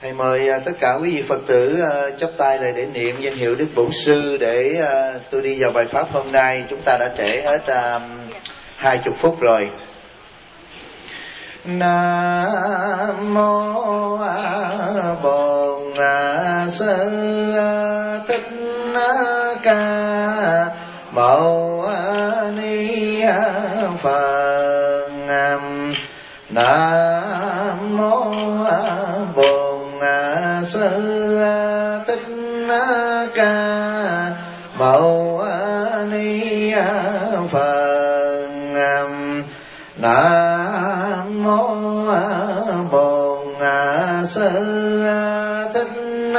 Thầy mời tất cả quý vị Phật tử chắp tay lại để niệm danh hiệu Đức Bổn Sư để tôi đi vào bài pháp hôm nay. Chúng ta đã trễ hết 20 phút rồi. Nam mô Bổn Sư Thích Ca Mâu Ni Phật. Nam mô Bổn Sư Thích Ca Mâu Ni Phật. Nam mô Bổn Sư Thích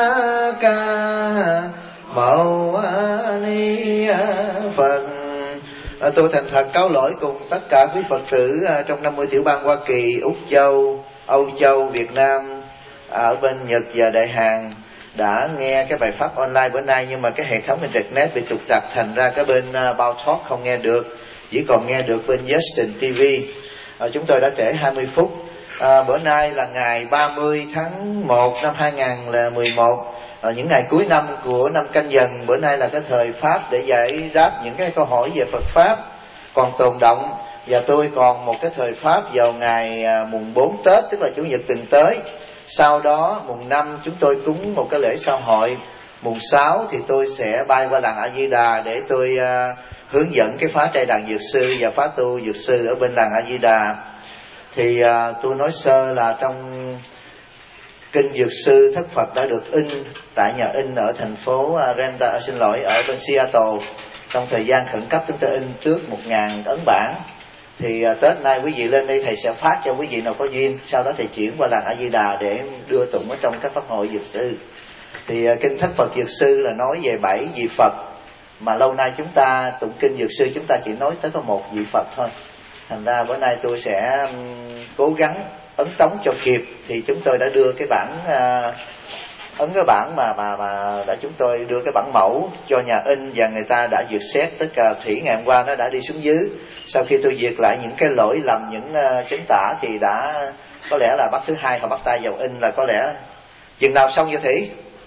Ca Mâu Ni Phật. Tôi thành thật cáo lỗi cùng tất cả quý Phật tử trong 50 tiểu bang Hoa Kỳ, Úc Châu, Âu Châu, Việt Nam, ở bên Nhật và Đại Hàn đã nghe cái bài pháp online bữa nay, nhưng mà cái hệ thống internet bị trục trặc, thành ra cái bên Bao Talk không nghe được, chỉ còn nghe được bên Justin TV. Chúng tôi đã trễ 20 phút. Bữa nay là ngày 30 tháng 1 năm 2011, những ngày cuối năm của năm Canh Dần. Bữa nay là cái thời Pháp để giải đáp những cái câu hỏi về Phật Pháp còn tồn động. Và tôi còn một cái thời Pháp vào ngày mùng 4 Tết, tức là Chủ nhật tuần tới. Sau đó mùng 5 chúng tôi cúng một cái lễ sao hội. Mùng 6 thì tôi sẽ bay qua làng A Di Đà để tôi hướng dẫn cái phá trai đàn dược sư và phá tu dược sư ở bên làng A Di Đà. Thì tôi nói sơ là trong kinh Dược Sư Thất Phật đã được in tại nhà in ở thành phố ở bên Seattle. Trong thời gian khẩn cấp chúng ta in trước 1.000 ấn bản. Thì Tết nay quý vị lên đây thầy sẽ phát cho quý vị nào có duyên. Sau đó thầy chuyển qua làng A Di Đà để đưa tụng ở trong các pháp hội Dược Sư. Thì kinh Thất Phật Dược Sư là nói về 7 vị Phật, mà lâu nay chúng ta tụng kinh Dược Sư chúng ta chỉ nói tới có một vị Phật thôi. Thành ra bữa nay tôi sẽ cố gắng ấn tống cho kịp. Thì chúng tôi đã đưa cái bản ấn cái bản mà đã chúng tôi đưa cái bản mẫu cho nhà in, và người ta đã duyệt xét. Tất cả Thủy ngày hôm qua nó đã đi xuống dưới. Sau khi tôi duyệt lại những cái lỗi lầm, những chính tả, thì đã có lẽ là bắt thứ hai họ bắt tay vào in, là có lẽ chừng nào xong vậy Thủy?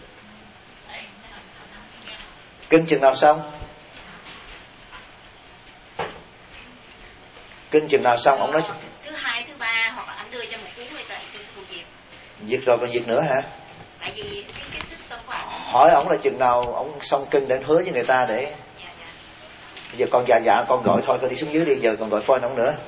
Kinh chừng nào xong? Kinh chừng nào xong? Ông nói thứ hai, thứ ba, hoặc là anh đưa cho một cuốn người ta tôi sẽ phụ việc. Việc rồi còn việc nữa hả? Tại vì cái system của anh. Hỏi ông là chừng nào ông xong kinh để hứa với người ta để. Dạ. Giờ con dạ con gọi thôi, con đi xuống dưới đi, giờ còn gọi phone ông nữa.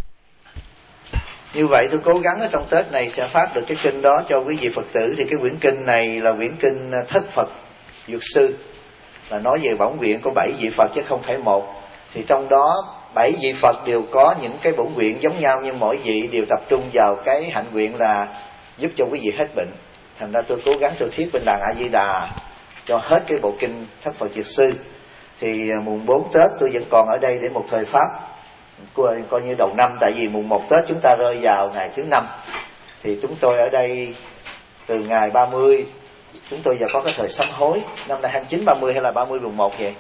Như vậy tôi cố gắng ở trong Tết này sẽ phát được cái kinh đó cho quý vị Phật tử. Thì cái quyển kinh này là quyển kinh Thất Phật Dược Sư, là nói về bổn nguyện của 7 vị Phật chứ không phải một. Thì trong đó 7 vị Phật đều có những cái bổn nguyện giống nhau, nhưng mỗi vị đều tập trung vào cái hạnh nguyện là giúp cho quý vị hết bệnh. Thành ra tôi cố gắng tôi thuyết bên làng A Di Đà cho hết cái bộ kinh Thất Phật Dược Sư. Thì mùng 4 Tết tôi vẫn còn ở đây để một thời Pháp coi như đầu năm. Tại vì mùng 1 Tết chúng ta rơi vào ngày thứ 5. Thì chúng tôi ở đây từ ngày 30. Chúng tôi giờ có cái thời sám hối. Năm nay 29, 30 hay là 30 mùng 1 vậy?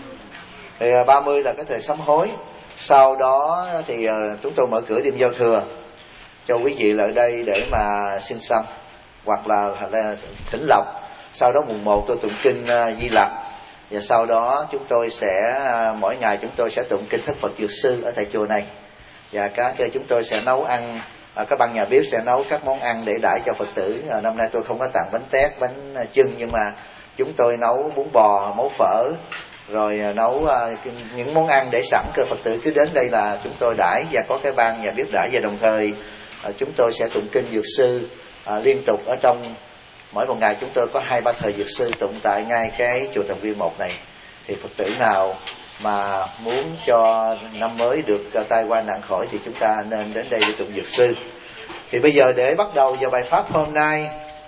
Thì 30 là cái thời sám hối. Sau đó thì chúng tôi mở cửa đêm giao thừa cho quý vị là ở đây để mà xin xăm hoặc là thỉnh lộc. Sau đó mùng 1 tôi tụng kinh Di Lặc. Và sau đó chúng tôi sẽ mỗi ngày chúng tôi sẽ tụng kinh Thất Phật Dược Sư ở tại chùa này. Và chúng tôi sẽ nấu ăn, các ban nhà bếp sẽ nấu các món ăn để đãi cho Phật tử. Năm nay tôi không có tặng bánh tét, bánh chưng, nhưng mà chúng tôi nấu bún bò, mấu phở, rồi nấu những món ăn để sẵn cho Phật tử cứ đến đây là chúng tôi đãi, và có cái ban nhà bếp đãi. Và đồng thời chúng tôi sẽ tụng kinh Dược Sư liên tục ở trong mỗi một ngày. Chúng tôi có 2-3 thời Dược Sư tụng tại ngay cái chùa Thần Viên 1 này. Thì Phật tử nào mà muốn cho năm mới được tai qua nạn khỏi thì chúng ta nên đến đây để tụng Dược Sư. Thì bây giờ để bắt đầu vào bài pháp hôm nay,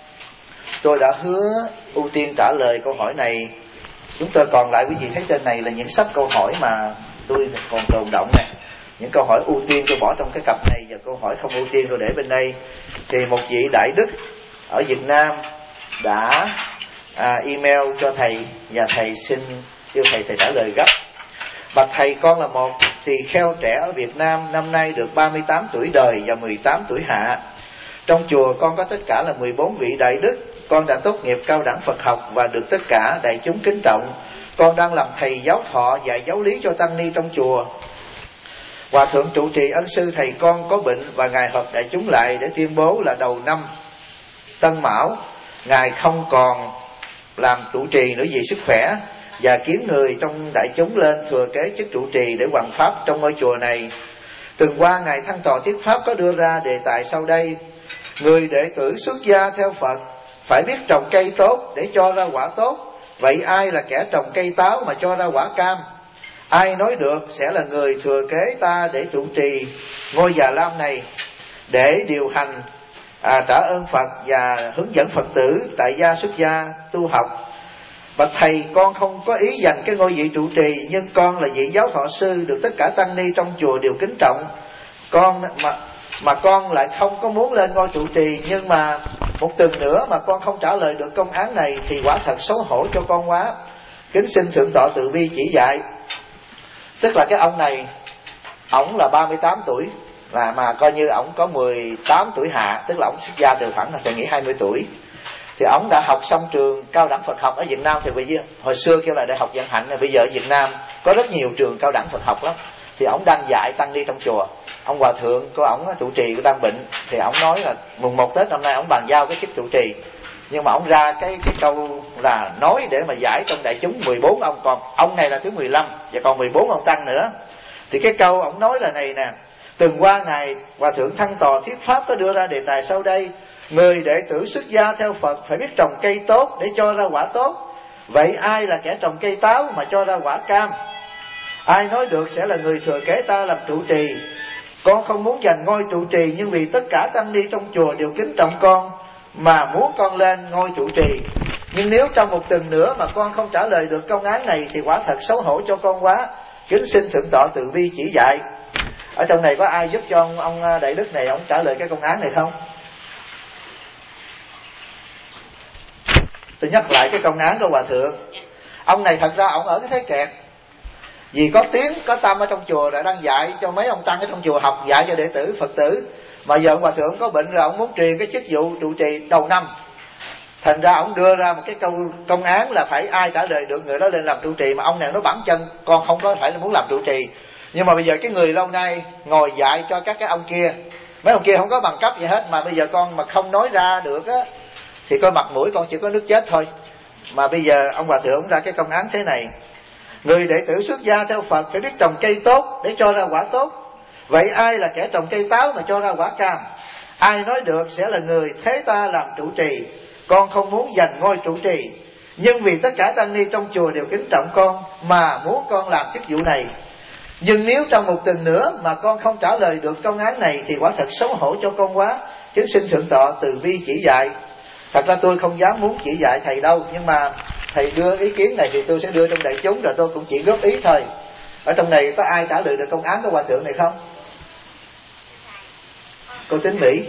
tôi đã hứa ưu tiên trả lời câu hỏi này. Chúng tôi còn lại quý vị thấy trên này là những sắp câu hỏi mà tôi còn tồn động này. Những câu hỏi ưu tiên tôi bỏ trong cái cặp này, và câu hỏi không ưu tiên tôi để bên đây. Thì một vị đại đức ở Việt Nam đã email cho thầy, và thầy xin yêu thầy trả lời gấp. Bạch thầy, con là một tỳ kheo trẻ ở Việt Nam, năm nay được 38 tuổi đời và 18 tuổi hạ. Trong chùa con có tất cả là 14 vị đại đức. Con đã tốt nghiệp cao đẳng Phật học và được tất cả đại chúng kính trọng. Con đang làm thầy giáo thọ dạy giáo lý cho tăng ni trong chùa. Hòa thượng trụ trì ân sư thầy con có bệnh và ngài họp đại chúng lại để tuyên bố là đầu năm Tân Mão ngài không còn làm trụ trì nữa vì sức khỏe, và kiếm người trong đại chúng lên thừa kế chức trụ trì để hoằng pháp trong ngôi chùa này. Tuần qua ngài Thăng Tọa Thuyết Pháp có đưa ra đề tài sau đây: người đệ tử xuất gia theo Phật phải biết trồng cây tốt để cho ra quả tốt. Vậy ai là kẻ trồng cây táo mà cho ra quả cam? Ai nói được sẽ là người thừa kế ta để trụ trì ngôi Già Lam này, để điều hành, trả ơn Phật và hướng dẫn Phật tử tại gia xuất gia tu học. Và thầy con không có ý giành cái ngôi vị trụ trì, nhưng con là vị giáo thọ sư được tất cả tăng ni trong chùa đều kính trọng. Con mà con lại không có muốn lên ngôi trụ trì, nhưng mà một tuần nữa mà con không trả lời được công án này thì quả thật xấu hổ cho con quá. Kính xin Thượng tọa từ bi chỉ dạy. Tức là cái ông này, ổng là 38 tuổi, mà coi như ổng có 18 tuổi hạ, tức là ổng xuất gia từ khoảng là tôi nghĩ 20 tuổi. Thì ổng đã học xong trường cao đẳng Phật học ở Việt Nam. Thì bây giờ hồi xưa kêu là Đại học Vạn Hạnh, bây giờ ở Việt Nam có rất nhiều trường cao đẳng Phật học lắm. Thì ổng đang dạy tăng ni trong chùa. Ông hòa thượng của ổng trụ trì đang bệnh, thì ổng nói là mùng 1 Tết năm nay ổng bàn giao cái chức trụ trì. Nhưng mà ổng ra cái câu là nói để mà giải trong đại chúng 14 ông, còn ông này là thứ 15 và còn 14 ông tăng nữa. Thì cái câu ổng nói là này nè: tuần qua ngài Hòa thượng Thăng Tọa Thuyết Pháp có đưa ra đề tài sau đây: người đệ tử xuất gia theo Phật phải biết trồng cây tốt để cho ra quả tốt. Vậy ai là kẻ trồng cây táo mà cho ra quả cam? Ai nói được sẽ là người thừa kế ta làm trụ trì. Con không muốn giành ngôi trụ trì, nhưng vì tất cả tăng ni trong chùa đều kính trọng con mà muốn con lên ngôi trụ trì. Nhưng nếu trong một tuần nữa mà con không trả lời được công án này thì quả thật xấu hổ cho con quá. Kính xin Thượng tọa từ bi chỉ dạy. Ở trong này có ai giúp cho ông đại đức này ông trả lời cái công án này không? Tôi nhắc lại cái công án của hòa thượng. Ông này thật ra ông ở cái thế kẹt, vì có tiếng có tâm ở trong chùa rồi đang dạy cho mấy ông tăng ở trong chùa học, dạy cho đệ tử Phật tử. Mà giờ ông hòa thượng có bệnh rồi, ông muốn truyền cái chức vụ trụ trì đầu năm. Thành ra ông đưa ra một cái câu công án là phải ai trả lời được người đó lên làm trụ trì. Mà ông này nó bản chân con không có phải là muốn làm trụ trì. Nhưng mà bây giờ cái người lâu nay ngồi dạy cho các cái ông kia, mấy ông kia không có bằng cấp gì hết, mà bây giờ con mà không nói ra được á thì coi mặt mũi con chỉ có nước chết thôi. Mà bây giờ ông hòa thượng ra cái công án thế này: người đệ tử xuất gia theo Phật phải biết trồng cây tốt để cho ra quả tốt. Vậy ai là kẻ trồng cây táo mà cho ra quả cam? Ai nói được sẽ là người thế ta làm trụ trì. Con không muốn giành ngôi trụ trì, nhưng vì tất cả tăng ni trong chùa đều kính trọng con mà muốn con làm chức vụ này. Nhưng nếu trong một tuần nữa mà con không trả lời được công án này thì quả thật xấu hổ cho con quá. Kính xin Thượng tọa từ bi chỉ dạy. Thật ra tôi không dám muốn chỉ dạy thầy đâu, nhưng mà thầy đưa ý kiến này thì tôi sẽ đưa trong đại chúng, rồi tôi cũng chỉ góp ý thôi. Ở trong này có ai trả lời được công án của hòa thượng này không? Cô Tính Mỹ.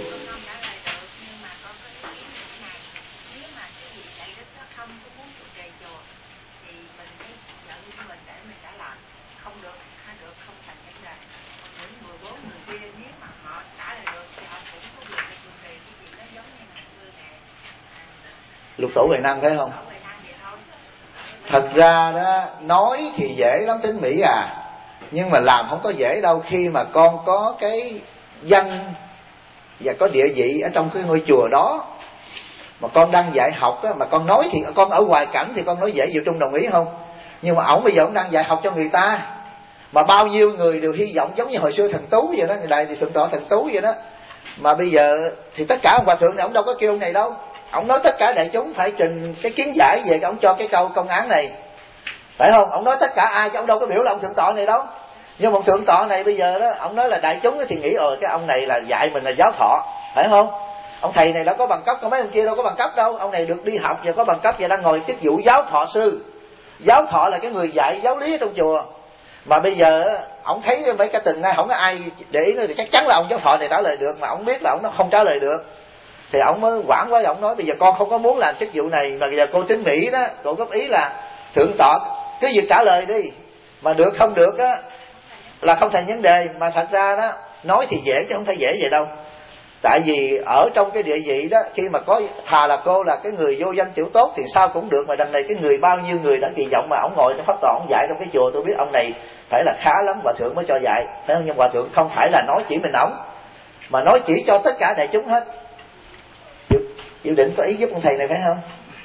Lục tổ Huệ Năng thấy không? Thật ra đó, nói thì dễ lắm Tính Mỹ à, nhưng mà làm không có dễ đâu. Khi mà con có cái danh và có địa vị ở trong cái ngôi chùa đó, mà con đang dạy học á, mà con nói thì con ở ngoài cảnh thì con nói dễ, Diệu Trung đồng ý không? Nhưng mà ổng bây giờ ổng đang dạy học cho người ta, mà bao nhiêu người đều hy vọng giống như hồi xưa Thần Tú vậy đó, người đại thì Thượng tọa Thần Tú vậy đó. Mà bây giờ thì tất cả ông hòa thượng này ổng đâu có kêu ông này đâu. Ông nói tất cả đại chúng phải trình cái kiến giải về ông cho cái câu công án này, phải không? Ông nói tất cả ai chứ ông đâu có biểu là ông thượng tọa này đâu. Nhưng ông thượng tọa này bây giờ đó, ông nói là đại chúng thì nghĩ cái ông này là dạy mình là giáo thọ, phải không? Ông thầy này đã có bằng cấp, còn mấy ông kia đâu có bằng cấp đâu. Ông này được đi học và có bằng cấp và đang ngồi chức vụ giáo thọ sư. Giáo thọ là cái người dạy giáo lý ở trong chùa. Mà bây giờ ông thấy mấy cái tuần nay không có ai để ý nữa thì chắc chắn là ông giáo thọ này trả lời được, mà ông biết là ông nó không trả lời được. Thì ông mới hoảng quá, ông nói bây giờ con không có muốn làm chức vụ này. Mà bây giờ cô Tính Mỹ đó, cô góp ý là thượng tọa cứ việc trả lời đi, mà được không được á là không thành vấn đề. Mà thật ra đó, nói thì dễ chứ không phải dễ vậy đâu. Tại vì ở trong cái địa vị đó, khi mà có thà là cô là cái người vô danh tiểu tốt thì sao cũng được, mà đằng này cái người bao nhiêu người đã kỳ vọng mà ổng ngồi trong pháp tòa ổng dạy trong cái chùa, tôi biết ông này phải là khá lắm, hòa thượng mới cho dạy, phải không? Nhưng hòa thượng không phải là nói chỉ mình ổng, mà nói chỉ cho tất cả đại chúng hết. Dự định có ý giúp ông thầy này phải không?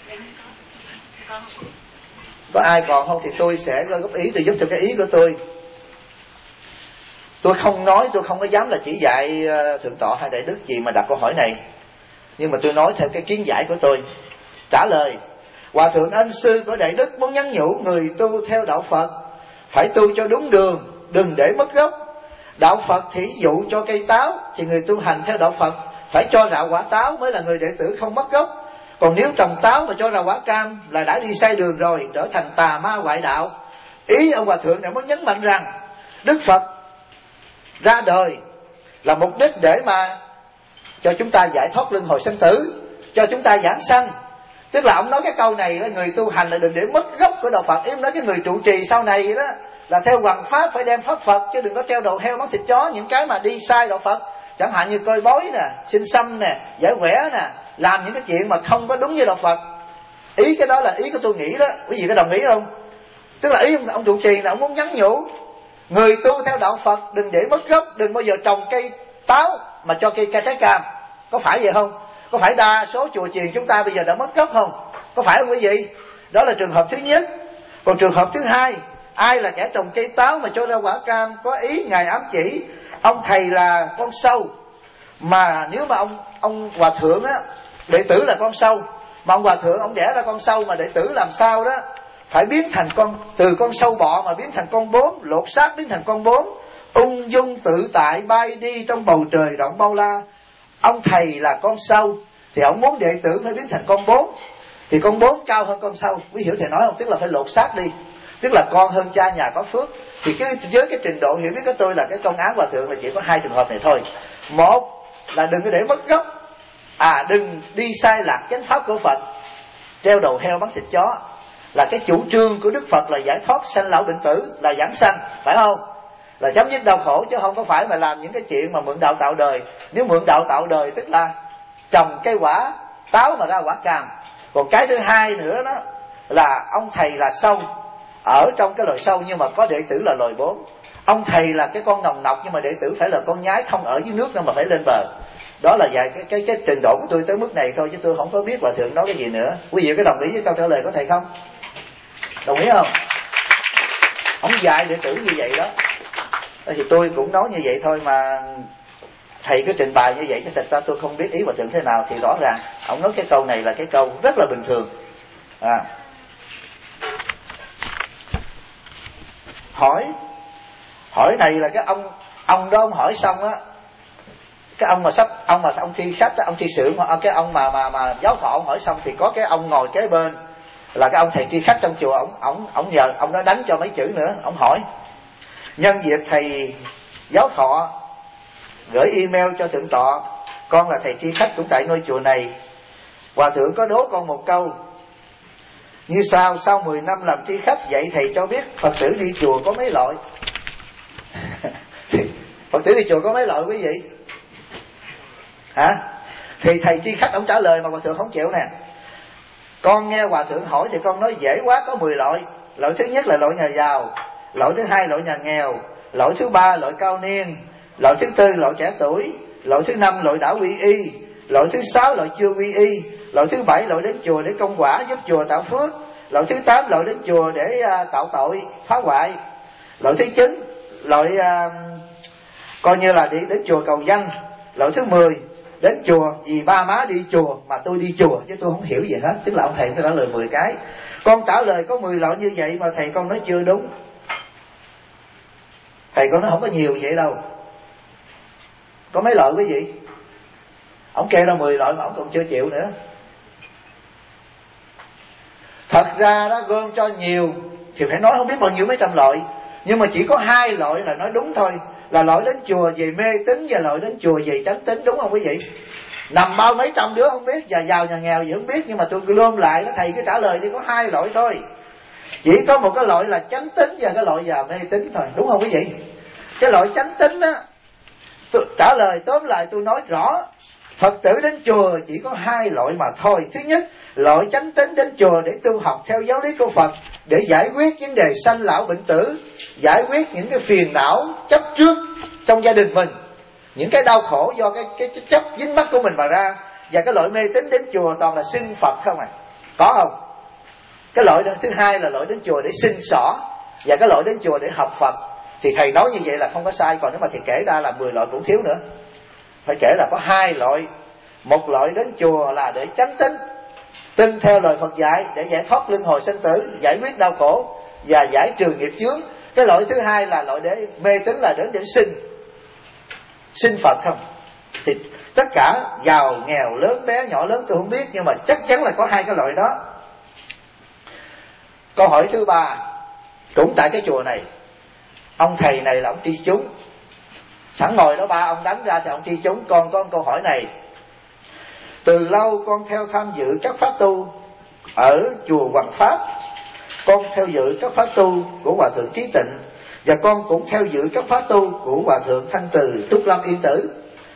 Có ai còn không thì tôi sẽ góp ý, tôi giúp cho cái ý của tôi. Tôi không nói, tôi không có dám là chỉ dạy thượng tọa hay đại đức gì mà đặt câu hỏi này, nhưng mà tôi nói theo cái kiến giải của tôi. Trả lời: Hòa thượng ân sư của đại đức muốn nhắn nhủ người tu theo đạo Phật phải tu cho đúng đường, đừng để mất gốc. Đạo Phật thí dụ cho cây táo, thì người tu hành theo đạo Phật phải cho rạ quả táo mới là người đệ tử không mất gốc. Còn nếu trồng táo mà cho ra quả cam là đã đi sai đường rồi, trở thành tà ma ngoại đạo. Ý ông hòa thượng đã muốn nhấn mạnh rằng Đức Phật ra đời là mục đích để mà cho chúng ta giải thoát luân hồi sanh tử, cho chúng ta giảng sanh. Tức là ông nói cái câu này là người tu hành là đừng để mất gốc của đạo Phật. Em nói cái người trụ trì sau này đó là theo hoằng pháp, phải đem pháp Phật, chứ đừng có treo đầu heo móng thịt chó, những cái mà đi sai đạo Phật, chẳng hạn như coi bói nè, xin xăm nè, giải quẻ nè, làm những cái chuyện mà không có đúng với đạo Phật. Ý cái đó là ý của tôi nghĩ đó, quý vị có đồng ý không? Tức là ý ông trụ trì là ông muốn nhắn nhủ người tu theo đạo Phật đừng để mất gốc, đừng bao giờ trồng cây táo mà cho cây trái cam. Có phải vậy không? Có phải đa số chùa chiền chúng ta bây giờ đã mất gốc không? Có phải không quý vị? Đó là trường hợp thứ nhất. Còn trường hợp thứ hai, ai là kẻ trồng cây táo mà cho ra quả cam? Có ý ngài ám chỉ ông thầy là con sâu, mà nếu mà ông hòa thượng á, đệ tử là con sâu, mà ông hòa thượng ông đẻ ra con sâu, mà đệ tử làm sao đó phải biến thành từ con sâu bọ mà biến thành con bướm, lột xác biến thành con bướm, ung dung tự tại bay đi trong bầu trời rộng bao la. Ông thầy là con sâu thì ông muốn đệ tử phải biến thành con bướm, thì con bướm cao hơn con sâu, quý hiểu thầy nói không? Tức là phải lột xác đi, tức là con hơn cha nhà có phước. Thì với cái trình độ hiểu biết của tôi là cái công án hòa thượng là chỉ có hai trường hợp này thôi. Một là đừng có để mất gốc, đừng đi sai lạc chánh pháp của Phật, treo đầu heo bắn thịt chó, là cái chủ trương của Đức Phật là giải thoát sanh lão bệnh tử, là giảng sanh, phải không? Là chấm dứt đau khổ, chứ không có phải mà làm những cái chuyện mà mượn đạo tạo đời. Nếu mượn đạo tạo đời tức là trồng cây quả táo mà ra quả cam. Còn cái thứ hai nữa đó là ông thầy là sâu, ở trong cái loài sâu nhưng mà có đệ tử là loài bướm. Ông thầy là cái con nòng nọc nhưng mà đệ tử phải là con nhái, không ở dưới nước đâu mà phải lên bờ. Đó là vài cái trình độ của tôi tới mức này thôi, chứ tôi không có biết hòa thượng nói cái gì nữa. Quý vị có đồng ý với câu trả lời của thầy không? Đồng ý không? Ông dạy đệ tử như vậy đó. Thì tôi cũng nói như vậy thôi, mà thầy cứ trình bày như vậy chứ thật ra tôi không biết ý hòa thượng thế nào. Thì rõ ràng ông nói cái câu này là cái câu rất là bình thường. Hỏi này là cái ông đó ông hỏi xong á, cái ông mà ông thi khách đó, ông thi sự, cái ông mà giáo thọ ông hỏi xong thì có cái ông ngồi kế bên là cái ông thầy thi khách trong chùa, ông nhờ ông đó đánh cho mấy chữ nữa. Ông hỏi: nhân dịp thầy giáo thọ gửi email cho thượng tọa, con là thầy thi khách cũng tại ngôi chùa này, hòa thượng có đố con một câu như sau 10 năm làm tri khách, vậy thầy cho biết Phật tử đi chùa có mấy loại? Phật tử đi chùa có mấy loại quý vị? Thì thầy tri khách ông trả lời mà hòa thượng không chịu nè. Con nghe hòa thượng hỏi thì con nói dễ quá, có 10 loại. Loại thứ nhất là loại nhà giàu, loại thứ hai loại nhà nghèo, loại thứ ba loại cao niên, loại thứ tư loại trẻ tuổi, loại thứ năm loại đã quy y, loại thứ sáu loại chưa quy y, loại thứ bảy loại đến chùa để công quả giúp chùa tạo phước, loại thứ 8 loại đến chùa để tạo tội phá hoại, loại thứ 9 loại coi như là đi đến chùa cầu danh, loại thứ 10 đến chùa vì ba má đi chùa mà tôi đi chùa chứ tôi không hiểu gì hết. Tức là ông thầy trả lời 10 cái. Con trả lời có 10 loại như vậy mà thầy con nói chưa đúng. Thầy con nói không có nhiều vậy đâu. Có mấy loại quý vị? Ông kêu ra 10 loại mà ông còn chưa chịu nữa. Thật ra đó gom cho nhiều thì phải nói không biết bao nhiêu mấy trăm loại, nhưng mà chỉ có 2 loại là nói đúng thôi, là loại đến chùa về mê tín và loại đến chùa về chánh tín, đúng không quý vị? Nằm bao mấy trăm đứa không biết, và giàu nhà nghèo gì không biết, nhưng mà tôi gom lại đó, thầy cứ trả lời đi, có 2 loại thôi. Chỉ có một cái loại là chánh tín và cái loại vào mê tín thôi, đúng không quý vị? Cái loại chánh tín á Tôi trả lời tóm lại, tôi nói rõ, Phật tử đến chùa chỉ có hai loại mà thôi. Thứ nhất, loại chánh tín đến chùa để tu học theo giáo lý của Phật, để giải quyết vấn đề sanh lão bệnh tử, giải quyết những cái phiền não chấp trước trong gia đình mình, những cái đau khổ do cái chấp dính mắc của mình mà ra. Và cái loại mê tín đến chùa toàn là xưng Phật không à, có không? Cái loại thứ hai là loại đến chùa để xin xỏ, và cái loại đến chùa để học Phật. Thì thầy nói như vậy là không có sai. Còn nếu mà thầy kể ra là 10 loại cũng thiếu nữa. Phải kể là có hai loại. Một loại đến chùa là để chánh tín, tin theo lời Phật dạy để giải thoát luân hồi sinh tử, giải quyết đau khổ và giải trừ nghiệp chướng. Cái loại thứ hai là loại để mê tín, là đến để xin Phật không. Thì tất cả giàu nghèo lớn bé nhỏ lớn tôi không biết, nhưng mà chắc chắn là có hai cái loại đó. Câu hỏi thứ ba cũng tại cái chùa này. Ông thầy này là ông tri chúng, sẵn ngồi đó ba ông đánh ra thì ông tri chúng. Con có câu hỏi này: từ lâu con theo tham dự các pháp tu ở chùa Hoằng Pháp, con theo dự các pháp tu của Hòa Thượng Trí Tịnh, và con cũng theo dự các pháp tu của Hòa Thượng Thanh Từ Trúc Lâm Yên Tử.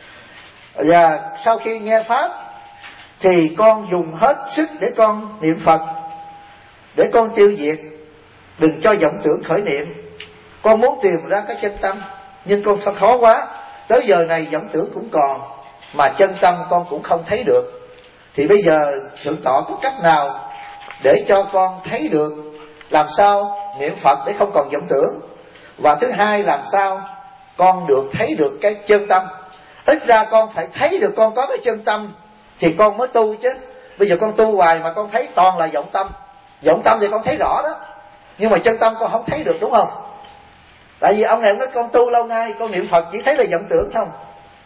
Và sau khi nghe pháp thì con dùng hết sức để con niệm Phật, để con tiêu diệt, đừng cho vọng tưởng khởi niệm. Con muốn tìm ra cái chân tâm, nhưng con sao khó quá. Tới giờ này vọng tưởng cũng còn, mà chân tâm con cũng không thấy được. Thì bây giờ Thượng tọa có cách nào để cho con thấy được, làm sao niệm Phật để không còn vọng tưởng? Và thứ hai, làm sao con được thấy được cái chân tâm? Ít ra con phải thấy được con có cái chân tâm thì con mới tu chứ. Bây giờ con tu hoài mà con thấy toàn là vọng tâm. Vọng tâm thì con thấy rõ đó, nhưng mà chân tâm con không thấy được, đúng không? Tại vì ông này ông nói con tu lâu nay, con niệm Phật chỉ thấy là vọng tưởng không.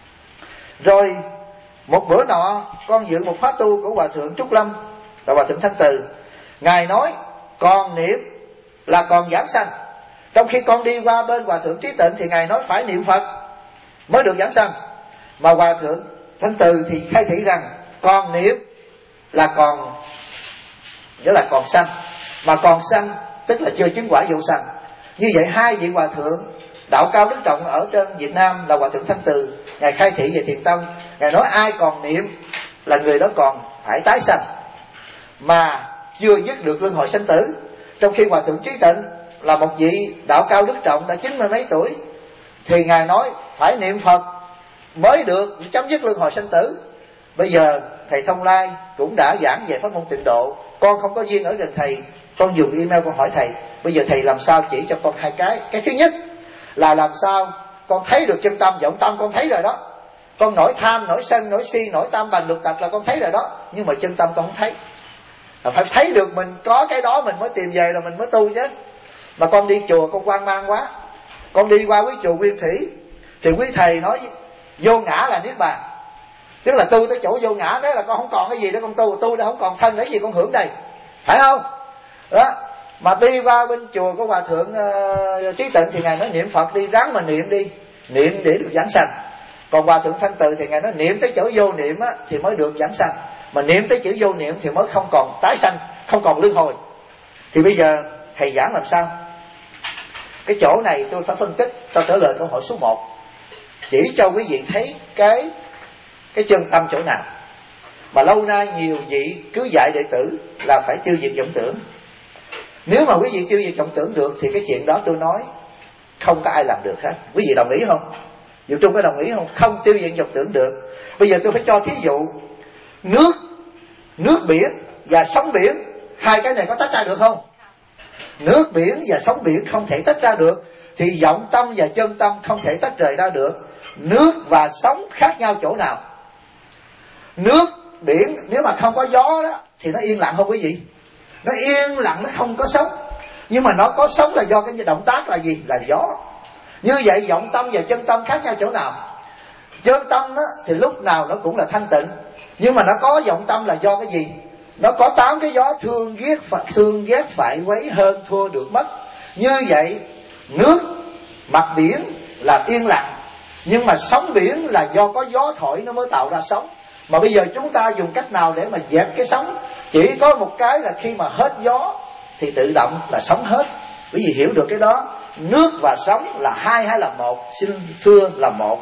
Rồi một bữa nọ con dự một khóa tu của Hòa Thượng Trúc Lâm và Hòa Thượng Thanh Từ. Ngài nói còn niệm là còn giảng sanh. Trong khi con đi qua bên Hòa Thượng Trí Tịnh thì Ngài nói phải niệm Phật mới được giảng sanh. Mà Hòa Thượng Thanh Từ thì khai thị rằng còn niệm là còn, nghĩa là còn sanh. Mà còn sanh tức là chưa chứng quả vô sanh. Như vậy hai vị Hòa Thượng đạo cao đức trọng ở trên Việt Nam là Hòa Thượng Thanh Từ, Ngài khai thị về thiền tâm. Ngài nói ai còn niệm là người đó còn phải tái sanh, mà chưa dứt được luân hồi sanh tử. Trong khi Hòa Thượng Trí Tịnh là một vị đạo cao đức trọng đã 90 mấy tuổi, thì Ngài nói phải niệm Phật mới được chấm dứt luân hồi sanh tử. Bây giờ thầy Thông Lai cũng đã giảng về pháp môn Tịnh Độ. Con không có duyên ở gần thầy, con dùng email con hỏi thầy. Bây giờ thầy làm sao chỉ cho con hai cái. Cái thứ nhất là làm sao con thấy được chân tâm. Vọng tâm con thấy rồi đó, con nổi tham, nổi sân, nổi si, nổi tam bành lục tặc là con thấy rồi đó, nhưng mà chân tâm con không thấy. Phải thấy được mình có cái đó mình mới tìm về là mình mới tu chứ. Mà con đi chùa con hoang mang quá. Con đi qua với chùa Nguyên Thủy thì quý thầy nói vô ngã là niết bàn, tức là tu tới chỗ vô ngã thế là con không còn cái gì để con tu đã không còn thân để gì con hưởng đây, phải không? Đó. Mà đi qua bên chùa của Hòa Thượng Trí Tịnh thì Ngài nói niệm Phật đi, ráng mà niệm đi, niệm để được giảng sanh. Còn Hòa Thượng Thanh Từ thì Ngài nói niệm tới chỗ vô niệm á, thì mới được giảng sanh, mà niệm tới chữ vô niệm thì mới không còn tái sanh, không còn luân hồi. Thì bây giờ thầy giảng làm sao? Cái chỗ này tôi phải phân tích cho trả lời câu hỏi số 1, chỉ cho quý vị thấy cái chân tâm chỗ nào. Mà lâu nay nhiều vị cứ dạy đệ tử là phải tiêu diệt vọng tưởng. Nếu mà quý vị tiêu diệt vọng tưởng được thì cái chuyện đó tôi nói không có ai làm được hết. Quý vị đồng ý không? Diệu Trung có đồng ý không? Không tiêu diệt vọng tưởng được. Bây giờ tôi phải cho thí dụ, nước biển và sóng biển, hai cái này có tách ra được không? Nước biển và sóng biển không thể tách ra được, thì vọng tâm và chân tâm không thể tách rời ra được. Nước và sóng khác nhau chỗ nào? Nước biển nếu mà không có gió đó thì nó yên lặng không quý vị? Nó yên lặng, nó không có sóng. Nhưng mà nó có sóng là do cái động tác là gì? Là gió. Như vậy vọng tâm và chân tâm khác nhau chỗ nào? Chân tâm đó, thì lúc nào nó cũng là thanh tịnh, nhưng mà nó có vọng tâm là do cái gì? Nó có 8 cái gió thương ghét phải quấy hơn thua được mất. Như vậy nước mặt biển là yên lặng, nhưng mà sóng biển là do có gió thổi nó mới tạo ra sóng. Mà bây giờ chúng ta dùng cách nào để mà dẹp cái sóng? Chỉ có một cái là khi mà hết gió thì tự động là sóng hết. Quý vị hiểu được cái đó. Nước và sóng là hai hay là một? Xin thưa là một.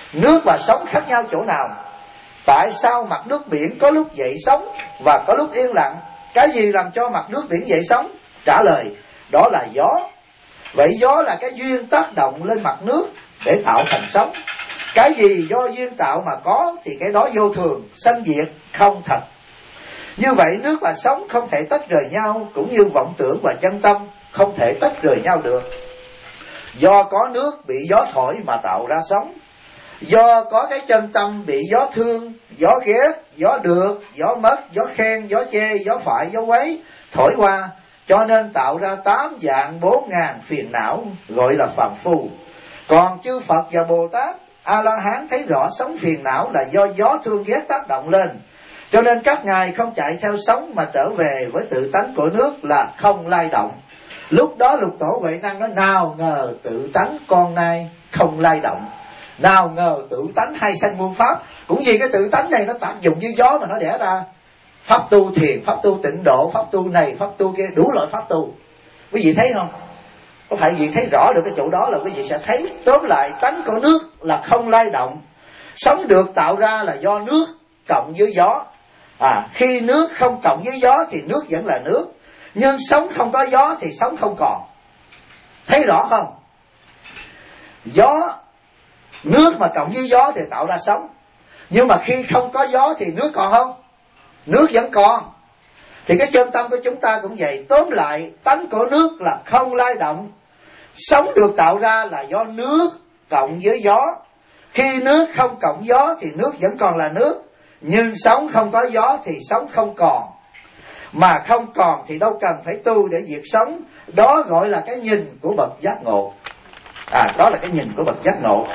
Nước và sóng khác nhau chỗ nào? Tại sao mặt nước biển có lúc dậy sóng và có lúc yên lặng? Cái gì làm cho mặt nước biển dậy sóng? Trả lời, đó là gió. Vậy gió là cái duyên tác động lên mặt nước để tạo thành sóng. Cái gì do duyên tạo mà có thì cái đó vô thường, sanh diệt, không thật. Như vậy nước và sóng không thể tách rời nhau, cũng như vọng tưởng và chân tâm không thể tách rời nhau được. Do có nước bị gió thổi mà tạo ra sóng. Do có cái chân tâm bị gió thương, gió ghét, gió được, gió mất, gió khen, gió chê, gió phải, gió quấy thổi qua, cho nên tạo ra 8 dạng 4.000 phiền não, gọi là phàm phu. Còn chư Phật và Bồ Tát, A-la-hán thấy rõ sóng phiền não là do gió thương ghét tác động lên, cho nên các ngài không chạy theo sóng mà trở về với tự tánh của nước là không lay động. Lúc đó Lục Tổ Huệ Năng nói, nào ngờ tự tánh con nay không lay động. Nào ngờ tự tánh hay sanh muôn pháp. Cũng vì cái tự tánh này nó tác dụng với gió mà nó đẻ ra pháp tu thiền, pháp tu tịnh độ, pháp tu này, pháp tu kia, đủ loại pháp tu. Quý vị thấy không? Có phải quý vị thấy rõ được cái chỗ đó là quý vị sẽ thấy. Tóm lại tánh của nước là không lay động. Sóng được tạo ra là do nước cộng với gió. Khi nước không cộng với gió thì nước vẫn là nước. Nhưng sóng không có gió thì sóng không còn. Thấy rõ không? Nước mà cộng với gió thì tạo ra sóng. Nhưng mà khi không có gió thì nước còn không? Nước vẫn còn. Thì cái chân tâm của chúng ta cũng vậy. Tóm lại tánh của nước là không lay động. Sóng được tạo ra là do nước cộng với gió. Khi nước không cộng gió thì nước vẫn còn là nước. Nhưng sóng không có gió thì sóng không còn. Mà không còn thì đâu cần phải tu để diệt sóng. Đó gọi là cái nhìn của bậc giác ngộ. Đó là cái nhìn của bậc giác ngộ.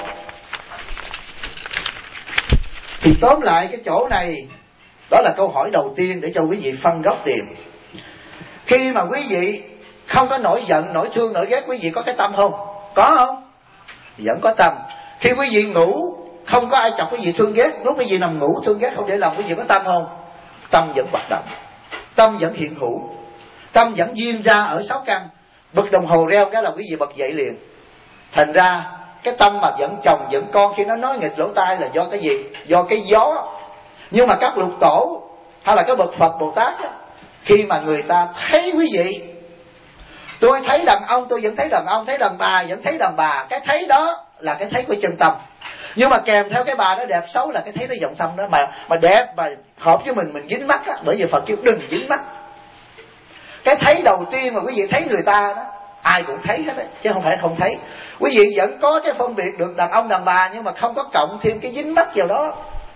Thì tóm lại cái chỗ này, đó là câu hỏi đầu tiên để cho quý vị phân gốc tìm. Khi mà quý vị không có nổi giận, nổi thương, nổi ghét, quý vị có cái tâm không? Có không? Vẫn có tâm. Khi quý vị ngủ không có ai chọc quý vị thương ghét, lúc quý vị nằm ngủ thương ghét không để lòng, quý vị có tâm không? Tâm vẫn hoạt động, tâm vẫn hiện hữu, tâm vẫn duyên ra ở 6 căn. Bật đồng hồ reo cái là quý vị bật dậy liền. Thành ra cái tâm mà giận chồng giận con khi nó nói nghịch lỗ tai là do cái gì? Do cái gió. Nhưng mà các lục tổ hay là các bậc Phật Bồ Tát á, khi mà người ta thấy quý vị, tôi thấy đàn ông tôi vẫn thấy đàn ông, thấy đàn bà vẫn thấy đàn bà, cái thấy đó là cái thấy của chân tâm. Nhưng mà kèm theo cái bà đó đẹp xấu là cái thấy nó vọng tâm đó. Mà đẹp mà hợp với mình dính mắt á. Bởi vì Phật kêu đừng dính mắt. Cái thấy đầu tiên mà quý vị thấy người ta đó, ai cũng thấy hết á, chứ không phải không thấy. Quý vị vẫn có cái phân biệt được đàn ông đàn bà, nhưng mà không có cộng thêm cái dính mắt vào đó.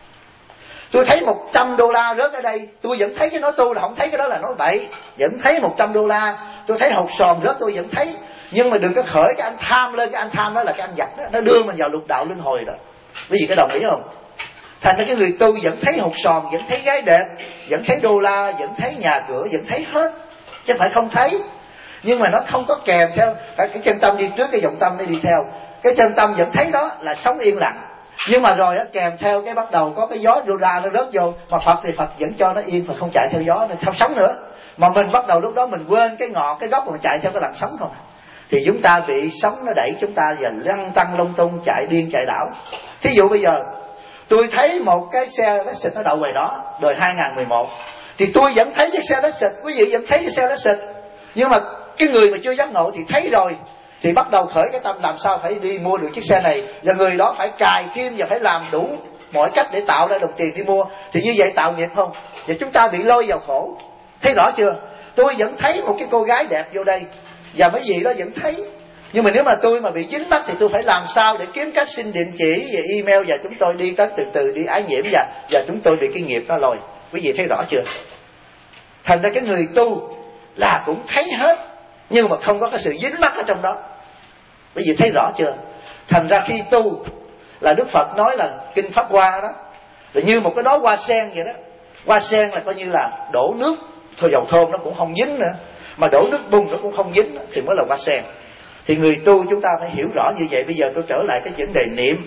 Tôi thấy $100 rớt ở đây, tôi vẫn thấy cái nói tu là không thấy cái đó là nói bậy. Vẫn thấy $100. Tôi thấy hột sòn rớt tôi vẫn thấy. Nhưng mà đừng có khởi cái anh tham lên. Cái anh tham đó là cái anh giặc đó, nó đưa mình vào lục đạo luân hồi rồi. Quý vị có đồng ý không? Thành ra cái người tu vẫn thấy hột sòn, vẫn thấy gái đẹp, vẫn thấy đô la, vẫn thấy nhà cửa, vẫn thấy hết, chứ không phải không thấy. Nhưng mà nó không có kèm theo cái chân tâm đi trước, cái vọng tâm nó đi theo. Cái chân tâm vẫn thấy đó là sống yên lặng. Nhưng mà rồi á, kèm theo cái bắt đầu có cái gió đô la nó rớt vô. Mà Phật thì Phật vẫn cho nó yên và không chạy theo gió, nó không sống nữa. Mà mình bắt đầu lúc đó mình quên cái ngọn, cái gốc mà chạy theo cái làn sóng không. Thì chúng ta bị sóng nó đẩy chúng ta và lăn tăng lung tung, chạy điên chạy đảo. Thí dụ bây giờ tôi thấy một cái xe Lexus nó đậu ngoài đó đời 2011, thì tôi vẫn thấy chiếc xe Lexus, quý vị vẫn thấy chiếc xe Lexus. Nhưng mà cái người mà chưa giác ngộ thì thấy rồi, thì bắt đầu khởi cái tâm làm sao phải đi mua được chiếc xe này, và người đó phải cài thêm và phải làm đủ mọi cách để tạo ra đồng tiền đi mua. Thì như vậy tạo nghiệp không? Và chúng ta bị lôi vào khổ. Thấy rõ chưa? Tôi vẫn thấy một cái cô gái đẹp vô đây, và mấy vị đó vẫn thấy. Nhưng mà nếu mà tôi mà bị dính mắt thì tôi phải làm sao để kiếm cách xin địa chỉ và email, và chúng tôi đi tới từ từ đi ái nhiễm, và chúng tôi bị cái nghiệp nó lôi. Quý vị thấy rõ chưa? Thành ra cái người tu là cũng thấy hết, nhưng mà không có cái sự dính mắt ở trong đó. Quý vị thấy rõ chưa? Thành ra khi tu là Đức Phật nói là kinh Pháp Hoa đó là như một cái đóa hoa sen vậy đó. Hoa sen là coi như là đổ nước thôi, dầu thơm nó cũng không dính nữa, mà đổ nước bùn nó cũng không dính, thì mới là hoa sen. Thì người tu chúng ta phải hiểu rõ như vậy. Bây giờ tôi trở lại cái vấn đề niệm.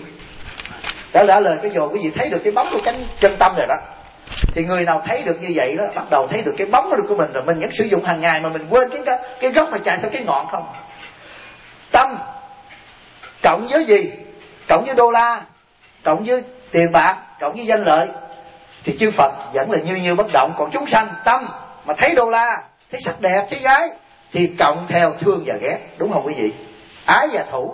Đã trả lời cái rồi quý vị thấy được cái bóng của cánh chân tâm rồi đó. Thì người nào thấy được như vậy đó, bắt đầu thấy được cái bóng của mình rồi, mình vẫn sử dụng hàng ngày mà mình quên cái gốc mà chạy theo cái ngọn không. Tâm cộng với gì? Cộng với đô la, cộng với tiền bạc, cộng với danh lợi, thì chư Phật vẫn là như bất động. Còn chúng sanh tâm mà thấy đô la, thấy sắc đẹp, thấy gái thì cộng theo thương và ghét, đúng không quý vị? Ái và thủ.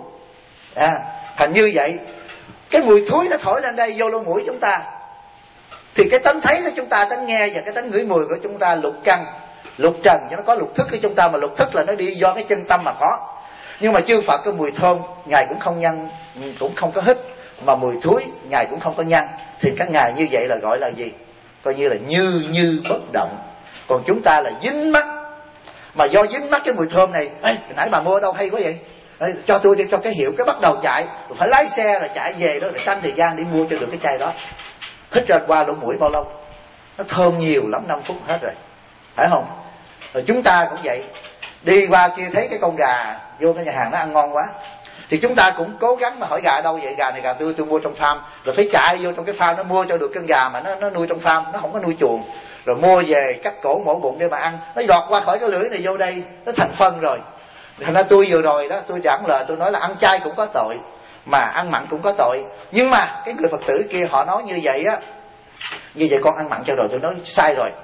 Thành như vậy, cái mùi thối nó thổi lên đây vô lỗ mũi chúng ta, thì cái tánh thấy của chúng ta, tánh nghe và cái tánh ngửi mùi của chúng ta lục căn, lục trần, cho nó có lục thức của chúng ta, mà lục thức là nó đi do cái chân tâm mà có. Nhưng mà chư Phật cái mùi thơm ngài cũng không nhân, cũng không có hít, mà mùi thối ngài cũng không có nhân, thì các ngài như vậy là gọi là gì? Coi như là như bất động. Còn chúng ta là dính mắc, mà do dính mắc cái mùi thơm này. Ê, nãy bà mua ở đâu hay quá vậy? Ê, cho tôi đi, cho cái hiệu, cái bắt đầu chạy, rồi phải lái xe rồi chạy về đó, rồi tranh thời gian đi mua cho được cái chai đó. Hít ra qua lỗ mũi bao lâu? Nó thơm nhiều lắm, 5 phút hết rồi, phải không? Rồi chúng ta cũng vậy, đi qua kia thấy cái con gà vô cái nhà hàng nó ăn ngon quá, thì chúng ta cũng cố gắng mà hỏi gà đâu vậy? Gà này gà tôi mua trong farm. Rồi phải chạy vô trong cái farm nó mua cho được con gà mà nó nuôi trong farm, nó không có nuôi chuồng. Rồi mua về cắt cổ mổ bụng để mà ăn, nó lọt qua khỏi cái lưỡi này vô đây, nó thành phân rồi. Thành ra tôi vừa rồi đó, tôi giảng lời, tôi nói là ăn chay cũng có tội, mà ăn mặn cũng có tội. Nhưng mà cái người Phật tử kia họ nói như vậy á, như vậy con ăn mặn cho rồi, tôi nói sai rồi.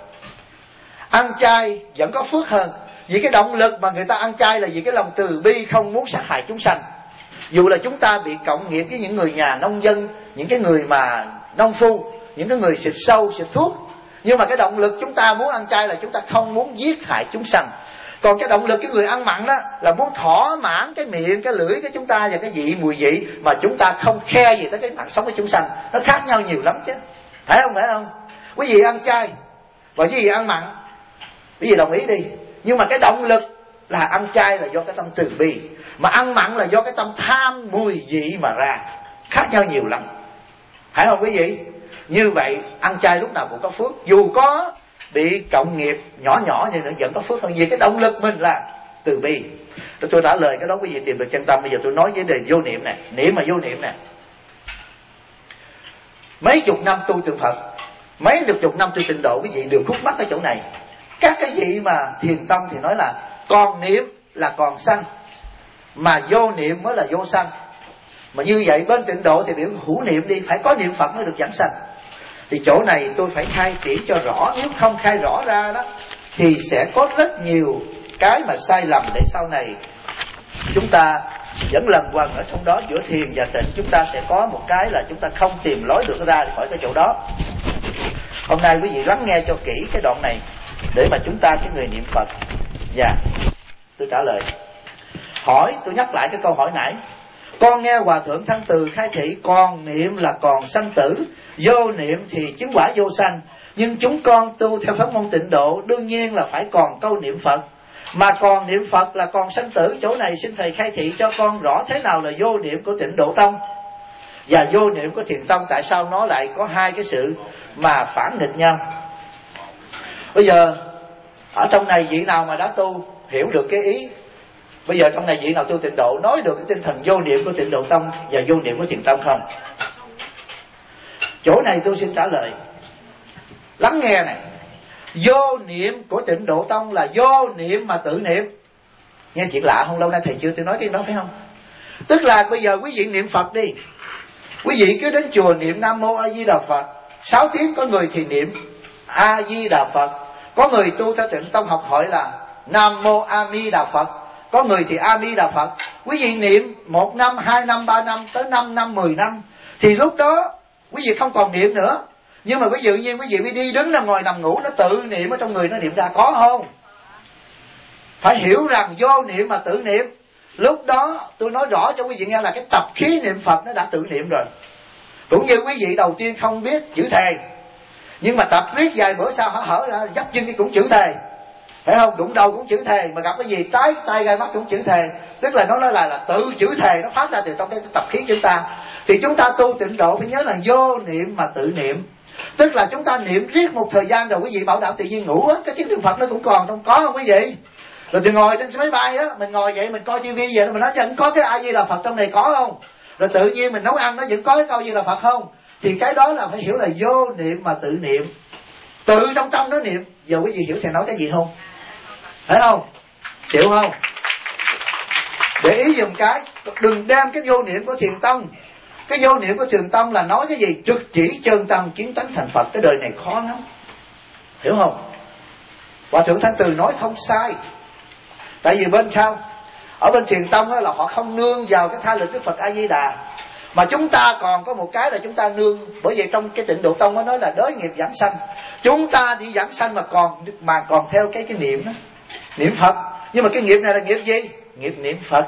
Ăn chay vẫn có phước hơn, vì cái động lực mà người ta ăn chay là vì cái lòng từ bi, không muốn sát hại chúng sanh. Dù là chúng ta bị cộng nghiệp với những người nhà nông dân, những cái người mà nông phu, những cái người xịt sâu, xịt thuốc, nhưng mà cái động lực chúng ta muốn ăn chay là chúng ta không muốn giết hại chúng sanh. Còn cái động lực cái người ăn mặn đó là muốn thỏa mãn cái miệng, cái lưỡi của chúng ta và cái vị, mùi vị, mà chúng ta không khe gì tới cái mạng sống của chúng sanh. Nó khác nhau nhiều lắm chứ, phải không? Phải không? Quý vị ăn chay và quý vị ăn mặn, quý vị đồng ý đi. Nhưng mà cái động lực là ăn chay là do cái tâm từ bi, mà ăn mặn là do cái tâm tham mùi vị mà ra, khác nhau nhiều lắm, phải không quý vị? Như vậy ăn chay lúc nào cũng có phước, dù có bị cộng nghiệp nhỏ nhỏ nhưng nó vẫn có phước hơn, vì cái động lực mình là từ bi. Rồi tôi trả lời cái đó, quý vị tìm được chân tâm. Bây giờ tôi nói vấn đề vô niệm này, niệm mà vô niệm này. Mấy chục năm tu tượng Phật, mấy chục năm tu tịnh độ, quý vị đều khúc mắc ở chỗ này. Các cái vị mà thiền tông thì nói là còn niệm là còn sanh, mà vô niệm mới là vô sanh. Mà như vậy bên tịnh độ thì biểu hữu niệm đi, phải có niệm Phật mới được giảng sanh. Thì chỗ này tôi phải khai triển cho rõ, nếu không khai rõ ra đó thì sẽ có rất nhiều cái mà sai lầm, để sau này chúng ta vẫn lần quần ở trong đó, giữa thiền và tịnh chúng ta sẽ có một cái là chúng ta không tìm lối được ra khỏi cái chỗ đó. Hôm nay quý vị lắng nghe cho kỹ cái đoạn này để mà chúng ta, cái người niệm Phật. Tôi trả lời hỏi, tôi nhắc lại cái câu hỏi nãy. Con nghe Hòa Thượng Thanh Từ khai thị còn niệm là còn sanh tử, vô niệm thì chứng quả vô sanh. Nhưng chúng con tu theo pháp môn tịnh độ đương nhiên là phải còn câu niệm Phật, mà còn niệm Phật là còn sanh tử. Chỗ này xin thầy khai thị cho con rõ thế nào là vô niệm của tịnh độ tông và vô niệm của thiền tông, tại sao nó lại có hai cái sự mà phản nghịch nhau. Bây giờ ở trong này vị nào mà đã tu hiểu được cái ý, bây giờ trong này vị nào tu tịnh độ nói được cái tinh thần vô niệm của tịnh độ tông và vô niệm của thiền tông không? Chỗ này tôi xin trả lời. Lắng nghe này. Vô niệm của tịnh độ tông là vô niệm mà tự niệm. Nghe chuyện lạ không? Lâu nay thầy chưa tôi nói cái đó phải không? Tức là bây giờ quý vị niệm Phật đi, quý vị cứ đến chùa niệm Nam Mô A Di Đà Phật 6 tiếng. Có người thì niệm A Di Đà Phật, có người tu theo tịnh tông học hỏi là Nam Mô A Mi Đà Phật, có người thì A Mi Đà Phật. Quý vị niệm 1 năm, 2 năm, 3 năm, tới 5 năm, 10 năm, thì lúc đó quý vị không còn niệm nữa. Nhưng mà ví dụ như quý vị mới đi đứng ra ngồi nằm ngủ, nó tự niệm ở trong người nó niệm ra, có không? Phải hiểu rằng vô niệm mà tự niệm. Lúc đó tôi nói rõ cho quý vị nghe là cái tập khí niệm Phật nó đã tự niệm rồi. Cũng như quý vị đầu tiên không biết chữ thề, nhưng mà tập riết vài bữa sau hở ra dấp chân cái cũng chữ thề, phải không? Đụng đầu cũng chữ thề, mà gặp cái gì trái tay gai mắt cũng chữ thề. Tức là nó nói là tự chữ thề nó phát ra từ trong cái tập khí chúng ta. Thì chúng ta tu tịnh độ phải nhớ là vô niệm mà tự niệm. Tức là chúng ta niệm riết một thời gian rồi quý vị bảo đảm tự nhiên ngủ á, cái tiếng niệm Phật nó cũng còn trong, có không quý vị? Rồi thì ngồi trên máy bay á, mình ngồi vậy mình coi tivi vậy, mình nói chẳng có cái A Di Đà Phật trong này có không? Rồi tự nhiên mình nấu ăn nó vẫn có cái câu gì là Phật không? Thì cái đó là phải hiểu là vô niệm mà tự niệm, tự trong tâm nó niệm. Giờ quý vị hiểu thầy nói cái gì không? Phải không? Chịu không? Để ý dùm cái, đừng đem cái vô niệm của thiền tông Cái vô niệm của Thiền Tông là nói cái gì? Trực chỉ chân tâm kiến tánh thành Phật. Cái đời này khó lắm, hiểu không? Hòa Thượng Thanh Từ nói không sai. Tại vì bên sau, ở bên Thiền Tông là họ không nương vào cái tha lực Đức Phật A Di Đà, mà chúng ta còn có một cái là chúng ta nương. Bởi vậy trong cái Tịnh Độ Tông nó nói là đới nghiệp giảng sanh. Chúng ta đi giảng sanh mà còn theo cái niệm đó, niệm Phật. Nhưng mà cái nghiệp này là nghiệp gì? Nghiệp niệm Phật.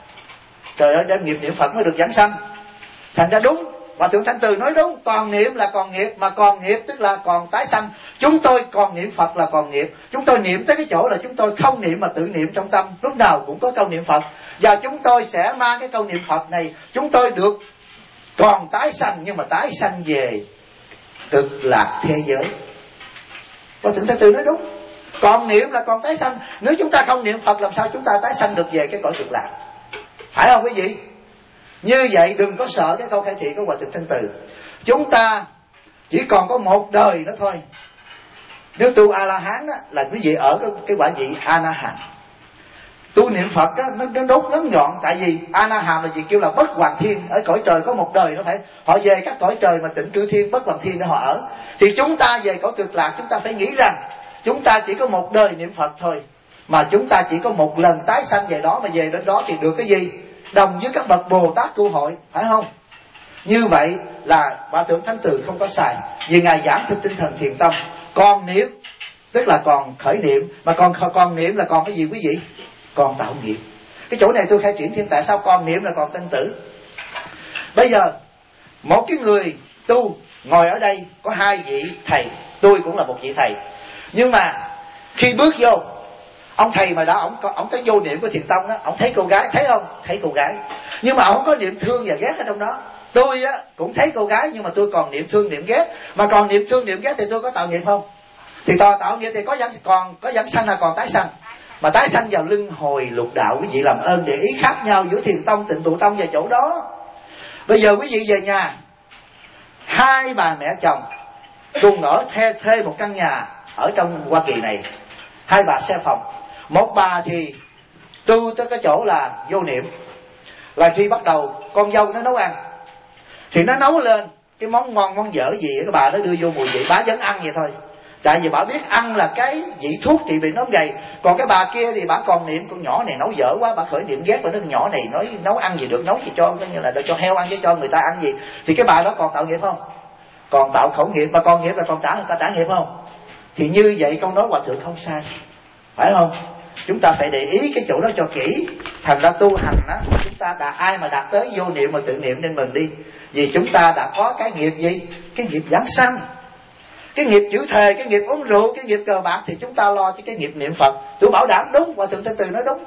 Trời ơi, đem nghiệp niệm Phật mới được giảng sanh. Thành ra đúng, Hòa Thượng Thanh Từ nói đúng. Còn niệm là còn nghiệp, mà còn nghiệp tức là còn tái sanh. Chúng tôi còn niệm Phật là còn nghiệp. Chúng tôi niệm tới cái chỗ là chúng tôi không niệm mà tự niệm trong tâm, lúc nào cũng có câu niệm Phật. Và chúng tôi sẽ mang cái câu niệm Phật này, chúng tôi được còn tái sanh, nhưng mà tái sanh về cực lạc thế giới. Hòa Thượng Thanh Từ nói đúng. Còn niệm là còn tái sanh. Nếu chúng ta không niệm Phật, làm sao chúng ta tái sanh được về cái cõi cực lạc? Phải không quý vị? Như vậy đừng có sợ cái câu khai thị của Hòa Thượng Thanh Từ. Chúng ta chỉ còn có một đời nữa thôi. Nếu tu A-la-hán là quý vị ở cái quả vị A-na-hàm. Tu niệm Phật á, nó đốt ngắn nhọn. Tại vì A-na-hàm là gì? Kêu là bất hoàng thiên. Ở cõi trời có một đời nó phải. Họ về các cõi trời mà tịnh cư thiên, bất hoàng thiên để họ ở. Thì chúng ta về cõi cực lạc, chúng ta phải nghĩ rằng chúng ta chỉ có một đời niệm Phật thôi, mà chúng ta chỉ có một lần tái sanh về đó. Mà về đến đó thì được cái gì? Đồng với các bậc Bồ Tát tu hội, phải không? Như vậy là Hòa Thượng Thanh Từ không có sai. Vì Ngài giảng thực tinh thần Thiền Tông. Còn niệm tức là còn khởi niệm, mà còn niệm là còn cái gì quý vị? Còn tạo nghiệp. Cái chỗ này tôi khai triển thêm tại sao còn niệm là còn tinh tử. Bây giờ một cái người tu ngồi ở đây có hai vị thầy, tôi cũng là một vị thầy. Nhưng mà khi bước vô, ông thầy mà đó, ông tới vô niệm của Thiền Tông đó, ông thấy cô gái, thấy không? Thấy cô gái. Nhưng mà ông không có niệm thương và ghét ở trong đó. Tôi á cũng thấy cô gái, nhưng mà tôi còn niệm thương niệm ghét. Mà còn niệm thương niệm ghét thì tôi có tạo nghiệp không? Thì tạo nghiệp thì còn có giảng sanh là còn tái sanh. Mà tái sanh vào luân hồi lục đạo. Quý vị làm ơn để ý khác nhau giữa Thiền Tông, Tịnh Độ Tông và chỗ đó. Bây giờ quý vị về nhà, hai bà mẹ chồng cùng ở thuê một căn nhà ở trong Hoa Kỳ này. Hai bà xe phòng. Một bà thì tu tới cái chỗ là vô niệm, là khi bắt đầu con dâu nó nấu ăn thì nó nấu lên cái món ngon món dở gì cái bà nó đưa vô mùi vị, bà vẫn ăn vậy thôi. Tại vì bà biết ăn là cái vị thuốc trị bệnh ốm gầy. Còn cái bà kia thì bà còn niệm con nhỏ này nấu dở quá, bà khởi niệm ghét và con nhỏ này nói nấu ăn gì được, nấu gì cho coi như là cho heo ăn chứ cho người ta ăn gì. Thì cái bà đó còn tạo nghiệp không? Còn tạo khẩu nghiệp. Mà còn nghiệp là còn người ta trả nghiệp không? Thì như vậy câu nói Hòa Thượng không sai, phải không? Chúng ta phải để ý cái chỗ đó cho kỹ. Thành ra tu hành á, chúng ta ai mà đạt tới vô niệm mà tự niệm nên mừng đi. Vì chúng ta đã có cái nghiệp gì? Cái nghiệp giảng sanh, cái nghiệp chữ thề, cái nghiệp uống rượu, cái nghiệp cờ bạc. Thì chúng ta lo cho cái nghiệp niệm Phật. Tôi bảo đảm đúng, Hòa Thượng Thanh Từ nói đúng.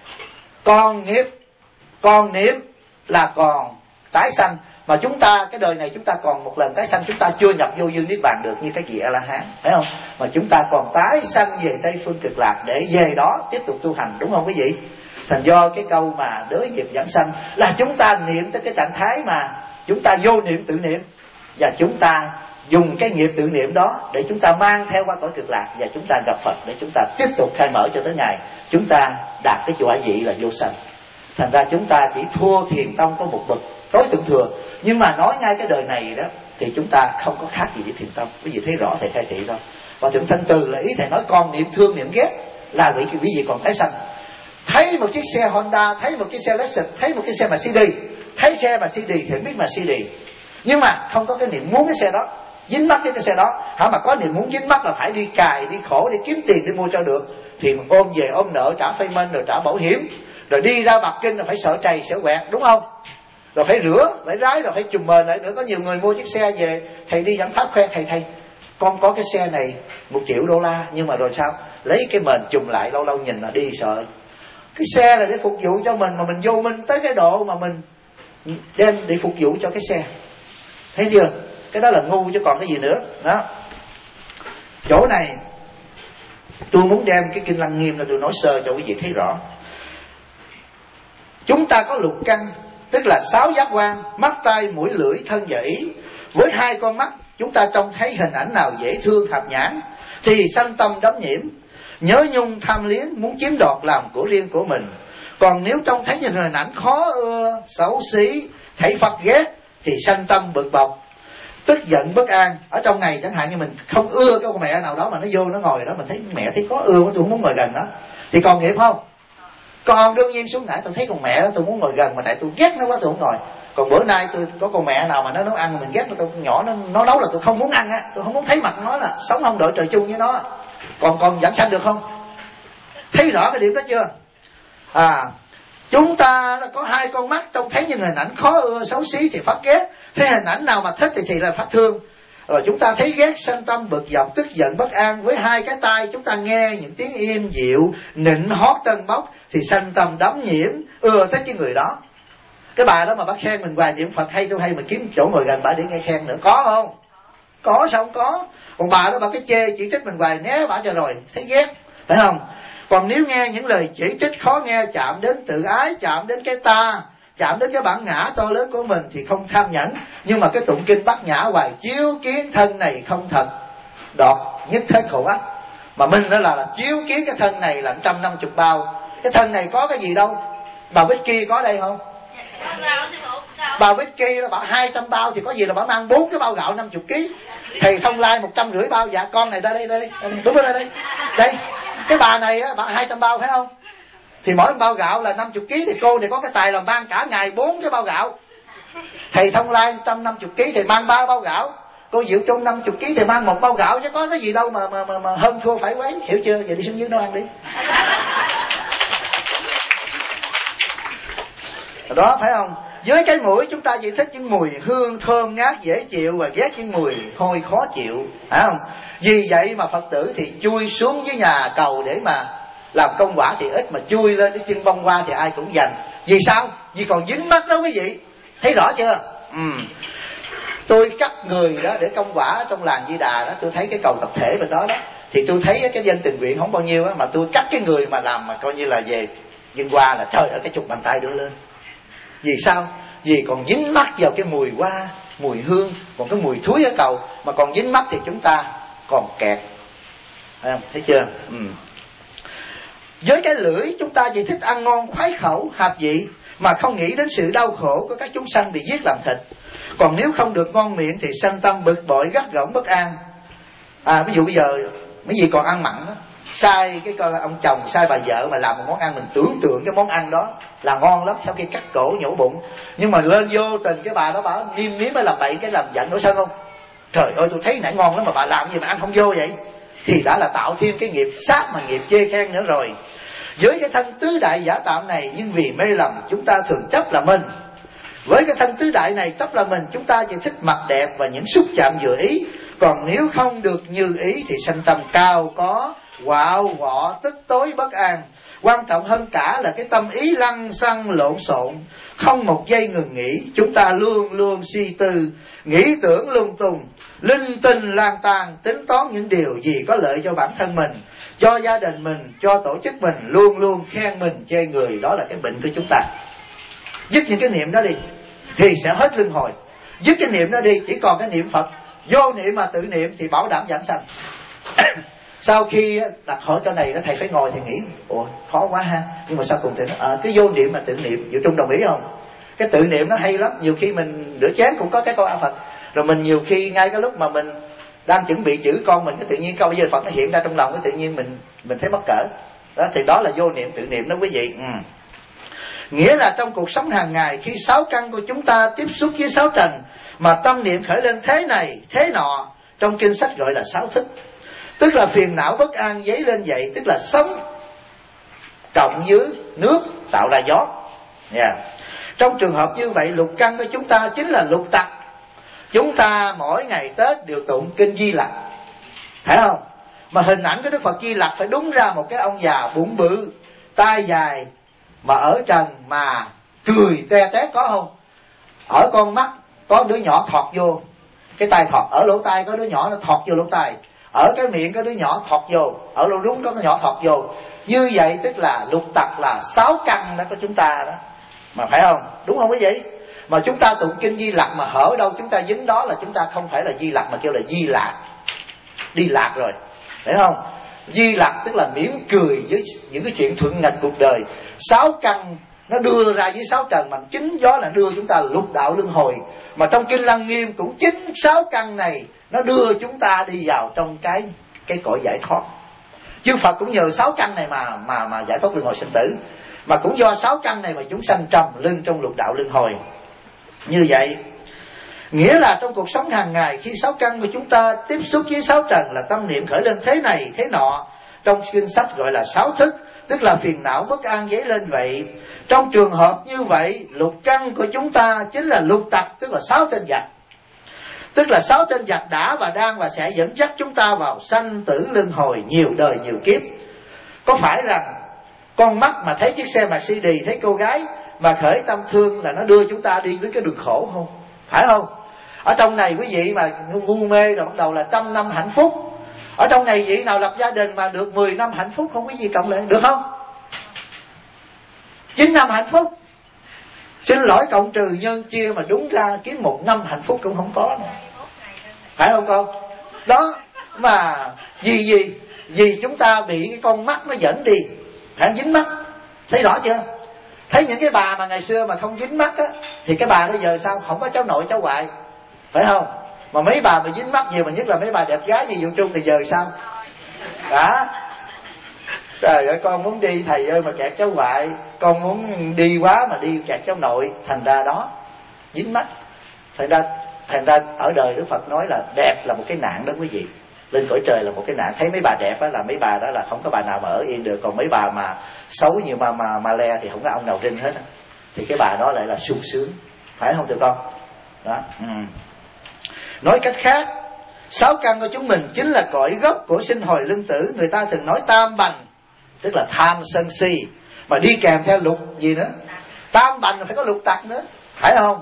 Còn niệm là còn tái sanh. Mà chúng ta cái đời này chúng ta còn một lần tái sanh, chúng ta chưa nhập vô dương niết bàn được như cái vị A-la-hán, phải không? Mà chúng ta còn tái sanh về Tây phương cực lạc để về đó tiếp tục tu hành, đúng không quý vị? Thành do cái câu mà đới nghiệp giảng sanh là chúng ta niệm tới cái trạng thái mà chúng ta vô niệm tự niệm, và chúng ta dùng cái nghiệp tự niệm đó để chúng ta mang theo qua cõi cực lạc, và chúng ta gặp Phật để chúng ta tiếp tục khai mở cho tới ngày chúng ta đạt cái quả vị là vô sanh. Thành ra chúng ta chỉ thua Thiền Tông có một bậc tối thượng thừa. Nhưng mà nói ngay cái đời này đó thì chúng ta không có khác gì với Thiền Tông. Quý vị thấy rõ thầy khai thị đâu. Và Thượng Thanh Từ là ý thầy nói còn niệm thương niệm ghét là quý vị còn tái sanh. Thấy một chiếc xe Honda, thấy một chiếc xe Lexus, thấy một cái xe Mercedes, thấy xe Mercedes thì biết Mercedes, nhưng mà không có cái niệm muốn cái xe đó, dính mắc với cái xe đó. Hả mà có niệm muốn dính mắc là phải đi cài, đi khổ, đi kiếm tiền để mua cho được. Thì ôm về ôm nợ, trả phê minh, rồi trả bảo hiểm, rồi đi ra Bạc Kinh là phải sợ trầy sợ quẹt, đúng không? Rồi phải rửa, phải rái, rồi phải chùm mền lại nữa. Có nhiều người mua chiếc xe về, thầy đi giảng pháp khoe thầy con có cái xe này $1 triệu, nhưng mà rồi sao? Lấy cái mền chùm lại, lâu lâu nhìn là đi sợ. Cái xe là để phục vụ cho mình, mà mình vô minh tới cái độ mà mình đem để phục vụ cho cái xe. Thấy chưa? Cái đó là ngu chứ còn cái gì nữa. Đó. Chỗ này tôi muốn đem cái Kinh Lăng Nghiêm là tôi nói sơ cho quý vị thấy rõ. Chúng ta có lục căn, tức là 6 giác quan: mắt, tai, mũi, lưỡi, thân và ý. Với 2 con mắt, chúng ta trông thấy hình ảnh nào dễ thương hợp nhãn thì sanh tâm đắm nhiễm, nhớ nhung tham liếng, muốn chiếm đoạt làm của riêng của mình. Còn nếu trông thấy những hình ảnh khó ưa, xấu xí, thấy Phật ghét thì sanh tâm bực bọc, tức giận bất an. Ở trong ngày chẳng hạn như mình không ưa cái con mẹ nào đó mà nó vô nó ngồi đó, mình thấy mẹ thấy có ưa quá, tôi không muốn ngồi gần đó, thì còn nghiệp không? Còn đương nhiên xuống nãy tôi thấy con mẹ đó tôi muốn ngồi gần, mà tại tôi ghét nó quá tôi không ngồi. Còn bữa nay tôi có con mẹ nào mà nó nấu ăn mình ghét, tôi nhỏ nó nấu là tôi không muốn ăn á, tôi không muốn thấy mặt nó, là sống không đội trời chung với nó. Còn giảm sanh được không? Thấy rõ cái điểm đó chưa? Chúng ta có hai con mắt, trông thấy những hình ảnh khó ưa xấu xí thì phát ghét, thấy hình ảnh nào mà thích thì là phát thương. Rồi chúng ta thấy ghét, sanh tâm bực dọc, tức giận bất an. Với hai cái tai chúng ta nghe những tiếng im dịu, nịnh hót tân bốc thì sanh tâm đắm nhiễm, ưa thích cái người đó. Cái bà đó mà bác khen mình hoài niệm Phật hay tôi hay, mình kiếm chỗ ngồi gần bà để nghe khen nữa, có không? Có sao không có? Còn bà đó bà cái chê chỉ trích mình hoài, né bà cho rồi, thấy ghét, phải không? Còn nếu nghe những lời chỉ trích khó nghe, chạm đến tự ái, chạm đến cái ta, chạm đến cái bản ngã to lớn của mình thì không tham nhẫn. Nhưng mà cái tụng kinh Bát Nhã hoài chiếu kiến thân này không thật, đọt nhất thế khổ ách. Mà mình đó là chiếu kiến cái thân này là 150 bao. Cái thân này có cái gì đâu? Bà Vicky có đây không? Bà Vicky là bà 200 bao thì có gì là bà mang 4 cái bao gạo 50 kg. Thầy Thông Lai 150 bao. Dạ con này đây đúng rồi, đây. Cái bà này á, bà 200 bao phải không? Thì mỗi bao gạo là 50 kg, thì cô này có cái tài là mang cả ngày 4 cái bao gạo. Thầy Thông Lai 150 kg thì mang 3 bao gạo. Cô Diệu Trung 50 kg thì mang 1 bao gạo, chứ có cái gì đâu mà hơn thua phải quấy, hiểu chưa? Giờ đi xuống dưới nó ăn đi. Đó, phải không? Với cái mũi chúng ta chỉ thích những mùi hương thơm ngát dễ chịu, và ghét những mùi hôi khó chịu, phải không? Vì vậy mà Phật tử thì chui xuống dưới nhà cầu để mà làm công quả thì ít, mà chui lên cái chân bông hoa thì ai cũng dành. Vì sao? Vì còn dính mắt đó quý vị. Thấy rõ chưa? Tôi cắt người đó để công quả trong làng Di Đà đó, tôi thấy cái cầu tập thể bên đó đó, thì tôi thấy cái danh tình nguyện không bao nhiêu á, mà tôi cắt cái người mà làm mà coi như là về dân hoa là trời ơi cái chục bàn tay đưa lên. Vì sao? Vì còn dính mắt vào cái mùi hoa, mùi hương, còn cái mùi thúi ở cầu mà còn dính mắt thì chúng ta còn kẹt. Thấy chưa? Với cái lưỡi chúng ta chỉ thích ăn ngon khoái khẩu hợp vị, mà không nghĩ đến sự đau khổ của các chúng sanh bị giết làm thịt. Còn nếu không được ngon miệng thì sanh tâm bực bội, gắt gỏng bất an. Ví dụ bây giờ mấy gì còn ăn mặn đó, sai cái con ông chồng, sai bà vợ mà làm một món ăn, mình tưởng tượng cái món ăn đó là ngon lắm, sau khi cắt cổ nhổ bụng, nhưng mà lên vô tình cái bà đó bà niêm nếm mới làm bậy, cái làm giận nổi sân không? Trời ơi tôi thấy nãy ngon lắm mà bà làm gì mà ăn không vô vậy? Thì đã là tạo thêm cái nghiệp sát mà nghiệp chê khen nữa rồi. Với cái thân tứ đại giả tạm này, nhưng vì mê lầm chúng ta thường chấp là mình. Với cái thân tứ đại này chấp là mình, chúng ta chỉ thích mặt đẹp và những xúc chạm vừa ý. Còn nếu không được như ý thì sanh tâm cao có, quạo quọ, tức tối bất an. Quan trọng hơn cả là cái tâm ý lăng xăng lộn xộn, không một giây ngừng nghỉ. Chúng ta luôn luôn suy tư, nghĩ tưởng lung tung, linh tinh lang tan, tính toán những điều gì có lợi cho bản thân mình, cho gia đình mình, cho tổ chức mình, luôn luôn khen mình chê người. Đó là cái bệnh của chúng ta. Dứt những cái niệm đó đi thì sẽ hết luân hồi. Dứt cái niệm đó đi, chỉ còn cái niệm Phật. Vô niệm mà tự niệm thì bảo đảm giảm sanh. Sau khi đặt hỏi cái này đó, thầy phải ngồi thì nghĩ ủa khó quá ha, nhưng mà sau cùng thì nó cái vô niệm mà tự niệm. Diệu Trung đồng ý không? Cái tự niệm nó hay lắm. Nhiều khi mình rửa chén cũng có cái câu A Phật, rồi mình nhiều khi ngay cái lúc mà mình đang chuẩn bị chữ con mình, cái tự nhiên câu bây giờ Phật nó hiện ra trong lòng, cái tự nhiên mình thấy mắc cỡ đó, thì đó là vô niệm tự niệm đó quý vị. Nghĩa là trong cuộc sống hàng ngày, khi 6 căn của chúng ta tiếp xúc với 6 trần mà tâm niệm khởi lên thế này thế nọ, trong kinh sách gọi là 6 thức. Tức là phiền não bất an dấy lên vậy, tức là sống cộng với nước tạo ra gió. Trong trường hợp như vậy, lục căn của chúng ta chính là lục tặc. Chúng ta mỗi ngày Tết đều tụng kinh Di Lặc, phải không? Mà hình ảnh của Đức Phật Di Lặc phải đúng ra một cái ông già bụng bự, tai dài, mà ở trần mà cười te tét, có không? Ở con mắt có đứa nhỏ thọt vô cái tai thọt, ở lỗ tai có đứa nhỏ nó thọt vô lỗ tai, ở cái miệng có đứa nhỏ thọt vô, ở lỗ rúng có cái nhỏ thọt vô. Như vậy tức là lục tặc là 6 căn đó của chúng ta đó, mà phải không? Đúng không quý vị? Mà chúng ta tụng kinh Di Lặc mà hở đâu chúng ta dính đó là chúng ta không phải là Di Lặc mà kêu là Di Lạc, đi lạc rồi, phải không? Di Lặc tức là mỉm cười với những cái chuyện thuận nghịch cuộc đời. 6 căn nó đưa ra dưới sáu trần, mà chính đó là đưa chúng ta lục đạo luân hồi. Mà trong Kinh Lăng Nghiêm cũng chính sáu căn này nó đưa chúng ta đi vào trong cái cõi giải thoát. Chư Phật cũng nhờ sáu căn này mà giải thoát luân hồi sinh tử. Mà cũng do sáu căn này mà chúng sanh trầm luân trong lục đạo luân hồi. Như vậy nghĩa là trong cuộc sống hàng ngày, khi sáu căn của chúng ta tiếp xúc với sáu trần là tâm niệm khởi lên thế này thế nọ, trong kinh sách gọi là sáu thức, tức là phiền não bất an dấy lên vậy. Trong trường hợp như vậy, lục căn của chúng ta chính là lục tặc, tức là sáu tên giặc. Tức là sáu tên giặc đã và đang và sẽ dẫn dắt chúng ta vào sanh tử luân hồi nhiều đời nhiều kiếp. Có phải rằng con mắt mà thấy chiếc xe Mercedes, thấy cô gái mà khởi tâm thương là nó đưa chúng ta đi đến cái đường khổ không? Phải không? Ở trong này quý vị mà ngu mê rồi bắt đầu là 100 năm hạnh phúc. Ở trong này vị nào lập gia đình mà được 10 năm hạnh phúc không quý vị cộng lại được không? 9 năm hạnh phúc. Xin lỗi cộng trừ nhân chia mà đúng ra kiếm 1 năm hạnh phúc cũng không có nữa. Phải không con? Đó mà vì chúng ta bị cái con mắt nó dẫn đi, phải dính mắt. Thấy rõ chưa? Thấy những cái bà mà ngày xưa mà không dính mắt á, thì cái bà bây giờ sao? Không có cháu nội cháu ngoại, phải không? Mà mấy bà mà dính mắt nhiều, mà nhất là mấy bà đẹp gái như Vũ Trung thì giờ sao? Đó. Trời ơi, con muốn đi thầy ơi mà kẹt cháu ngoại, con muốn đi quá mà đi kẹt cháu nội, thành ra đó dính mắt. Thành ra ở đời Đức Phật nói là đẹp là một cái nạn đó quý vị. Lên cõi trời là một cái nạn. Thấy mấy bà đẹp đó là mấy bà đó là không có bà nào mà ở yên được. Còn mấy bà mà xấu như mà le thì không có ông nào rinh hết. Thì cái bà đó lại là sung sướng. Phải không tụi con? Đó. Nói cách khác, sáu căn của chúng mình chính là cội gốc của sinh hồi luân tử. Người ta thường nói tam bành, tức là tham sân si, mà đi kèm theo lục gì nữa? Tam bành phải có lục tặc nữa, phải không?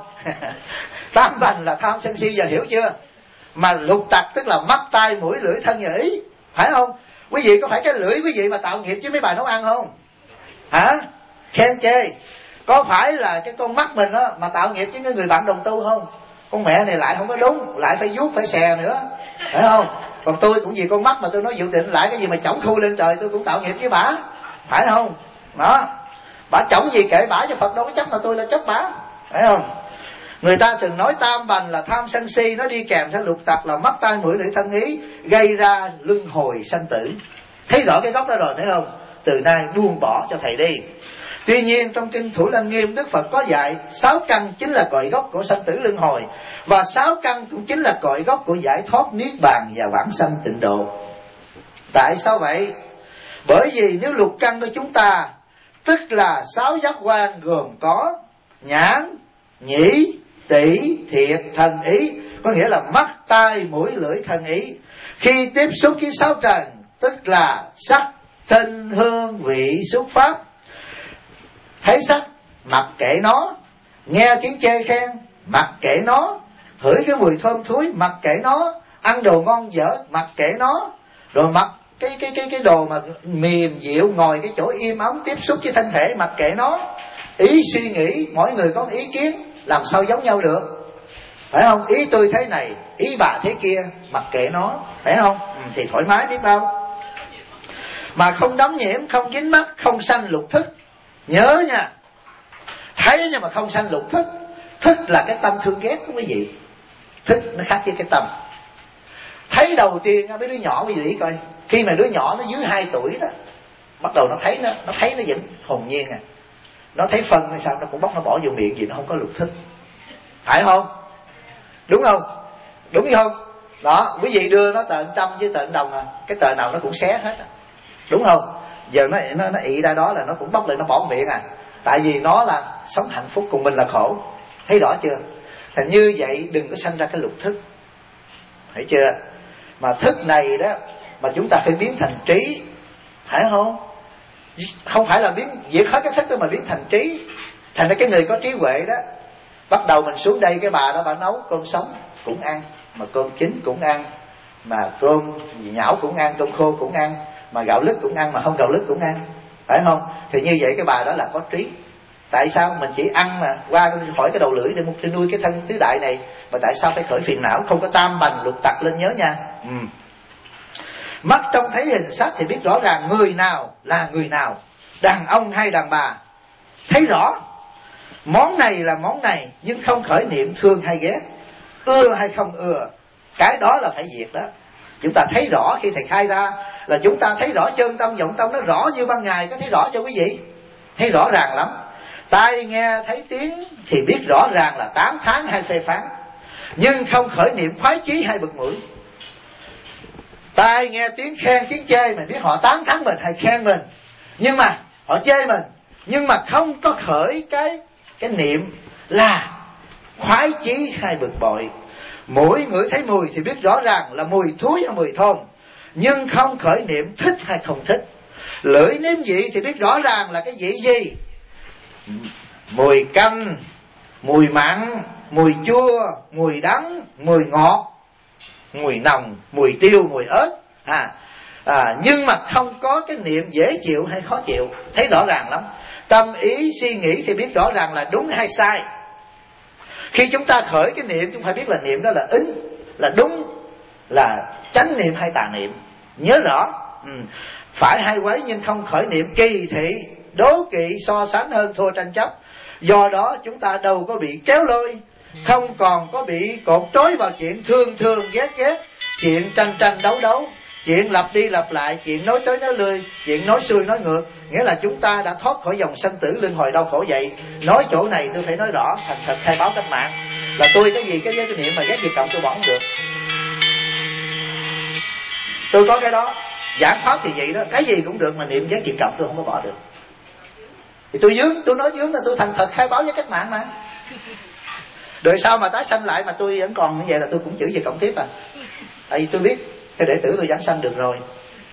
Tam bành là tham sân si, giờ hiểu chưa? Mà lục tặc tức là mắt tai mũi lưỡi thân và ý, phải không? Quý vị có phải cái lưỡi quý vị mà tạo nghiệp với mấy bà nấu ăn không? Hả? Khen chê. Có phải là cái con mắt mình đó mà tạo nghiệp với cái người bạn đồng tu không? Con mẹ này lại không có đúng, lại phải vuốt phải xè nữa, phải không? Còn tôi cũng vì con mắt mà tôi nói dự định lại cái gì mà chổng khui lên trời, tôi cũng tạo nghiệp với bả, phải không? Đó, bả chổng gì kệ bả, cho Phật đâu có chấp mà tôi là chấp bả, phải không? Người ta thường nói tam bành là tham sân si, nó đi kèm theo lục tặc là mắt tai mũi lưỡi thân ý, gây ra luân hồi sanh tử. Thấy rõ cái gốc đó rồi, thấy không? Từ nay buông bỏ cho thầy đi. Tuy nhiên trong kinh Thủ Lăng Nghiêm, Đức Phật có dạy sáu căn chính là cội gốc của sanh tử luân hồi, và sáu căn cũng chính là cội gốc của giải thoát niết bàn và vãng sanh tịnh độ. Tại sao vậy? Bởi vì nếu lục căn của chúng ta, tức là sáu giác quan gồm có nhãn, nhĩ, tỷ, thiệt, thân, ý, có nghĩa là mắt, tai, mũi, lưỡi, thân, ý, khi tiếp xúc với sáu trần, tức là sắc, thinh, hương, vị, xúc, pháp, thấy sắc mặc kệ nó, nghe tiếng chê khen mặc kệ nó, hửi cái mùi thơm thúi mặc kệ nó, ăn đồ ngon dở mặc kệ nó, rồi mặc cái đồ mà mềm dịu, ngồi cái chỗ im ắng tiếp xúc với thân thể mặc kệ nó. Ý suy nghĩ, mỗi người có ý kiến, làm sao giống nhau được, phải không? Ý tôi thế này, ý bà thế kia, mặc kệ nó, phải không? Thì thoải mái biết bao. Mà không đắm nhiễm, không dính mắc, không sanh lục thức. Nhớ nha, thấy nhưng mà không sanh lục thức. Thức là cái tâm thương ghét của quý vị. Thức nó khác với cái tâm. Thấy đầu tiên mấy đứa nhỏ quý vị coi, khi mà đứa nhỏ nó dưới 2 tuổi đó, bắt đầu nó thấy nó vẫn hồn nhiên à. Nó thấy phân hay sao nó cũng bóc nó bỏ vô miệng, gì nó không có lục thức, phải không? Đúng không? Đúng không? Đó, quý vị đưa nó tờ 100 với tờ 1 đồng à, cái tờ nào nó cũng xé hết à. Đúng không? Giờ nó ị ra đó là nó cũng bóc lại nó bỏ miệng à. Tại vì nó là sống hạnh phúc, cùng mình là khổ. Thấy rõ chưa? Thành như vậy đừng có sanh ra cái lục thức, thấy chưa? Mà thức này đó mà chúng ta phải biến thành trí, phải không? Không phải là biến diệt hết cái thức đó mà biến thành trí. Thành ra cái người có trí huệ đó, bắt đầu mình xuống đây, cái bà đó bà nấu cơm sống cũng ăn, mà cơm chín cũng ăn, mà cơm nhão cũng ăn, cơm khô cũng ăn, mà gạo lứt cũng ăn, mà không gạo lứt cũng ăn, phải không? Thì như vậy cái bà đó là có trí. Tại sao mình chỉ ăn mà qua khỏi cái đầu lưỡi để nuôi cái thân tứ đại này, mà tại sao phải khởi phiền não? Không có tam bành lục tặc lên, nhớ nha. Mắt trông thấy hình sắc thì biết rõ ràng người nào là người nào, đàn ông hay đàn bà, thấy rõ món này là món này, nhưng không khởi niệm thương hay ghét, ưa hay không ưa. Cái đó là phải diệt đó. Chúng ta thấy rõ khi thầy khai ra là chúng ta thấy rõ chân tâm vọng tâm, nó rõ như ban ngày. Có thấy rõ cho quý vị? Thấy rõ ràng lắm. Tai nghe thấy tiếng thì biết rõ ràng là tán thán hay phê phán, nhưng không khởi niệm khoái chí hay bực mũi. Tai nghe tiếng khen tiếng chê, mình biết họ tán thán mình hay khen mình, nhưng mà họ chê mình, nhưng mà không có khởi cái niệm là khoái chí hay bực bội. Mũi ngửi thấy mùi thì biết rõ ràng là mùi thối hay mùi thơm, nhưng không khởi niệm thích hay không thích. Lưỡi nếm vị thì biết rõ ràng là cái vị gì, mùi canh, mùi mặn, mùi chua, mùi đắng, mùi ngọt, mùi nồng, mùi tiêu, mùi ớt. Nhưng mà không có cái niệm dễ chịu hay khó chịu. Thấy rõ ràng lắm. Tâm ý suy nghĩ thì biết rõ ràng là đúng hay sai. Khi chúng ta khởi cái niệm, chúng phải biết là niệm đó là ính, là đúng, là chánh niệm hay tà niệm. Nhớ rõ. Phải hay quấy nhưng không khởi niệm kỳ thị, đố kỵ, so sánh, hơn thua, tranh chấp. Do đó chúng ta đâu có bị kéo lôi, không còn có bị cột trói vào chuyện thương thương ghét ghét, chuyện tranh tranh đấu đấu, chuyện lặp đi lặp lại, chuyện nói tới nói lui, chuyện nói xuôi nói ngược. Nghĩa là chúng ta đã thoát khỏi dòng sanh tử luân hồi đau khổ vậy. Nói chỗ này tôi phải nói rõ, thành thật khai báo cách mạng là tôi cái gì cái niệm mà ghét gì cộng tôi bỏ không được. Tôi có cái đó. Giảng pháp thì vậy đó, cái gì cũng được mà niệm ghét gì cộng tôi không có bỏ được. Thì tôi nói dướng là tôi thành thật khai báo với cách mạng mà. Đời sau mà tái sanh lại mà tôi vẫn còn như vậy là tôi cũng chữ về cộng tiếp à. Tại vì tôi biết cái đệ tử tôi giảng sanh được rồi.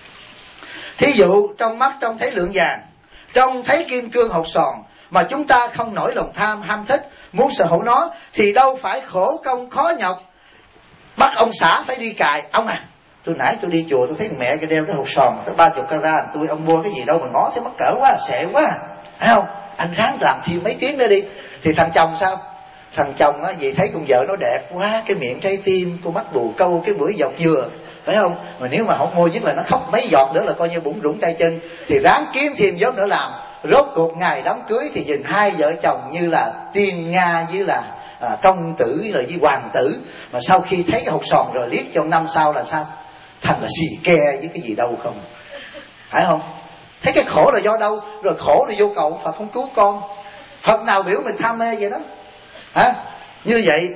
Thí dụ trong mắt trông thấy lượng vàng, trông thấy kim cương hột sòn, mà chúng ta không nổi lòng tham ham thích, muốn sở hữu nó, thì đâu phải khổ công khó nhọc bắt ông xã phải đi cài. Ông à, tôi nãy tôi đi chùa tôi thấy mẹ cái đeo cái hột sòn tới 30 carat, ông mua cái gì đâu mà ngó thấy mắc cỡ quá, xệ quá, phải không? Anh ráng làm thêm mấy tiếng nữa đi. Thì thằng chồng sao? Thằng chồng á, vì thấy con vợ nó đẹp quá, cái miệng trái tim, con mắt bù câu, cái mũi giọt dừa, phải không? Mà nếu mà không mua nhất là nó khóc mấy giọt nữa là coi như bủn rủn tay chân. Thì ráng kiếm thêm vốn nữa làm. Rốt cuộc ngày đám cưới thì nhìn hai vợ chồng như là tiên nga với là công tử rồi với hoàng tử. Mà sau khi thấy cái hột sòn rồi liếc trong năm sau là sao? Thành là xì ke với cái gì đâu không, phải không? Thấy cái khổ là do đâu? Rồi khổ là vô cầu Phật không cứu con. Phật nào biểu mình tham mê vậy đó hả? Như vậy,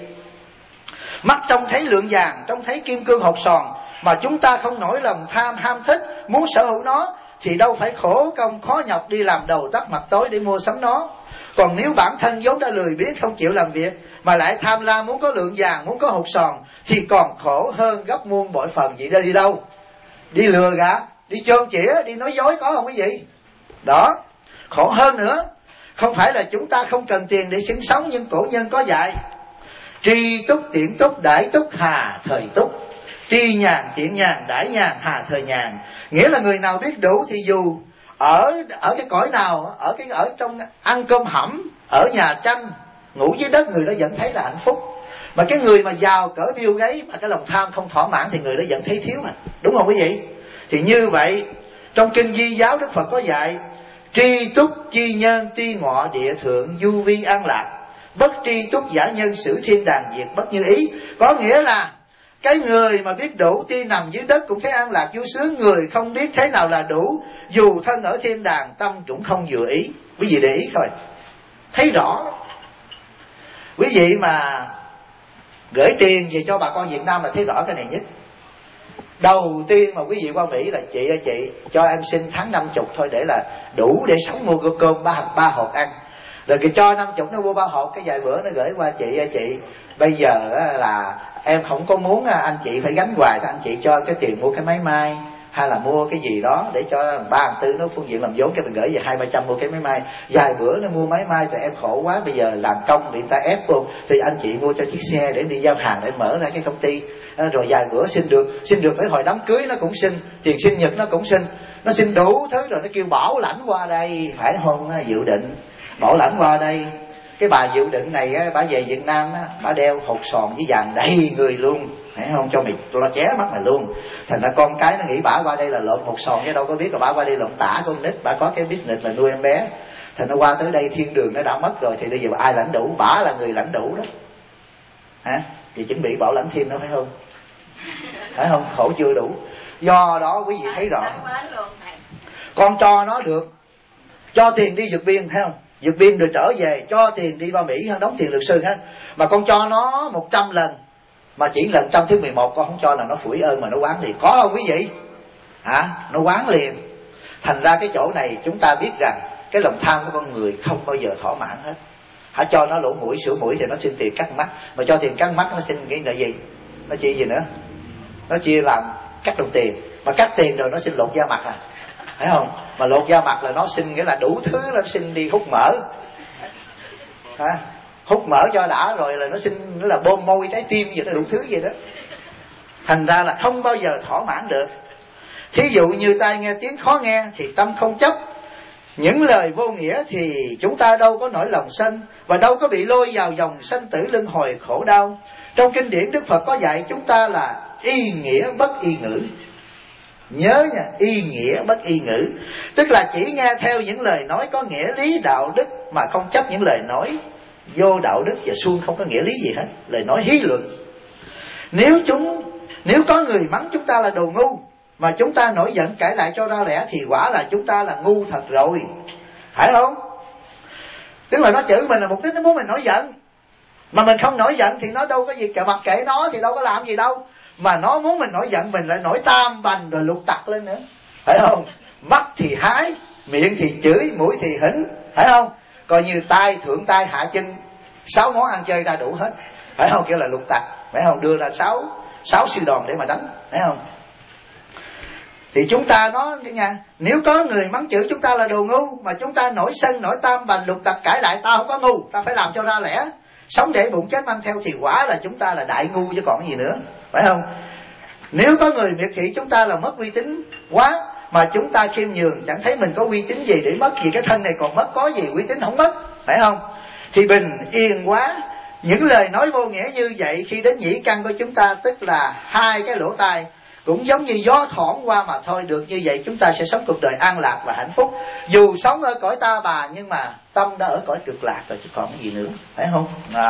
mắt trông thấy lượng vàng, trông thấy kim cương hột sòn, mà chúng ta không nổi lòng tham ham thích, muốn sở hữu nó, thì đâu phải khổ công khó nhọc đi làm đầu tắt mặt tối để mua sắm nó. Còn nếu bản thân vốn đã lười biếng không chịu làm việc, mà lại tham lam muốn có lượng vàng, muốn có hột sòn, thì còn khổ hơn gấp muôn bội phần. Vậy đi đâu? Đi lừa gạt, đi chôn chĩa, đi nói dối, có không quý vị? Đó, khổ hơn nữa. Không phải là chúng ta không cần tiền để sinh sống, nhưng cổ nhân có dạy: tri túc tiện túc, đãi túc, hà thời túc. Tri nhàn tiện nhàn, đãi nhàn, hà thời nhàn. Nghĩa là người nào biết đủ thì dù ở cái cõi nào, ở trong ăn cơm hẩm, ở nhà tranh, ngủ dưới đất, người đó vẫn thấy là hạnh phúc. Mà cái người mà giàu cỡ Bill Gates mà cái lòng tham không thỏa mãn thì người đó vẫn thấy thiếu mà. Đúng không quý vị? Thì như vậy, trong kinh Di giáo Đức Phật có dạy: tri túc chi nhân, ti ngọ địa thượng, du vi an lạc. Bất tri túc giả nhân, xử thiên đàng diệt bất như ý. Có nghĩa là cái người mà biết đủ tuy nằm dưới đất cũng thấy an lạc vui sướng. Người không biết thế nào là đủ, dù thân ở thiên đàng tâm cũng không vừa ý. Quý vị để ý thôi, thấy rõ. Quý vị mà gửi tiền về cho bà con Việt Nam là thấy rõ cái này nhất. Đầu tiên mà quý vị qua Mỹ là: chị ơi chị, cho em xin tháng 50 thôi để là đủ để sống mua cơm ba hộp ăn. Rồi cái cho 50 nó mua 3 hộp, cái vài bữa nó gửi qua: chị ơi chị, bây giờ là em không có muốn anh chị phải gánh hoài, anh chị cho cái tiền mua cái máy may hay là mua cái gì đó để cho 3-4 nó phương diện làm vốn, cái mình gửi về 200-300 mua cái máy may. Vài bữa nó mua máy may rồi em khổ quá, bây giờ làm công bị người ta ép vô, thì anh chị mua cho chiếc xe để đi giao hàng, để mở ra cái công ty. Rồi vài bữa xin được tới hồi đám cưới nó cũng xin, tiền sinh nhật nó cũng xin, nó xin đủ thứ rồi nó kêu bảo lãnh qua đây, phải không? Dự Định bảo lãnh qua đây. Cái bà Dự Định này bà về Việt Nam bà đeo hột sòn với vàng đầy người luôn, phải không? Cho mày lo ché mắt mày luôn. Thành ra con cái nó nghĩ bà qua đây là lộn hột sòn, chứ đâu có biết là bà qua đây lộn tả con nít. Bà có cái business là nuôi em bé. Thì nó qua tới đây thiên đường nó đã mất rồi, thì bây giờ ai lãnh đủ? Bả là người lãnh đủ đó. Hả? Thì chuẩn bị bảo lãnh thêm nó phải không? Phải không? Khổ chưa đủ. Do đó quý vị thấy rõ, con cho nó được, cho tiền đi vượt biên, thấy không? Vượt biên rồi trở về cho tiền đi qua Mỹ hơn đóng tiền luật sư ha. Mà con cho nó 100 lần, mà chỉ lần trăm thứ 11 con không cho là nó phủi ơn mà nó quán liền. Có không quý vị? Hả? Nó quán liền. Thành ra cái chỗ này chúng ta biết rằng cái lòng tham của con người không bao giờ thỏa mãn hết. Hả? Cho nó lỗ mũi, sửa mũi thì nó xin tiền cắt mắt, mà cho tiền cắt mắt nó xin cái là gì? Nó chia gì nữa? Nó chia làm cắt đồng tiền, mà cắt tiền rồi nó xin lột da mặt à, phải không? Mà lột da mặt là nó xin nghĩa là đủ thứ, nó xin đi hút mỡ, hả? Hút mỡ cho đã rồi là nó xin nó là bơm môi trái tim vậy đó, đủ thứ vậy đó. Thành ra là không bao giờ thỏa mãn được. Thí dụ như tai nghe tiếng khó nghe thì tâm không chấp. Những lời vô nghĩa thì chúng ta đâu có nổi lòng sân, và đâu có bị lôi vào dòng sanh tử luân hồi khổ đau. Trong kinh điển Đức Phật có dạy chúng ta là y nghĩa bất y ngữ. Nhớ nha, y nghĩa bất y ngữ, tức là chỉ nghe theo những lời nói có nghĩa lý đạo đức, mà không chấp những lời nói vô đạo đức và suông không có nghĩa lý gì hết, lời nói hí luận. Nếu có người mắng chúng ta là đồ ngu mà chúng ta nổi giận cãi lại cho ra lẽ, thì quả là chúng ta là ngu thật rồi, phải không? Tức là nó chửi mình là mục đích nó muốn mình nổi giận, mà mình không nổi giận thì nó đâu có gì cả, mặc kệ nó thì đâu có làm gì đâu. Mà nó muốn mình nổi giận, mình lại nổi tam bành rồi lục tặc lên nữa, phải không? Mắt thì hái, miệng thì chửi, mũi thì hỉnh, phải không? Coi như tay thượng tay hạ chân, 6 món ăn chơi ra đủ hết, phải không? Kêu là lục tặc, phải không? Đưa ra 6 sư đòn để mà đánh, phải không? Thì chúng ta nói nha, nếu có người mắng chửi chúng ta là đồ ngu, mà chúng ta nổi sân, nổi tam bành, lục tặc cãi lại, ta không có ngu, ta phải làm cho ra lẽ, sống để bụng chết mang theo, thì quả là chúng ta là đại ngu chứ còn cái gì nữa, phải không? Nếu có người miệt thị chúng ta là mất uy tín quá, mà chúng ta khiêm nhường, chẳng thấy mình có uy tín gì để mất, vì cái thân này còn mất, có gì uy tín không mất, phải không? Thì bình yên quá. Những lời nói vô nghĩa như vậy khi đến nhĩ căn của chúng ta, tức là 2 cái lỗ tai, cũng giống như gió thoảng qua mà thôi. Được như vậy chúng ta sẽ sống cuộc đời an lạc và hạnh phúc, dù sống ở cõi ta bà, nhưng mà tâm đã ở cõi cực lạc rồi chứ còn cái gì nữa, phải không?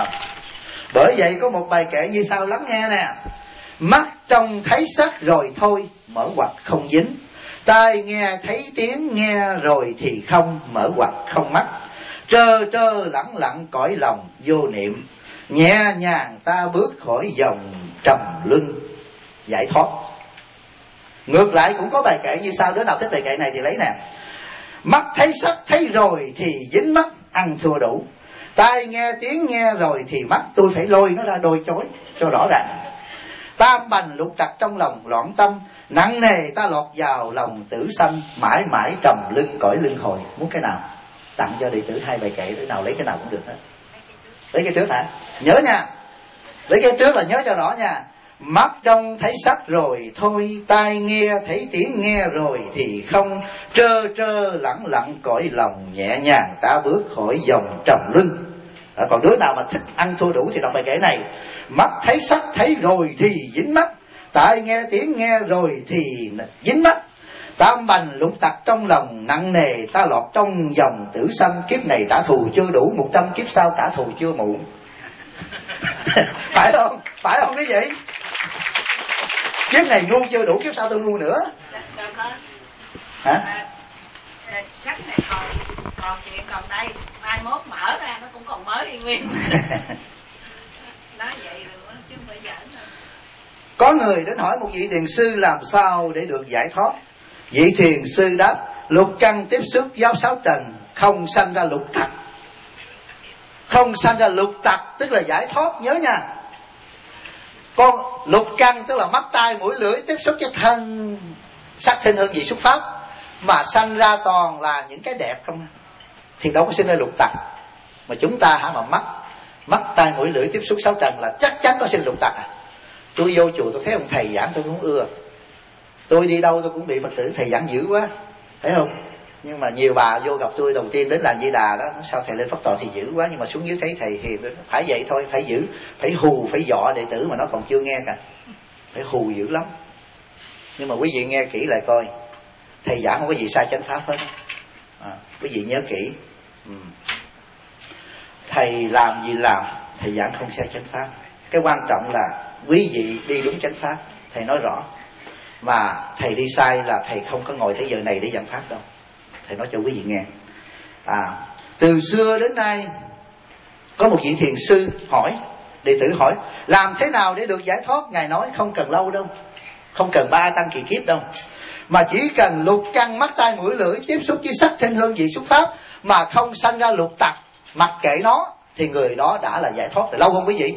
Bởi vậy có một bài kệ như sau, lắng nghe nè. Mắt trông thấy sắc rồi thôi, mở ngoặt không dính. Tai nghe thấy tiếng nghe rồi thì không, mở ngoặt không mắt. Trơ trơ lẳng lặng cõi lòng vô niệm, nhẹ nhàng ta bước khỏi dòng trầm luân giải thoát. Ngược lại cũng có bài kệ như sau, đứa nào thích bài kệ này thì lấy nè. Mắt thấy sắc thấy rồi thì dính mắt, ăn thua đủ. Tai nghe tiếng nghe rồi thì mắt, tôi phải lôi nó ra đôi chối cho rõ ràng. Tam bành lục trặc trong lòng loạn tâm, nặng nề ta lọt vào lòng tử sanh, mãi mãi trầm lưng cõi luân hồi. Muốn cái nào? Tặng cho đệ tử 2 bài kệ, đứa nào lấy cái nào cũng được hết. Lấy cái trước hả? Nhớ nha, lấy cái trước là nhớ cho rõ nha. Mắt trông thấy sắc rồi thôi, tai nghe thấy tiếng nghe rồi thì không, trơ trơ lẳng lặng cõi lòng, nhẹ nhàng ta bước khỏi dòng trầm luân. Còn đứa nào mà thích ăn thua đủ thì đọc bài kệ này. Mắt thấy sắc thấy rồi thì dính mắt, tai nghe tiếng nghe rồi thì dính mắt. Tam bành lục tặc trong lòng, nặng nề ta lọt trong dòng tử sanh. Kiếp này trả thù chưa đủ, 100 kiếp sau trả thù chưa muộn. Phải không? Phải không quý vị? Kiếp này ngu chưa đủ, kiếp sau tôi ngu nữa. Hả? Sắc này còn chuyện còn đây, mai mốt mở ra nó cũng còn mới y nguyên. Nói vậy rồi chứ không phải giỡn đâu. Có người đến hỏi một vị thiền sư làm sao để được giải thoát. Vị thiền sư đáp, lục căn tiếp xúc giáo sáu trần, không sanh ra lục tặc. Không sanh ra lục tặc tức là giải thoát, nhớ nha. Con lục căn tức là mắt tai mũi lưỡi tiếp xúc với thân sắc thinh hương vị xúc pháp, mà sanh ra toàn là những cái đẹp không, thì đâu có sinh ra lục tặc. Mà chúng ta hả, mà mắt tai mũi lưỡi tiếp xúc sáu trần là chắc chắn có sinh lục tặc à. Tôi vô chùa tôi thấy ông thầy giảng tôi cũng ưa, tôi đi đâu tôi cũng bị Phật tử thầy giảng dữ quá, phải không? Nhưng mà nhiều bà vô gặp tôi đầu tiên đến làm Di Đà đó, sao thầy lên pháp tọa thì dữ quá, nhưng mà xuống dưới thấy thầy hiền, phải vậy thôi, phải giữ, phải hù, phải dọ đệ tử mà nó còn chưa nghe cả, phải hù dữ lắm. Nhưng mà quý vị nghe kỹ lại coi, thầy giảng không có gì sai chánh pháp hết. Quý vị nhớ kỹ, Thầy làm gì làm, thầy giảng không sai chánh pháp. Cái quan trọng là quý vị đi đúng chánh pháp. Thầy nói rõ. Mà thầy đi sai là thầy không có ngồi tới giờ này để giảng pháp đâu. Thầy nói cho quý vị nghe. Từ xưa đến nay có một vị thiền sư hỏi, đệ tử hỏi, làm thế nào để được giải thoát? Ngài nói không cần lâu đâu, không cần 3 tăng kỳ kiếp đâu, mà chỉ cần lục căn mắt tai mũi lưỡi tiếp xúc với sắc thanh hương vị xúc pháp mà không sanh ra lục tặc, mặc kệ nó, thì người đó đã là giải thoát rồi. Lâu không quý vị?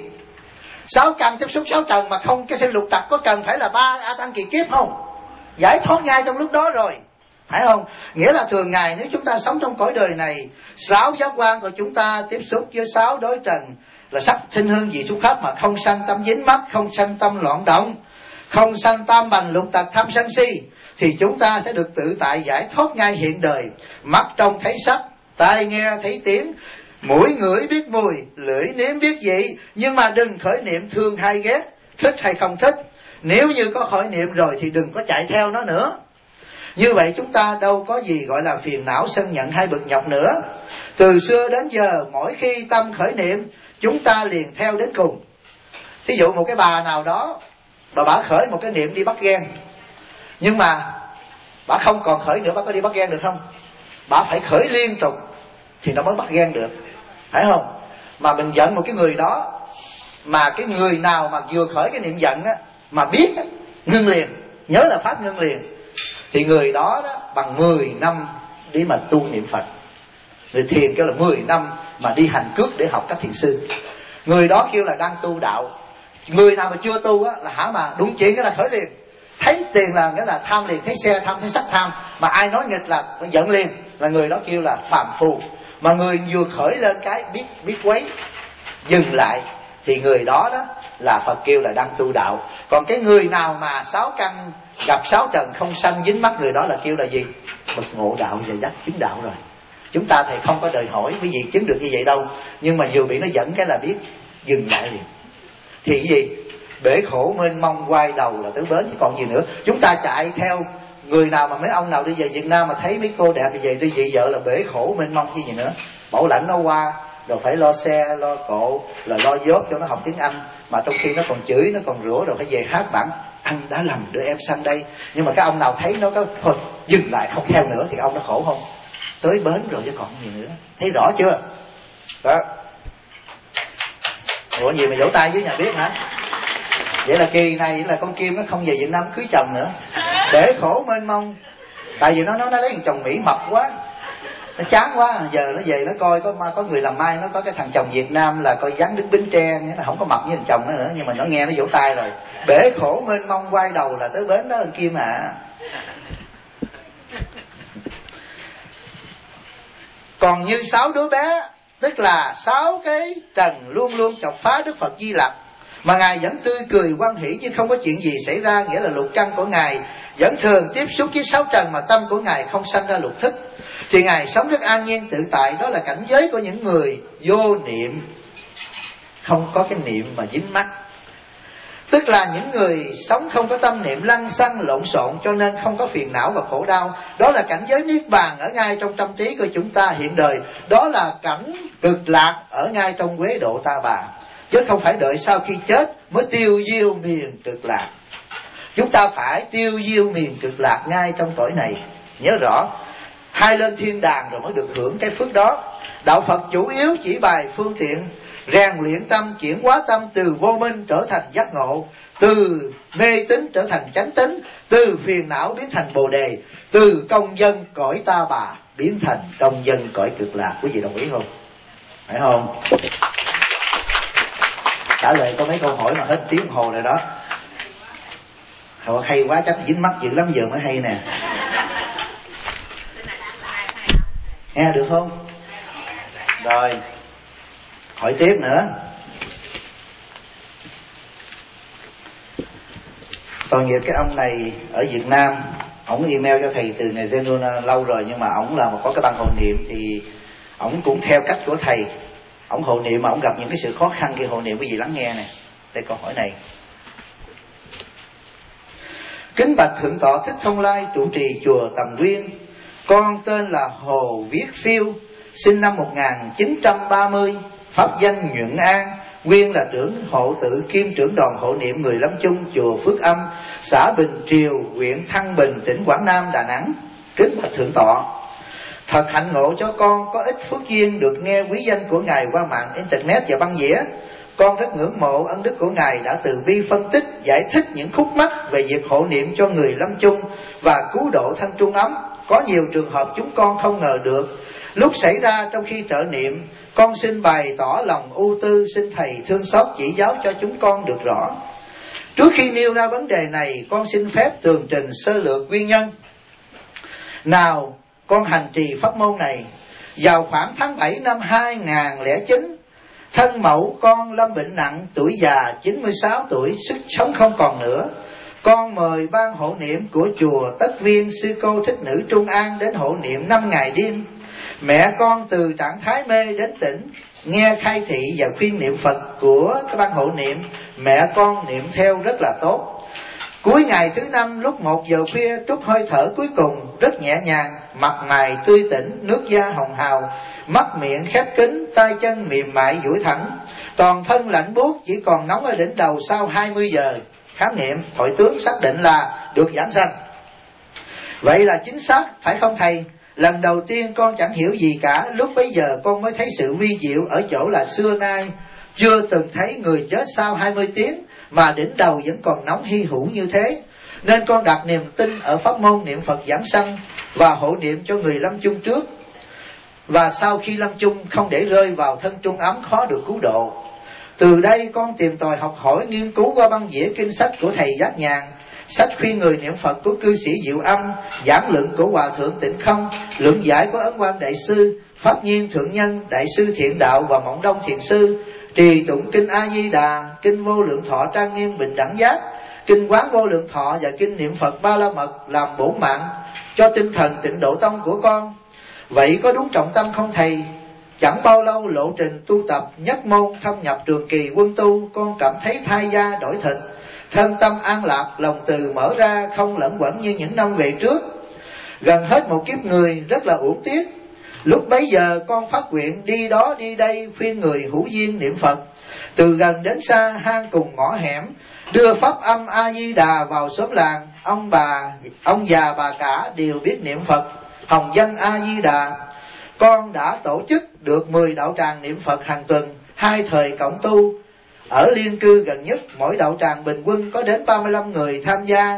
6 căn tiếp xúc 6 trần mà không cái sinh lục tặc, có cần phải là 3 A tăng kỳ kiếp không? Giải thoát ngay trong lúc đó rồi, phải không? Nghĩa là thường ngày nếu chúng ta sống trong cõi đời này, 6 giác quan của chúng ta tiếp xúc với 6 đối trần là sắc thanh hương vị xúc pháp mà không sanh tâm dính mắc, không sanh tâm loạn động, không sanh tam bành lục tặc tham sân si, thì chúng ta sẽ được tự tại giải thoát ngay hiện đời. Mắt trông thấy sắc, tai nghe thấy tiếng, mũi ngửi biết mùi, lưỡi nếm biết vị, nhưng mà đừng khởi niệm thương hay ghét, thích hay không thích. Nếu như có khởi niệm rồi thì đừng có chạy theo nó nữa. Như vậy chúng ta đâu có gì gọi là phiền não sân giận hay bực nhọc nữa. Từ xưa đến giờ mỗi khi tâm khởi niệm, chúng ta liền theo đến cùng. Thí dụ một cái bà nào đó, bà khởi một cái niệm đi bắt ghen, nhưng mà bà không còn khởi nữa, bà có đi bắt ghen được không? Bà phải khởi liên tục thì nó mới bắt ghen được, phải không? Mà mình giận một cái người đó, mà cái người nào mà vừa khởi cái niệm giận á, mà biết á, ngưng liền, nhớ là pháp ngưng liền, thì người đó, bằng 10 năm đi mà tu niệm Phật. Người thiền kêu là 10 năm mà đi hành cước để học các thiền sư. Người đó kêu là đang tu đạo. Người nào mà chưa tu á, là hả mà đúng chuyện cái là khởi liền. Thấy tiền là nghĩa là tham liền, thấy xe tham, thấy sắc tham, mà ai nói nghịch là giận liền, là người đó kêu là phàm phu. Mà người vừa khởi lên cái biết quấy, dừng lại, thì người đó là Phật kêu là đang tu đạo. Còn cái người nào mà 6 căn gặp 6 trần không sanh dính mắc, người đó là kêu là gì? Bậc ngộ đạo và giác chứng đạo rồi. Chúng ta thầy không có đòi hỏi quý vị chứng được như vậy đâu, nhưng mà vừa bị nó dẫn cái là biết dừng lại liền. Thì cái gì? Bể khổ mênh mông quay đầu là tới bến, chứ còn gì nữa. Chúng ta chạy theo người nào mà mấy ông nào đi về Việt Nam mà thấy mấy cô đẹp thì về đi dị vợ là bể khổ mênh mông chứ gì nữa. Bảo lãnh nó qua rồi phải lo xe lo cộ, là lo dốt cho nó học tiếng Anh, mà trong khi nó còn chửi, nó còn rủa, rồi phải về hát bản anh đã lầm đưa em sang đây. Nhưng mà cái ông nào thấy nó có thôi dừng lại không theo nữa thì ông nó khổ không? Tới bến rồi chứ còn gì nữa. Thấy rõ chưa? Đó. Ủa gì mà vỗ tay với nhà biết hả? Vậy là kỳ này là con Kim nó không về Việt Nam cưới chồng nữa. Để khổ mênh mông. Tại vì nó lấy thằng chồng Mỹ mập quá, nó chán quá. Giờ nó về nó coi có người làm mai, nó có cái thằng chồng Việt Nam là coi dáng đứng Bến Tre, nghĩa là không có mập như thằng chồng nó nữa. Nhưng mà nó nghe nó vỗ tay rồi. Bể khổ mênh mông quay đầu là tới bến đó con Kim à. Còn như 6 đứa bé, tức là 6 cái trần luôn luôn chọc phá Đức Phật Di Lặc, mà Ngài vẫn tươi cười hoan hỷ như không có chuyện gì xảy ra. Nghĩa là lục căn của Ngài vẫn thường tiếp xúc với 6 trần, mà tâm của Ngài không sanh ra lục thức, thì Ngài sống rất an nhiên tự tại. Đó là cảnh giới của những người vô niệm, không có cái niệm mà dính mắc. Tức là những người sống không có tâm niệm lăng xăng lộn xộn, cho nên không có phiền não và khổ đau. Đó là cảnh giới niết bàn ở ngay trong tâm trí của chúng ta hiện đời. Đó là cảnh cực lạc ở ngay trong Quế Độ Ta Bà, chứ không phải đợi sau khi chết mới tiêu diêu miền cực lạc. Chúng ta phải tiêu diêu miền cực lạc ngay trong cõi này. Nhớ rõ, hay lên thiên đàng rồi mới được hưởng cái phước đó. Đạo Phật chủ yếu chỉ bài phương tiện rèn luyện tâm, chuyển hóa tâm từ vô minh trở thành giác ngộ, từ mê tín trở thành chánh tín, từ phiền não biến thành bồ đề, từ công dân cõi Ta Bà biến thành công dân cõi cực lạc. Quý vị đồng ý không? Phải không? Trả lời có mấy câu hỏi mà hết tiếng hồ rồi đó. Hay quá, chắc dính mắt dữ lắm giờ mới hay nè. Nghe được không? Rồi, hỏi tiếp nữa. Tội nghiệp cái ông này ở Việt Nam, ổng email cho thầy từ ngày Zenona lâu rồi, nhưng mà ổng là có cái băng hộ niệm, thì ổng cũng theo cách của thầy. Ổng hộ niệm mà ổng gặp những cái sự khó khăn khi hộ niệm. Quý vị lắng nghe nè. Đây câu hỏi này. Kính bạch Thượng tọa Thích Thông Lai, trụ trì chùa Tầm Nguyên. Con tên là Hồ Viết Phiêu, sinh năm 1930, pháp danh Nhuận An, nguyên là trưởng hộ tự kiêm trưởng đoàn hộ niệm người lâm chung chùa Phước Âm, xã Bình Triều, huyện Thăng Bình, tỉnh Quảng Nam, Đà Nẵng. Kính bạch thượng tọa, thật hạnh ngộ cho con có ít phước duyên được nghe quý danh của ngài qua mạng internet và băng đĩa. Con rất ngưỡng mộ ân đức của ngài đã từ bi phân tích, giải thích những khúc mắc về việc hộ niệm cho người lâm chung và cứu độ thân trung ấm. Có nhiều trường hợp chúng con không ngờ được lúc xảy ra trong khi trợ niệm. Con xin bày tỏ lòng ưu tư, xin thầy thương xót chỉ giáo cho chúng con được rõ. Trước khi nêu ra vấn đề này, con xin phép tường trình sơ lược nguyên nhân. Nào, con hành trì pháp môn này vào khoảng tháng 7 năm 2009. Thân mẫu con lâm bệnh nặng, tuổi già 96 tuổi, sức sống không còn nữa. Con mời ban hộ niệm của chùa Tất Viên sư cô Thích Nữ Trung An đến hộ niệm 5 ngày đêm. Mẹ con từ trạng thái mê đến tỉnh, nghe khai thị và khuyên niệm Phật của các ban hộ niệm, mẹ con niệm theo rất là tốt. Cuối ngày thứ 5 lúc 1 giờ khuya, trút hơi thở cuối cùng rất nhẹ nhàng, mặt mày tươi tỉnh, nước da hồng hào, mắt miệng khép kín, tay chân mềm mại duỗi thẳng, toàn thân lạnh buốt, chỉ còn nóng ở đỉnh đầu. Sau 20 giờ khám nghiệm, hội tướng xác định là được giảng sanh. Vậy là chính xác phải không thầy? Lần đầu tiên con chẳng hiểu gì cả, lúc bấy giờ con mới thấy sự vi diệu ở chỗ là xưa nay chưa từng thấy người chết sau 20 tiếng mà đỉnh đầu vẫn còn nóng hy hữu như thế. Nên con đặt niềm tin ở pháp môn niệm Phật giảng sanh và hộ niệm cho người lâm chung trước, và sau khi lâm chung không để rơi vào thân trung ấm khó được cứu độ. Từ đây con tìm tòi học hỏi nghiên cứu qua băng đĩa kinh sách của thầy Giác Nhàn, sách khuyên người niệm Phật của cư sĩ Diệu Âm, giảng luận của Hòa thượng Tịnh Không, luận giải của Ấn Quang Đại sư, Pháp Nhiên Thượng Nhân, Đại sư Thiện Đạo và Mộng Đông Thiền sư, trì tụng kinh A Di Đà, kinh Vô Lượng Thọ Trang Nghiêm Bình Đẳng Giác, kinh Quán Vô Lượng Thọ và kinh niệm Phật Ba La Mật làm bổn mạng cho tinh thần Tịnh Độ Tông của con. Vậy có đúng trọng tâm không thầy? Chẳng bao lâu lộ trình tu tập nhất môn thâm nhập trường kỳ quân tu, con cảm thấy thai da đổi thịt, thân tâm an lạc, lòng từ mở ra, không lẫn quẩn như những năm về trước. Gần hết một kiếp người rất là uổng tiếc. Lúc bấy giờ con phát nguyện đi đó đi đây khuyên người hữu duyên niệm Phật, từ gần đến xa, hang cùng ngõ hẻm, đưa pháp âm A Di Đà vào xóm làng. Ông già bà cả đều biết niệm Phật hồng danh A Di Đà. Con đã tổ chức được 10 đạo tràng niệm Phật hàng tuần, 2 thời cộng tu. Ở liên cư gần nhất, mỗi đạo tràng bình quân có đến 35 người tham gia.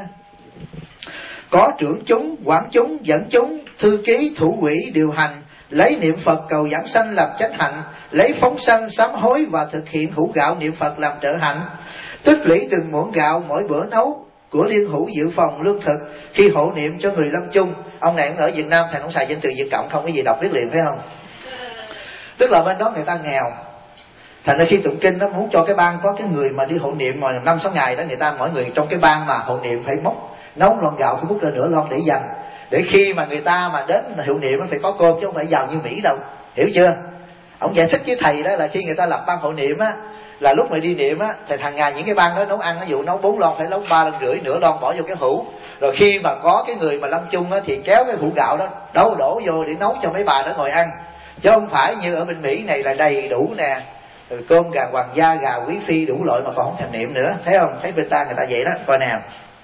Có trưởng chúng, quản chúng, dẫn chúng, thư ký, thủ quỹ, điều hành, lấy niệm Phật cầu giảng sanh làm chánh hạnh, lấy phóng sanh sám hối và thực hiện hũ gạo niệm Phật làm trợ hạnh. Tích lũy từng muỗng gạo mỗi bữa nấu của liên hữu dự phòng lương thực khi hộ niệm cho người lâm chung. Ông này ở Việt Nam thầy không xài danh từ Việt Cộng không, cái gì đọc biết liền phải không? Tức là bên đó người ta nghèo, thành ra khi tụng kinh nó muốn cho cái ban có cái người mà đi hộ niệm mà 5-6 ngày đó, người ta mỗi người trong cái ban mà hộ niệm phải nấu lon gạo, phải múc ra nửa lon để dành, để khi mà người ta mà đến hộ niệm nó phải có cơm chứ không phải giàu như Mỹ đâu, hiểu chưa? Ông giải thích với thầy đó là khi người ta lập ban hộ niệm á, là lúc mà đi niệm á thì hàng ngày những cái ban đó nấu ăn, ví dụ nấu 4 lon phải nấu 3 lon rưỡi, nửa lon bỏ vô cái hũ, rồi khi mà có cái người mà lâm chung á thì kéo cái hũ gạo đó đổ vô để nấu cho mấy bà đó ngồi ăn, chứ không phải như ở bên Mỹ này là đầy đủ nè, rồi cơm gà hoàng gia, gà quý phi đủ loại mà còn không thèm niệm nữa, thấy không? Thấy bên ta người ta vậy đó, coi nào.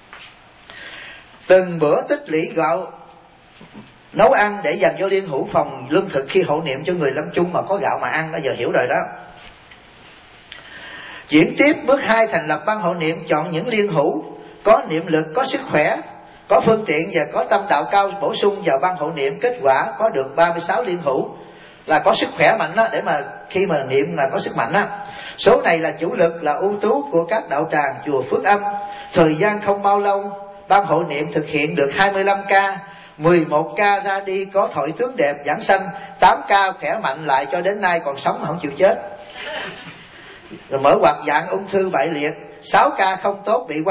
Từng bữa tích lũy gạo nấu ăn để dành cho liên hữu phòng lương thực khi hộ niệm cho người lâm chung mà có gạo mà ăn, đó giờ hiểu rồi đó. Chuyển tiếp bước 2, thành lập ban hộ niệm, chọn những liên hữu có niệm lực, có sức khỏe, có phương tiện và có tâm đạo cao bổ sung vào ban hộ niệm. Kết quả có được 36 liên hữu là có sức khỏe mạnh đó, để mà khi mà niệm là có sức mạnh đó. Số này là chủ lực, là ưu tú của các đạo tràng chùa Phước Âm. Thời gian không bao lâu, ban hộ niệm thực hiện được 25 ca, 11 ca ra đi có thọ tướng đẹp giảng sanh, 8 ca khỏe mạnh lại cho đến nay còn sống mà không chịu chết. Rồi mở hoặc dạng ung thư bại liệt, 6 ca không tốt bị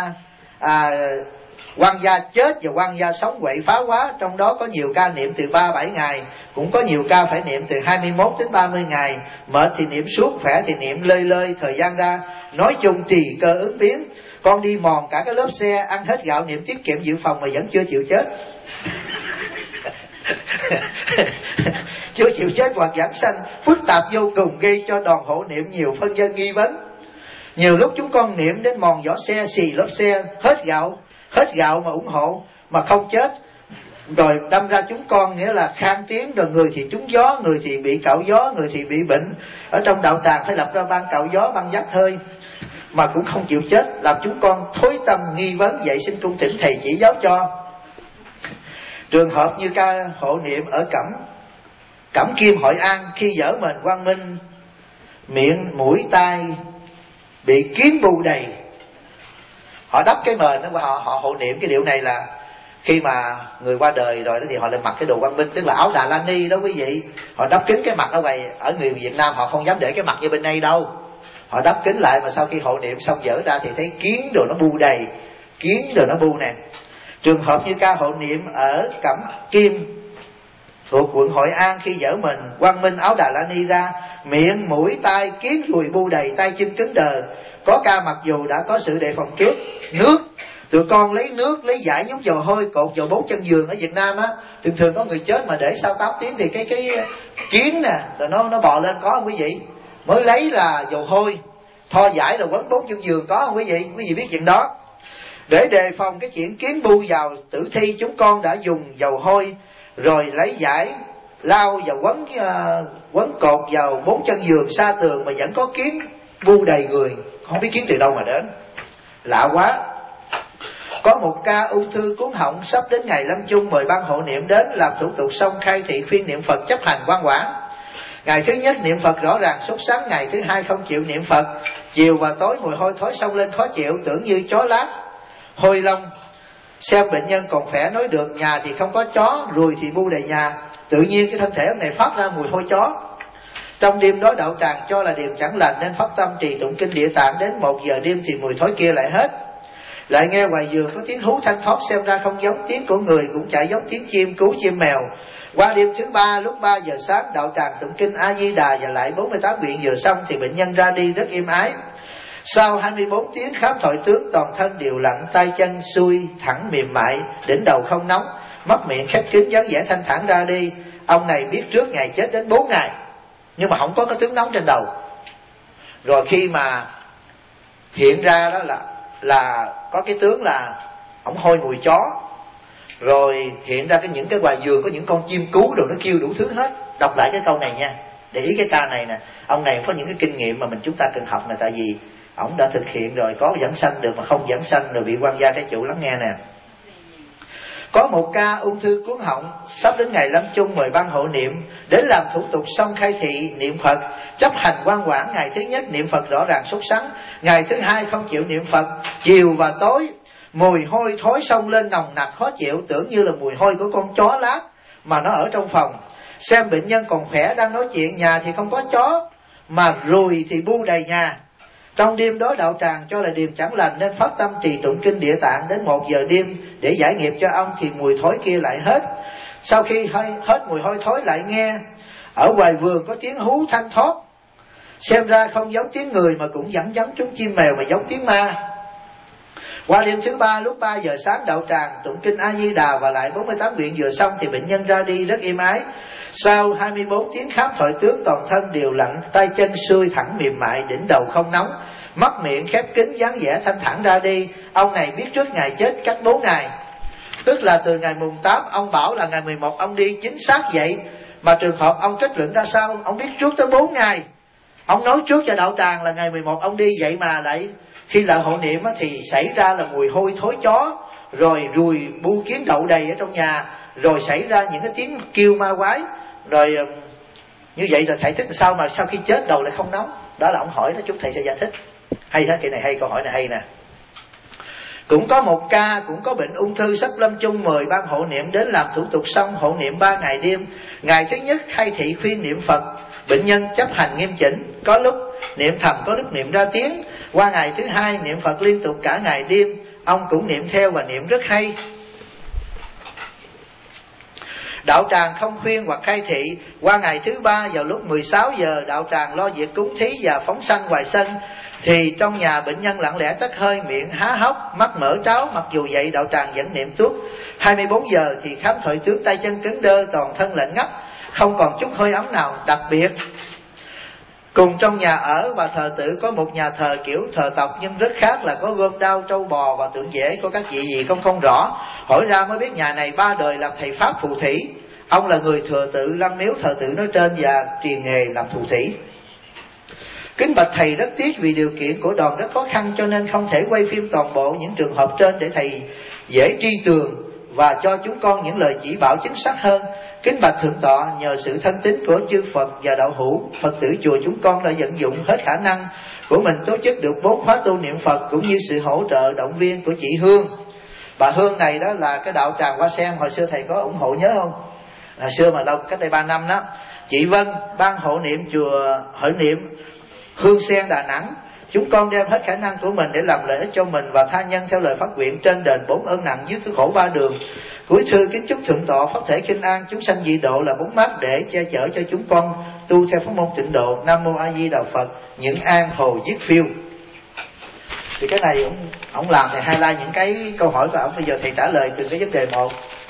quan gia chết và quan gia sống quậy phá quá, trong đó có nhiều ca niệm từ 3-7 ngày, cũng có nhiều ca phải niệm từ 21 đến 30 ngày. Mệt thì niệm suốt, khỏe thì niệm lơi lơi thời gian ra. Nói chung tùy cơ ứng biến. Con đi mòn cả cái lớp xe, ăn hết gạo niệm tiết kiệm dự phòng mà vẫn chưa chịu chết. chưa chịu chết hoặc giảng sanh, phức tạp vô cùng, gây cho đoàn hộ niệm nhiều phân vân nghi vấn. Nhiều lúc chúng con niệm đến mòn vỏ xe, xì lốp xe, hết gạo mà ủng hộ mà không chết, rồi đâm ra chúng con nghĩa là khan tiếng, rồi người thì trúng gió, người thì bị cạo gió, người thì bị bệnh. Ở trong đạo tràng phải lập ra ban cạo gió, ban dắt hơi mà cũng không chịu chết, làm chúng con thối tâm nghi vấn. Vậy xin cung thỉnh thầy chỉ giáo cho. Trường hợp như ca hộ niệm ở Cẩm Kim Hội An, khi dở mền quang minh, miệng mũi tai bị kiến bu đầy. Họ đắp cái mền đó, họ hộ niệm cái điệu này là khi mà người qua đời rồi đó thì họ lại mặc cái đồ quang minh, tức là áo Đà La Ni đó quý vị. Họ đắp kín cái mặt ở vậy. Ở người Việt Nam họ không dám để cái mặt như bên đây đâu, họ đắp kín lại, mà sau khi hộ niệm xong dở ra thì thấy kiến đồ nó bu đầy, kiến đồ nó bu nè. Trường hợp như ca hộ niệm ở Cẩm Kim thuộc quận Hội An, khi dở mình quang minh áo Đà La Ni ra, miệng mũi tai kiến ruồi bu đầy, tay chân cứng đờ. Có ca mặc dù đã có sự đề phòng trước. Nước, tụi con lấy nước, lấy dải nhúng dầu hôi cột vào 4 chân giường. Ở Việt Nam á, thường có người chết mà để sau 8 tiếng thì cái kiến nè rồi nó bò lên, có không quý vị? Mới lấy là dầu hôi thoa dải rồi quấn 4 chân giường, có không quý vị? Quý vị biết chuyện đó. Để đề phòng cái chuyện kiến bu vào tử thi, chúng con đã dùng dầu hôi rồi lấy dải lau và quấn cột vào 4 chân giường xa tường, mà vẫn có kiến bu đầy người, không biết kiến từ đâu mà đến, lạ quá. Có một ca ung thư cuốn họng sắp đến ngày lâm chung, mời ban hộ niệm đến làm thủ tục xong khai thị khuyên niệm Phật chấp hành ngoan ngoãn. Ngày thứ nhất niệm Phật rõ ràng sốt sắng, ngày thứ hai không chịu niệm Phật, chiều và tối mùi hôi thối xông lên khó chịu, tưởng như chó lát hôi lông. Xem bệnh nhân còn khỏe nói được, nhà thì không có chó, ruồi thì bu đầy nhà, tự nhiên cái thân thể ông này phát ra mùi hôi chó. Trong đêm đó đạo tràng cho là điềm chẳng lành nên phát tâm trì tụng kinh Địa Tạng, đến 1 giờ đêm thì mùi thối kia lại hết. Lại nghe ngoài giường có tiếng hú thanh thoát, xem ra không giống tiếng của người, cũng chạy giống tiếng chim cú chim mèo. Qua đêm thứ 3 lúc 3 giờ sáng đạo tràng tụng kinh A Di Đà và lại 48 nguyện vừa xong thì bệnh nhân ra đi rất êm ái. Sau 24 tiếng khám thọi tướng, toàn thân đều lạnh, tay chân xuôi thẳng mềm mại, đỉnh đầu không nóng, mắt miệng khép kín, dáng vẻ thanh thản ra đi. Ông này biết trước ngày chết đến 4 ngày nhưng mà không có cái tướng nóng trên đầu. Rồi khi mà hiện ra đó là có cái tướng là ổng hôi mùi chó. Rồi hiện ra những cái ngoài giường có những con chim cú rồi nó kêu đủ thứ hết. Đọc lại cái câu này nha, để ý cái ca này nè. Ông này có những cái kinh nghiệm mà chúng ta cần học nè, tại vì ổng đã thực hiện rồi, có giảng sanh được mà không giảng sanh, rồi bị quan gia trái chủ lắng nghe nè. Có một ca ung thư cuốn họng sắp đến ngày lâm chung, mời ban hộ niệm đến làm thủ tục xong khai thị niệm Phật chấp hành ngoan ngoãn. Ngày thứ nhất niệm Phật rõ ràng sốt sắng, ngày thứ hai không chịu niệm Phật, chiều và tối mùi hôi thối xông lên nồng nặc khó chịu, tưởng như là mùi hôi của con chó lát mà nó ở trong phòng. Xem bệnh nhân còn khỏe đang nói chuyện, nhà thì không có chó mà ruồi thì bu đầy nhà. Trong đêm đó đạo tràng cho là điềm chẳng lành nên phát tâm trì tụng kinh Địa Tạng, đến 1 giờ đêm để giải nghiệp cho ông thì mùi thối kia lại hết. Sau khi hết mùi hôi thối lại nghe ở ngoài vườn có tiếng hú thanh thoát, xem ra không giống tiếng người mà cũng vẫn giống chúng chim mèo mà giống tiếng ma. Qua đêm thứ 3 lúc 3 giờ sáng đạo tràng tụng kinh A Di Đà và lại 48 nguyện vừa xong thì bệnh nhân ra đi rất êm ái. Sau 24 tiếng khám thọi tướng, toàn thân đều lạnh, tay chân xuôi thẳng mềm mại, đỉnh đầu không nóng, mắt miệng khép kín, dáng vẻ thanh thản ra đi. Ông này biết trước ngày chết cách 4 ngày, tức là từ ngày mùng 8, ông bảo là ngày 11 ông đi, chính xác vậy. Mà trường hợp ông kết luận ra sao? Ông biết trước tới 4 ngày. Ông nói trước cho đạo tràng là ngày 11 ông đi, vậy mà lại khi lại hộ niệm thì xảy ra là mùi hôi thối chó, rồi ruồi bu kiến đậu đầy ở trong nhà, rồi xảy ra những cái tiếng kêu ma quái. Rồi như vậy là thầy thích sao mà sau khi chết đầu lại không nóng? Đó là ông hỏi đó, chút thầy sẽ giải thích. Hay hết, cái này hay, câu hỏi này hay nè. Cũng có một ca cũng có bệnh ung thư sắp lâm chung, mời ban hộ niệm đến làm thủ tục xong hộ niệm 3 ngày đêm. Ngày thứ nhất khai thị khuyên niệm Phật, bệnh nhân chấp hành nghiêm chỉnh, có lúc niệm thầm, có lúc niệm ra tiếng. Qua ngày thứ hai niệm Phật liên tục cả ngày đêm, ông cũng niệm theo và niệm rất hay. Đạo tràng không khuyên hoặc khai thị. Qua ngày thứ 3 vào lúc 16 giờ đạo tràng lo việc cúng thí và phóng sanh ngoài sân, thì trong nhà bệnh nhân lặng lẽ tắt hơi, miệng há hốc, mắt mở tráo. Mặc dù vậy đạo tràng vẫn niệm tuốt 24 giờ thì khám thổi tướng, tay chân cứng đơ, toàn thân lạnh ngắt, không còn chút hơi ấm nào. Đặc biệt cùng trong nhà ở và thờ tự có một nhà thờ kiểu thờ tộc nhưng rất khác, là có gươm đao, trâu bò và tượng dễ của các vị gì không rõ. Hỏi ra mới biết nhà này 3 đời làm thầy pháp phù thủy. Ông là người thừa tự lăng miếu thờ tự nói trên và truyền nghề làm phù thủy. Kính bạch thầy, rất tiếc vì điều kiện của đoàn rất khó khăn cho nên không thể quay phim toàn bộ những trường hợp trên để thầy dễ tri tường và cho chúng con những lời chỉ bảo chính xác hơn. Kính bạch thượng tọa, nhờ sự thân tín của chư Phật và đạo hữu, Phật tử chùa chúng con đã vận dụng hết khả năng của mình tổ chức được 4 khóa tu niệm Phật, cũng như sự hỗ trợ động viên của chị Hương. Bà Hương này đó là cái đạo tràng Hoa Sen, hồi xưa thầy có ủng hộ nhớ không? Hồi xưa mà đâu, cách đây 3 năm đó. Chị Vân, ban hộ niệm chùa Hội Niệm Hương Sen Đà Nẵng. Chúng con đem hết khả năng của mình để làm lợi ích cho mình và tha nhân theo lời phát nguyện trên đền 4 ơn nặng dưới cái khổ 3 đường. Cuối thư kính chúc thượng tọa pháp thể khinh an, chúng sanh dị độ là bóng mát để che chở cho chúng con tu theo pháp môn tịnh độ. Nam mô A Di Đà Phật. Những An, Hồ Viết Phiêu. Thì cái này ông làm thầy highlight những cái câu hỏi của ông. Bây giờ thầy trả lời từng cái vấn đề một.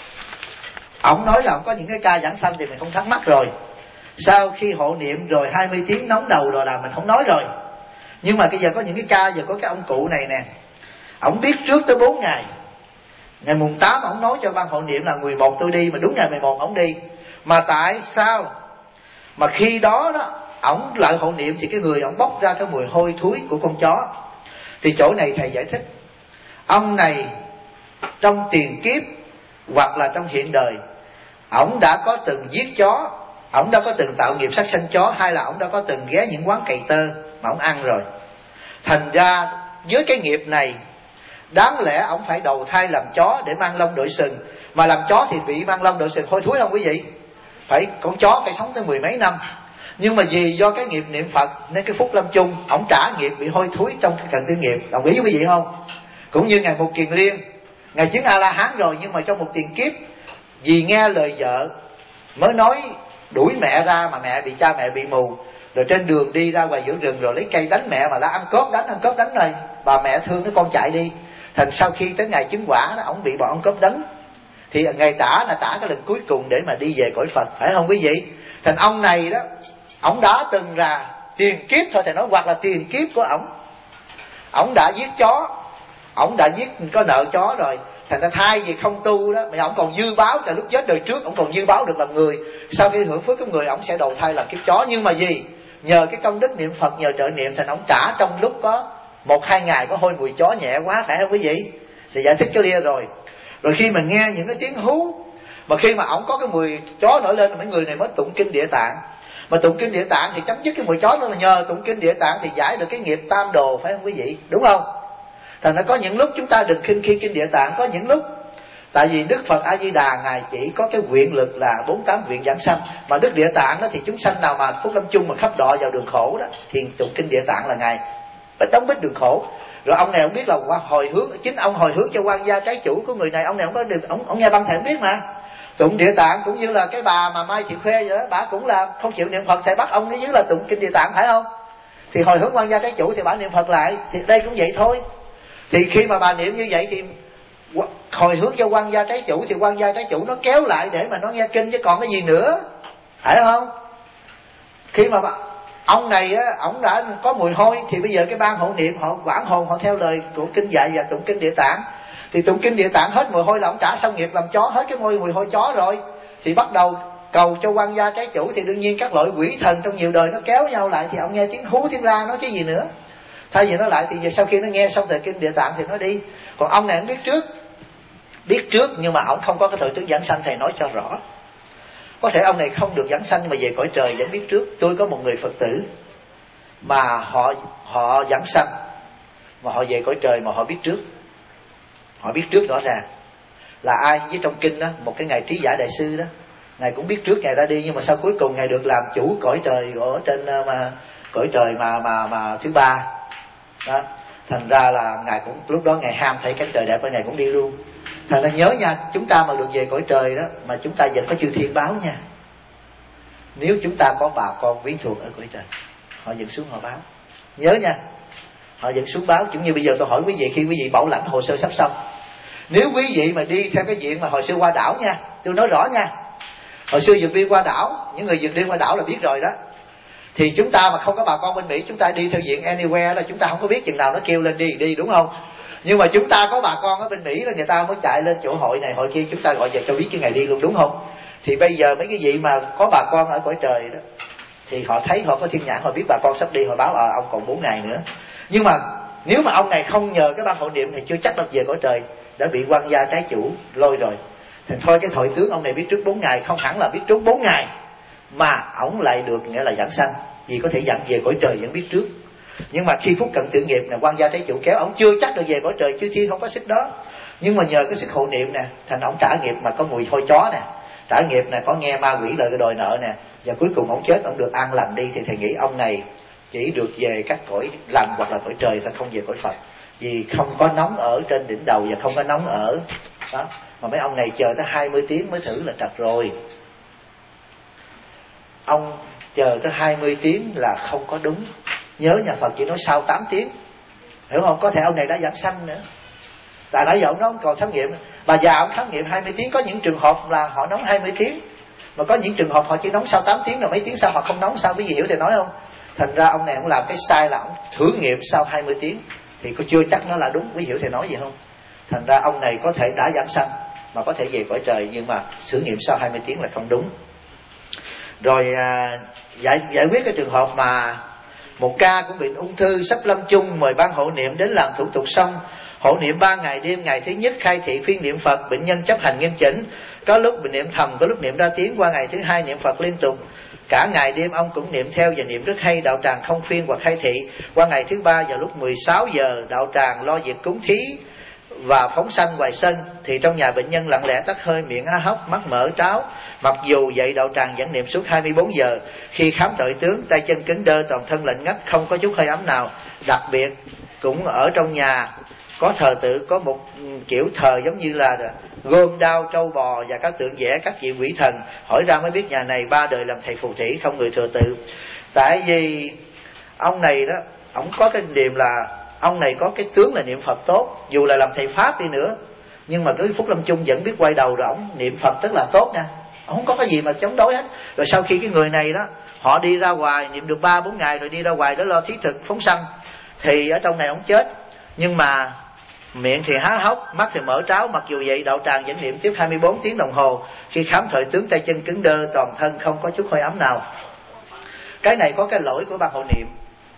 Ông nói là ông có những cái ca giảng sanh thì mình không thắc mắc rồi. Sau khi hộ niệm rồi 20 tiếng nóng đầu rồi là mình không nói rồi. Nhưng mà bây giờ có những cái ca, giờ có cái ông cụ này nè, ông biết trước tới 4 ngày. Ngày mùng 8 ông nói cho ban hộ niệm là 11 tôi đi, mà đúng ngày 11 ông đi. Mà tại sao mà khi đó đó ổng lại hộ niệm thì cái người ổng bốc ra cái mùi hôi thối của con chó. Thì chỗ này thầy giải thích, ông này trong tiền kiếp hoặc là trong hiện đời, ổng đã có từng giết chó, ổng đã có từng tạo nghiệp sát sanh chó, hay là ổng đã có từng ghé những quán cày tơ mà ổng ăn rồi. Thành ra với cái nghiệp này, đáng lẽ ổng phải đầu thai làm chó để mang lông đội sừng. Mà làm chó thì bị mang lông đội sừng hôi thối không quý vị? Phải, con chó phải sống tới 10 mấy năm. Nhưng mà vì do cái nghiệp niệm Phật nên cái phúc lâm chung, ổng trả nghiệp bị hôi thối trong cái cận tử nghiệp. Đồng ý với quý vị không? Cũng như Ngài Một Kiền Liên, Ngài chứng A-la-hán rồi, nhưng mà trong một tiền kiếp vì nghe lời vợ mới nói đuổi mẹ ra, mà cha mẹ bị mù, rồi trên đường đi ra ngoài giữa rừng rồi lấy cây đánh mẹ, mà đã ăn cướp đánh rồi, bà mẹ thương đứa con chạy đi. Thành sau khi tới ngày chứng quả đó, ổng bị bọn ăn cướp đánh, thì ngày trả cái lần cuối cùng để mà đi về cõi Phật, phải không quý vị? Thành ông này đó, ổng đã từng là tiền kiếp thôi thầy nói, hoặc là tiền kiếp của ổng đã giết chó, ổng đã giết có nợ chó rồi. Thành ra thay vì không tu đó, mà ổng còn dư báo, tại lúc chết đời trước ổng còn dư báo được làm người. Sau khi hưởng phước của người, ổng sẽ đầu thai làm kiếp chó. Nhưng mà gì? Nhờ cái công đức niệm Phật, nhờ trợ niệm, thành ổng trả trong lúc có 1-2 ngày có hôi mùi chó nhẹ quá, phải không quý vị? Thì giải thích cái lia rồi. Rồi khi mà nghe những cái tiếng hú, mà khi mà ổng có cái mùi chó nổi lên, mấy người này mới tụng kinh Địa Tạng. Mà tụng kinh Địa Tạng thì chấm dứt cái mùi chó đó, là nhờ tụng kinh Địa Tạng thì giải được cái nghiệp tam đồ, phải không quý vị? Đúng không? Thành ra có những lúc chúng ta đừng khinh khi kinh Địa Tạng. Có những lúc tại vì Đức Phật A Di Đà Ngài chỉ có cái nguyện lực là 48 nguyện giảng sanh, mà Đức Địa Tạng đó thì chúng sanh nào mà phúc lâm chung mà khắp đọa vào đường khổ đó thì tụng kinh Địa Tạng là Ngài đóng bít đường khổ. Rồi ông này ông biết là hồi hướng, chính ông hồi hướng cho quan gia trái chủ của người này. Ông này ông có được, ông nghe băng thầy biết mà. Tụng Địa Tạng cũng như là cái bà mà Mai Thị Khuê vậy đó, bà cũng là không chịu niệm Phật, thầy bắt ông ở dưới là tụng kinh Địa Tạng, phải không? Thì hồi hướng quan gia trái chủ thì bà niệm Phật lại. Thì đây cũng vậy thôi. Thì khi mà bà niệm như vậy thì hồi hướng cho quan gia trái chủ, thì quan gia trái chủ nó kéo lại để mà nó nghe kinh, chứ còn cái gì nữa, phải không? Khi mà ông này á, ông đã có mùi hôi, thì bây giờ cái ban hộ niệm họ vãn hồn, họ theo lời của kinh dạy và tụng kinh Địa Tạng. Thì tụng kinh Địa Tạng hết mùi hôi là ông trả xong nghiệp làm chó, hết cái mùi hôi chó rồi, thì bắt đầu cầu cho quan gia trái chủ. Thì đương nhiên các loại quỷ thần trong nhiều đời nó kéo nhau lại, thì ông nghe tiếng hú tiếng la nói chứ gì nữa. Thay vì nó lại thì sau khi nó nghe xong thời kinh Địa Tạng thì nó đi. Còn ông này ông biết trước nhưng mà ông không có cái thời tướng giảng sanh. Thầy nói cho rõ, có thể ông này không được giảng sanh nhưng mà về cõi trời vẫn biết trước. Tôi có một người Phật tử mà họ giảng sanh mà họ về cõi trời mà họ biết trước. Họ biết trước rõ ràng là ai. Với trong kinh đó, một cái ngài Trí Giả Đại Sư đó, ngài cũng biết trước ngài ra đi, nhưng mà sau cuối cùng ngài được làm chủ cõi trời ở trên cõi trời mà thứ 3 đó. Thành ra là ngài cũng lúc đó ngài ham thấy cánh trời đẹp và ngài cũng đi luôn. Thành ra nhớ nha, chúng ta mà được về cõi trời đó mà chúng ta vẫn có chư thiên báo nha. Nếu chúng ta có bà con quyến thuộc ở cõi trời, họ dẫn xuống họ báo. Nhớ nha, họ dẫn xuống báo. Cũng như bây giờ tôi hỏi quý vị, khi quý vị bảo lãnh hồ sơ sắp xong Nếu quý vị mà đi theo cái diện mà hồi xưa qua đảo nha, tôi nói rõ nha, hồi xưa vượt biên qua đảo, những người vượt biên qua đảo là biết rồi đó, thì chúng ta mà không có bà con bên Mỹ, chúng ta đi theo diện anywhere là chúng ta không có biết chừng nào nó kêu lên đi đúng không? Nhưng mà chúng ta có bà con ở bên Mỹ là người ta mới chạy lên chỗ hội này hội kia, chúng ta gọi về cho biết cái ngày đi luôn, đúng không? Thì bây giờ mấy cái vị mà có bà con ở cõi trời đó, thì họ thấy, họ có thiên nhãn, họ biết bà con sắp đi, họ báo ông còn 4 ngày nữa. Nhưng mà nếu mà ông này không nhờ cái ban hộ niệm thì chưa chắc là về cõi trời, đã bị quan gia trái chủ lôi rồi. Thì thôi cái hội tướng ông này biết trước 4 ngày, không hẳn là biết trước 4 ngày mà ổng lại được nghĩa là giảng sanh, vì có thể dặn về cõi trời vẫn biết trước. Nhưng mà khi phúc cận tự nghiệp nè, quan gia trái chủ kéo, ổng chưa chắc được về cõi trời, chư thiên không có sức đó. Nhưng mà nhờ cái sức hộ niệm nè, thành ổng trả nghiệp mà có mùi hôi chó nè, trả nghiệp nè, có nghe ma quỷ lời đòi nợ nè, và cuối cùng ổng chết, ổng được an lành đi, thì thầy nghĩ ông này chỉ được về các cõi lành hoặc là cõi trời thôi, không về cõi Phật, vì không có nóng ở trên đỉnh đầu và không có nóng ở đó. Mà mấy ông này chờ tới 20 tiếng mới thử là trật rồi. Ông chờ tới 20 tiếng là không có đúng. Nhớ nhà Phật chỉ nói sau 8 tiếng, hiểu không? Có thể ông này đã giảng sanh nữa. Tại nãy giờ ông nói ông còn khám nghiệm, bà già ông khám nghiệm 20 tiếng, có những trường hợp là họ nóng 20 tiếng, mà có những trường hợp họ chỉ nóng sau 8 tiếng, rồi mấy tiếng sau họ không nóng, sao quý vị hiểu thầy nói không? Thành ra ông này ông làm cái sai là ông thử nghiệm sau 20 tiếng, thì có chưa chắc nó là đúng, quý vị hiểu thầy nói gì không? Thành ra ông này có thể đã giảng sanh mà có thể về cõi trời, nhưng mà thử nghiệm sau 20 tiếng là không đúng. Rồi giải quyết cái trường hợp mà một ca cũng bị ung thư sắp lâm chung, mời ban hộ niệm đến làm thủ tục xong, hộ niệm 3 ngày đêm. Ngày thứ nhất khai thị khuyên niệm Phật, bệnh nhân chấp hành nghiêm chỉnh, có lúc niệm thầm, có lúc niệm ra tiếng. Qua ngày thứ hai niệm Phật liên tục, cả ngày đêm ông cũng niệm theo và niệm rất hay. Đạo tràng không phiên hoặc khai thị. Qua ngày thứ ba vào lúc 16 giờ, đạo tràng lo việc cúng thí và phóng sanh ngoài sân, thì trong nhà bệnh nhân lặng lẽ tắt hơi, miệng há hốc, mắt mở tráo. Mặc dù vậy đạo tràng vẫn niệm suốt 24 giờ. Khi khám tội tướng, tay chân cứng đơ, toàn thân lạnh ngắt, không có chút hơi ấm nào. Đặc biệt cũng ở trong nhà có thờ tự, có một kiểu thờ giống như là gom đao trâu bò và các tượng vẽ các vị quỷ thần. Hỏi ra mới biết nhà này 3 đời làm thầy phù thủy, không người thừa tự. Tại vì ông này đó, ông có cái niềm là ông này có cái tướng là niệm Phật tốt, dù là làm thầy Pháp đi nữa, nhưng mà cái phúc lâm chung vẫn biết quay đầu rồi ông niệm Phật rất là tốt nha, ông không có cái gì mà chống đối hết. Rồi sau khi cái người này đó, họ đi ra ngoài niệm được 3-4 ngày rồi đi ra ngoài để lo thí thực phóng sanh, thì ở trong này ông chết, nhưng mà miệng thì há hốc, mắt thì mở tráo. Mặc dù vậy đạo tràng vẫn niệm tiếp 24 tiếng đồng hồ. Khi khám thời tướng, tay chân cứng đơ, toàn thân không có chút hơi ấm nào. Cái này có cái lỗi của ban hộ niệm.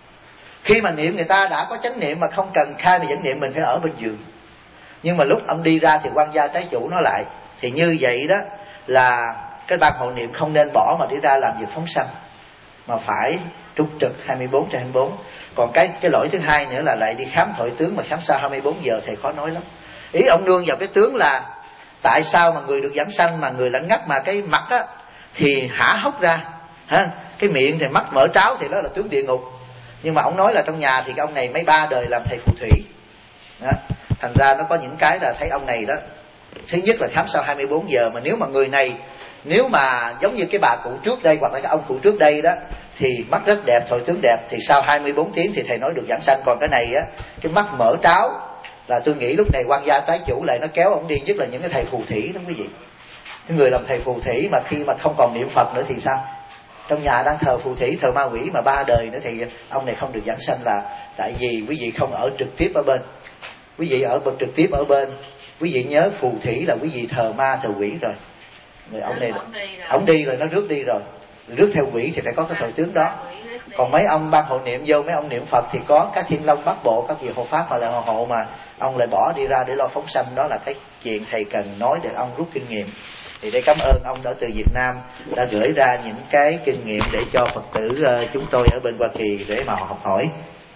Khi mà niệm người ta đã có chánh niệm mà không cần khai mà vẫn niệm, mình phải ở bên giường. Nhưng mà lúc ông đi ra thì quan gia trái chủ nó lại, thì như vậy đó là cái ban hộ niệm không nên bỏ mà đi ra làm việc phóng sanh, mà phải trúc trực 24/24. Còn cái lỗi thứ hai nữa là lại đi khám thổi tướng mà khám sau 24 giờ thì khó nói lắm. Ý ông nương vào cái tướng là tại sao mà người được giảng sanh mà người lạnh ngắt, mà cái mặt á thì hả hốc ra ha, cái miệng thì mắt mở tráo, thì đó là tướng địa ngục. Nhưng mà ông nói là trong nhà thì cái ông này mấy 3 đời làm thầy phù thủy đó. Thành ra nó có những cái là thấy ông này đó, thứ nhất là khám sau 24 giờ. Mà nếu mà người này, nếu mà giống như cái bà cụ trước đây hoặc là cái ông cụ trước đây đó, thì mắt rất đẹp, thổi tướng đẹp, thì sau 24 tiếng thì thầy nói được giảng sanh. Còn cái này á, cái mắt mở tráo là tôi nghĩ lúc này quan gia trái chủ lại nó kéo ông đi, nhất là những cái thầy phù thủy đó quý vị. Cái người làm thầy phù thủy mà khi mà không còn niệm Phật nữa thì sao? Trong nhà đang thờ phù thủy, thờ ma quỷ mà 3 đời nữa, thì ông này không được giảng sanh là tại vì quý vị không ở trực tiếp ở bên. Quý vị ở trực tiếp ở bên, quý vị nhớ phù thủy là quý vị thờ ma thờ quỷ rồi. Người ông này ông đi rồi, nó rước đi rồi, rước theo quỷ thì phải có cái thổi tướng đó. Còn mấy ông ban hộ niệm vô, mấy ông niệm Phật thì có các thiên long bát bộ, các vị hộ pháp mà là hộ, mà ông lại bỏ đi ra để lo phóng sanh. Đó là cái chuyện thầy cần nói để ông rút kinh nghiệm. Thì đây cảm ơn ông đã từ Việt Nam đã gửi ra những cái kinh nghiệm để cho Phật tử chúng tôi ở bên Hoa Kỳ để mà họ học hỏi.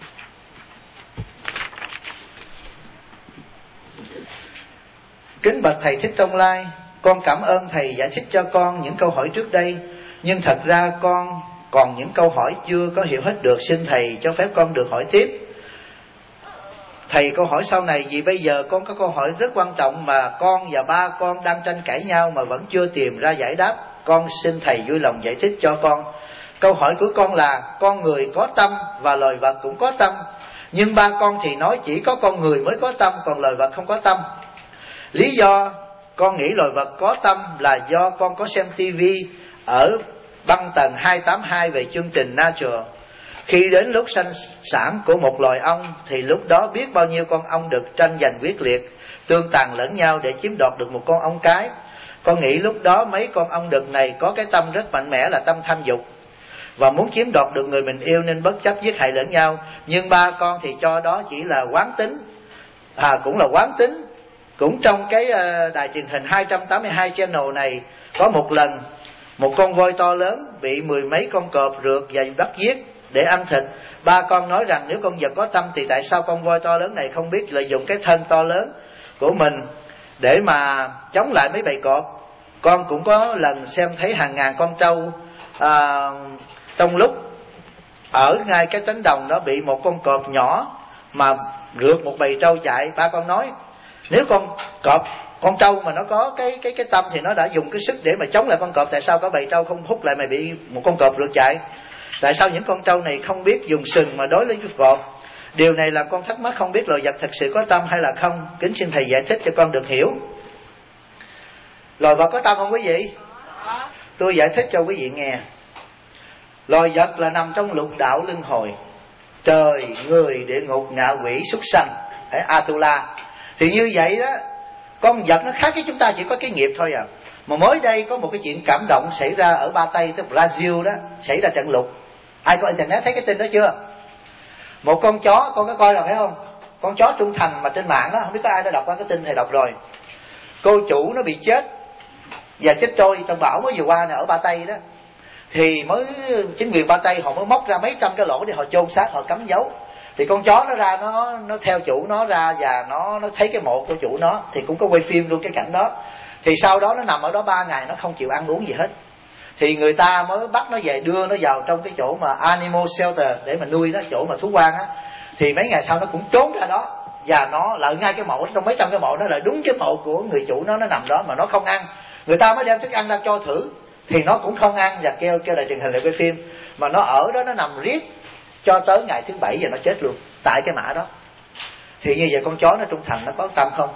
Kính bạch thầy Thích Trong Lai, con cảm ơn thầy giải thích cho con những câu hỏi trước đây, nhưng thật ra con còn những câu hỏi chưa có hiểu hết được, xin thầy cho phép con được hỏi tiếp. Thầy câu hỏi sau này vì bây giờ con có câu hỏi rất quan trọng mà con và ba con đang tranh cãi nhau mà vẫn chưa tìm ra giải đáp. Con xin thầy vui lòng giải thích cho con. Câu hỏi của con là con người có tâm và loài vật cũng có tâm, nhưng ba con thì nói chỉ có con người mới có tâm, còn loài vật không có tâm. Lý do con nghĩ loài vật có tâm là do con có xem tivi ở băng tầng 282 về chương trình Nature. Khi đến lúc sanh sản của một loài ong thì lúc đó biết bao nhiêu con ong được tranh giành quyết liệt, tương tàn lẫn nhau để chiếm đoạt được một con ong cái. Con nghĩ lúc đó mấy con ong đực này có cái tâm rất mạnh mẽ là tâm tham dục, và muốn chiếm đoạt được người mình yêu nên bất chấp giết hại lẫn nhau. Nhưng ba con thì cho đó chỉ là quán tính, cũng là quán tính. Cũng trong cái đài truyền hình 282 channel này, có một lần một con voi to lớn bị 10 mấy con cọp rượt và bắt giết để ăn thịt. Ba con nói rằng nếu con vật có tâm thì tại sao con voi to lớn này không biết lợi dụng cái thân to lớn của mình để mà chống lại mấy bầy cọp. Con cũng có lần xem thấy hàng ngàn con trâu trong lúc ở ngay cái cánh đồng đó bị một con cọp nhỏ mà rượt một bầy trâu chạy. Ba con nói nếu con trâu mà nó có cái tâm thì nó đã dùng cái sức để mà chống lại con cọp, tại sao có bầy trâu không hút lại mà bị một con cọp rượt chạy? Tại sao những con trâu này không biết dùng sừng mà đối với cọp? Điều này làm con thắc mắc không biết loài vật thật sự có tâm hay là không. Kính xin thầy giải thích cho con được hiểu. Loài vật có tâm không quý vị? Tôi giải thích cho quý vị nghe. Loài vật là nằm trong lục đạo luân hồi, trời, người, địa ngục, ngạ quỷ, súc sanh, Atula. Thì như vậy đó, con vật nó khác với chúng ta chỉ có cái nghiệp thôi à. Mà mới đây có một cái chuyện cảm động xảy ra ở Ba Tây, tức Brazil đó, xảy ra trận lụt. Ai có internet thấy cái tin đó chưa? Một con chó, con có coi rồi phải không? Con chó trung thành mà trên mạng đó, không biết có ai đã đọc qua cái tin thầy đọc rồi. Cô chủ nó bị chết và chết trôi trong bão mới vừa qua này ở Ba Tây đó. Thì mới chính quyền Ba Tây họ mới móc ra mấy trăm cái lỗ để họ chôn xác, họ cắm dấu. Thì con chó nó ra, nó theo chủ nó ra và nó thấy cái mộ của chủ nó, thì cũng có quay phim luôn cái cảnh đó. Thì sau đó nó nằm ở đó 3 ngày nó không chịu ăn uống gì hết. Thì người ta mới bắt nó về, đưa nó vào trong cái chỗ mà animal shelter để mà nuôi nó, chỗ mà thú quan á. Thì mấy ngày sau nó cũng trốn ra đó, và nó lại ngay cái mộ, trong mấy trăm cái mộ nó lại đúng cái mộ của người chủ nó nằm đó mà nó không ăn. Người ta mới đem thức ăn ra cho thử thì nó cũng không ăn, và kêu đài truyền hình lại quay phim. Mà nó ở đó nó nằm riết cho tới ngày thứ 7 giờ nó chết luôn tại cái mã đó. Thì như vậy con chó nó trung thành nó có tâm không?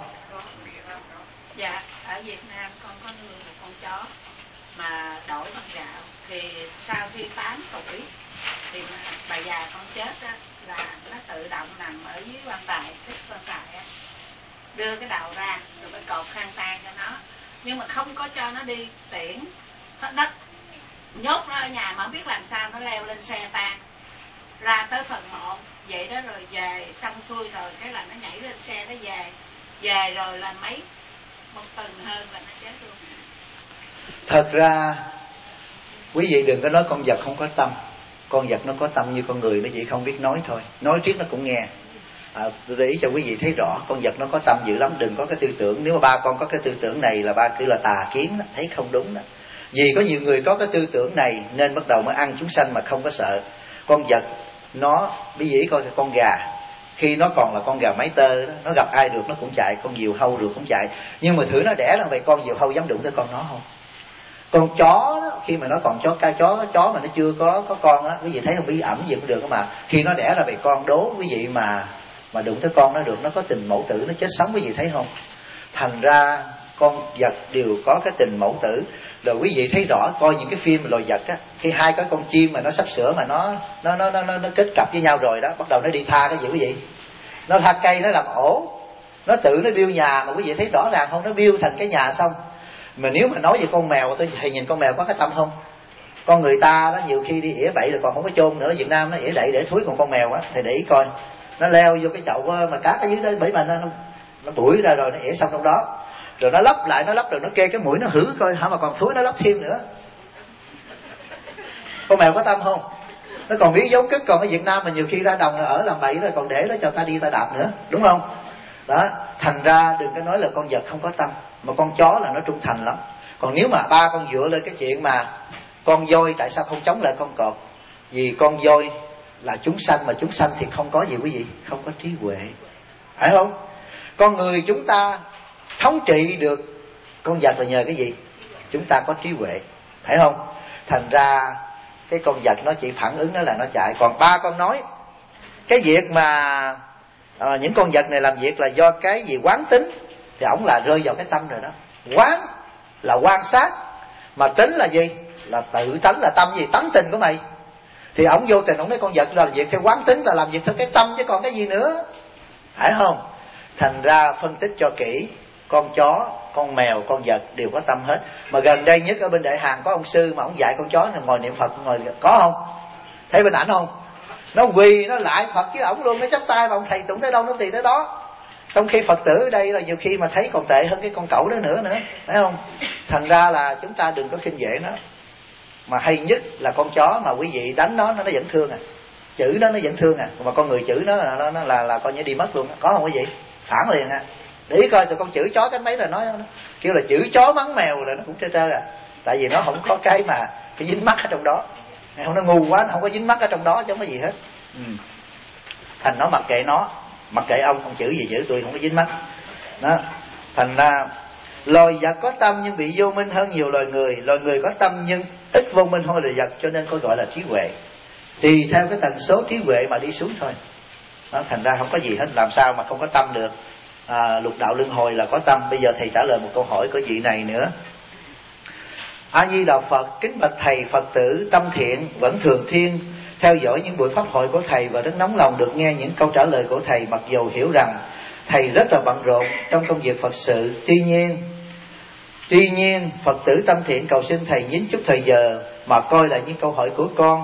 Dạ, ở Việt Nam con có nuôi một con chó mà đổi bằng gạo. Thì sau khi 8 tuổi thì bà già con chết á, là nó tự động nằm ở dưới quan tài, tích quan tài á, đưa cái đầu ra rồi phải cột khăn tay cho nó, nhưng mà không có cho nó đi tiễn đất, nhốt nó ở nhà mà không biết làm sao nó leo lên xe tan ra tới phần mộ vậy đó, rồi về xong xuôi rồi cái là nó nhảy lên xe nó về rồi là một tuần hơn là nó chết luôn. Thật ra quý vị đừng có nói con vật không có tâm. Con vật nó có tâm như con người, nó chỉ không biết nói thôi, nói riết nó cũng nghe. Tôi để ý cho quý vị thấy rõ, con vật nó có tâm dữ lắm. Đừng có cái tư tưởng, nếu mà ba con có cái tư tưởng này là ba cứ là tà kiến đó, thấy không đúng đó. Vì có nhiều người có cái tư tưởng này nên bắt đầu mới ăn chúng sanh mà không có sợ. Con vật nó, bây giờ coi con gà, khi nó còn là con gà mái tơ đó, nó gặp ai được nó cũng chạy, con diều hâu được cũng chạy. Nhưng mà thử nó đẻ ra vậy, con diều hâu dám đụng tới con nó không? Con chó đó, khi mà nó còn chó mà nó chưa có con đó, quý vị thấy không, bí ẩm gì cũng được mà khi nó đẻ ra vậy con đố quý vị mà đụng tới con nó được, nó có tình mẫu tử, nó chết sống, quý vị thấy không? Thành ra con vật đều có cái tình mẫu tử. Rồi quý vị thấy rõ, coi những cái phim loài vật á, khi hai cái con chim mà nó sắp sửa mà nó kết cặp với nhau rồi đó, bắt đầu nó đi tha cái gì quý vị? Nó tha cây, nó làm ổ, nó tự nó build nhà, mà quý vị thấy rõ ràng không? Nó build thành cái nhà xong. Mà nếu mà nói về con mèo, thầy nhìn con mèo có cái tâm không? Con người ta đó nhiều khi đi ỉa bậy rồi còn không có chôn nữa. Việt Nam nó ỉa đậy để thúi, còn con mèo á, thầy để ý coi, nó leo vô cái chậu mà cát ở dưới đó, bởi mà nó tuổi ra rồi nó ỉa xong trong đó, rồi nó lấp lại, nó lấp rồi nó kê cái mũi nó hử coi hả, mà còn thúi nó lấp thêm nữa. Con mèo có tâm không? Nó còn biết dấu cứt. Còn ở Việt Nam mà nhiều khi ra đồng ở làm bậy rồi còn để đó cho ta đi ta đạp nữa, đúng không? Đó, thành ra đừng có nói là con vật không có tâm, mà con chó là nó trung thành lắm. Còn nếu mà ba con dựa lên cái chuyện mà con voi tại sao không chống lại con cọp? Vì con voi là chúng sanh, mà chúng sanh thì không có gì quý vị, không có trí huệ, phải không? Con người chúng ta thống trị được con vật là nhờ cái gì? Chúng ta có trí huệ, phải không? Thành ra cái con vật nó chỉ phản ứng đó là nó chạy. Còn ba con nói cái việc mà những con vật này làm việc là do cái gì quán tính, thì ổng là rơi vào cái tâm rồi đó. Quán là quan sát, mà tính là gì? Là tự tánh, là tâm gì? Tánh tình của mày. Thì ổng vô tình ổng nói con vật là làm việc theo quán tính, là làm việc theo cái tâm chứ còn cái gì nữa, phải không? Thành ra phân tích cho kỹ, con chó, con mèo, con vật đều có tâm hết. Mà gần đây nhất ở bên Đại Hàn có ông sư mà ông dạy con chó này ngồi niệm Phật, ngồi có không? Thấy bên ảnh không? Nó quỳ nó lại Phật với ổng luôn, nó chắp tay mà ông thầy tụng tới đâu nó tùy tới đó. Trong khi Phật tử ở đây là nhiều khi mà thấy còn tệ hơn cái con cẩu đó nữa, phải không? Thành ra là chúng ta đừng có khinh dễ nó. Mà hay nhất là con chó mà quý vị đánh nó vẫn thương à, chữ nó vẫn thương à, mà con người chữ nó là coi như đi mất luôn. Có không quý vị? Phản liền à. Để ý coi tụi con chữ chó cái mấy là nói nó kêu là chữ chó mắng mèo là nó cũng trơ trơ à, tại vì nó không có cái dính mắc ở trong đó. Nó ngu quá, nó không có dính mắc ở trong đó chứ không có gì hết. Thành nó mặc kệ nó, mặc kệ ông chữ gì chữ tôi không có dính mắc đó. Thành ra loài vật có tâm nhưng bị vô minh hơn nhiều loài người có tâm nhưng ít vô minh hơn loài vật, cho nên có gọi là trí huệ. Tùy theo cái tần số trí huệ mà đi xuống thôi đó. Thành ra không có gì hết, làm sao mà không có tâm được. Lục đạo luân hồi là có tâm. Bây giờ thầy trả lời một câu hỏi của vị này nữa. A Di Đà Phật, kính bạch thầy, Phật tử tâm thiện vẫn thường xuyên theo dõi những buổi pháp hội của thầy và rất nóng lòng được nghe những câu trả lời của thầy, mặc dù hiểu rằng thầy rất là bận rộn trong công việc Phật sự. Tuy nhiên Phật tử tâm thiện cầu xin thầy nhín chút thời giờ mà coi lại những câu hỏi của con.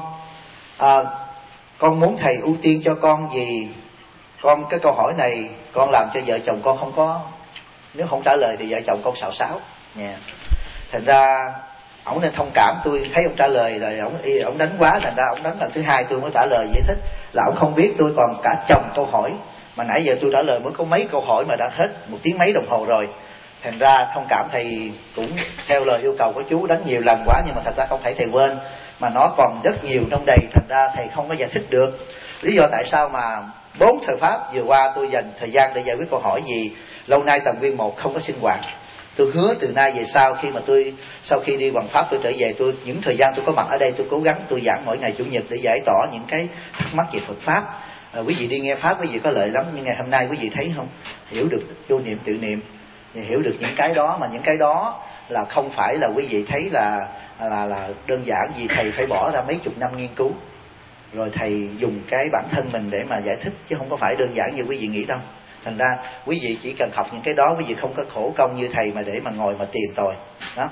Con muốn thầy ưu tiên cho con vì cái câu hỏi này con làm cho vợ chồng con không có, nếu không trả lời thì vợ chồng con xạo xáo nha. Thành ra ổng nên thông cảm, tôi thấy ông trả lời rồi ổng đánh quá, thành ra ổng đánh lần thứ hai tôi mới trả lời giải thích là ổng không biết tôi còn cả chồng câu hỏi, mà nãy giờ tôi trả lời mới có mấy câu hỏi mà đã hết 1 tiếng mấy đồng hồ rồi. Thành ra thông cảm, thầy cũng theo lời yêu cầu của chú đánh nhiều lần quá, nhưng mà thật ra không thể thầy quên, mà nó còn rất nhiều trong đây, thành ra thầy không có giải thích được lý do tại sao mà 4 thời pháp vừa qua tôi dành thời gian để giải quyết câu hỏi gì. Lâu nay Tầm Nguyên 1 không có sinh hoạt. Tôi hứa từ nay về sau sau khi đi Hoàng Pháp tôi trở về, những thời gian tôi có mặt ở đây tôi cố gắng tôi giảng mỗi ngày Chủ nhật để giải tỏ những cái thắc mắc về Phật pháp. Quý vị đi nghe pháp quý vị có lợi lắm, nhưng ngày hôm nay quý vị thấy không, hiểu được vô niệm tự niệm, hiểu được những cái đó, mà những cái đó là không phải là quý vị thấy là đơn giản gì. Thầy phải bỏ ra mấy chục năm nghiên cứu, rồi thầy dùng cái bản thân mình để mà giải thích, chứ không có phải đơn giản như quý vị nghĩ đâu. Thành ra quý vị chỉ cần học những cái đó, quý vị không có khổ công như thầy mà để mà ngồi mà tìm tòi đó.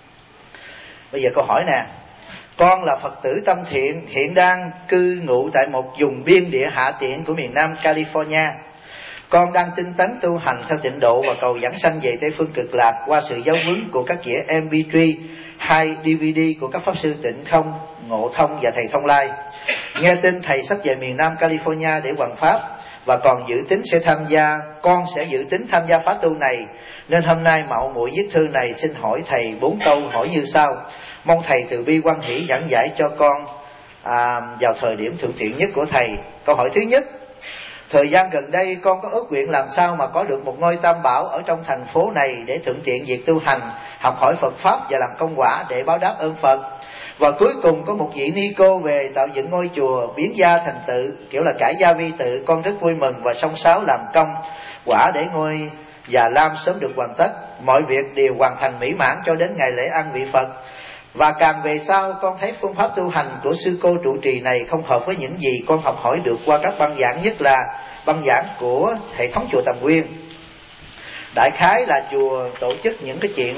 Bây giờ câu hỏi nè. Con là Phật tử tâm thiện, hiện đang cư ngụ tại một vùng biên địa hạ tiện của miền Nam California. Con đang tinh tấn tu hành theo tịnh độ và cầu giảng sanh về Tây Phương Cực Lạc qua sự giáo huấn của các đĩa MP3 hay DVD của các pháp sư Tịnh Không, Ngộ Thông và thầy Thông Lai. Nghe tin thầy sắp về miền Nam California để hoằng pháp và còn dự tính sẽ con sẽ dự tính tham gia khóa tu này, nên hôm nay mạo muội viết thư này xin hỏi thầy 4 câu hỏi như sau. Mong thầy từ bi hoan hỷ giảng giải cho con vào thời điểm thuận tiện nhất của thầy. Câu hỏi thứ nhất: thời gian gần đây con có ước nguyện làm sao mà có được một ngôi tam bảo ở trong thành phố này để thuận tiện việc tu hành, học hỏi Phật pháp và làm công quả để báo đáp ơn Phật. Và cuối cùng có một vị ni cô về tạo dựng ngôi chùa biến gia thành tự, kiểu là cải gia vi tự. Con rất vui mừng và song sáo làm công quả để ngôi Già Lam sớm được hoàn tất, mọi việc đều hoàn thành mỹ mãn cho đến ngày lễ an vị Phật. Và càng về sau con thấy phương pháp tu hành của sư cô trụ trì này không hợp với những gì con học hỏi được qua các băng giảng, nhất là băng giảng của hệ thống chùa Tầm Nguyên. Đại khái là chùa tổ chức những cái chuyện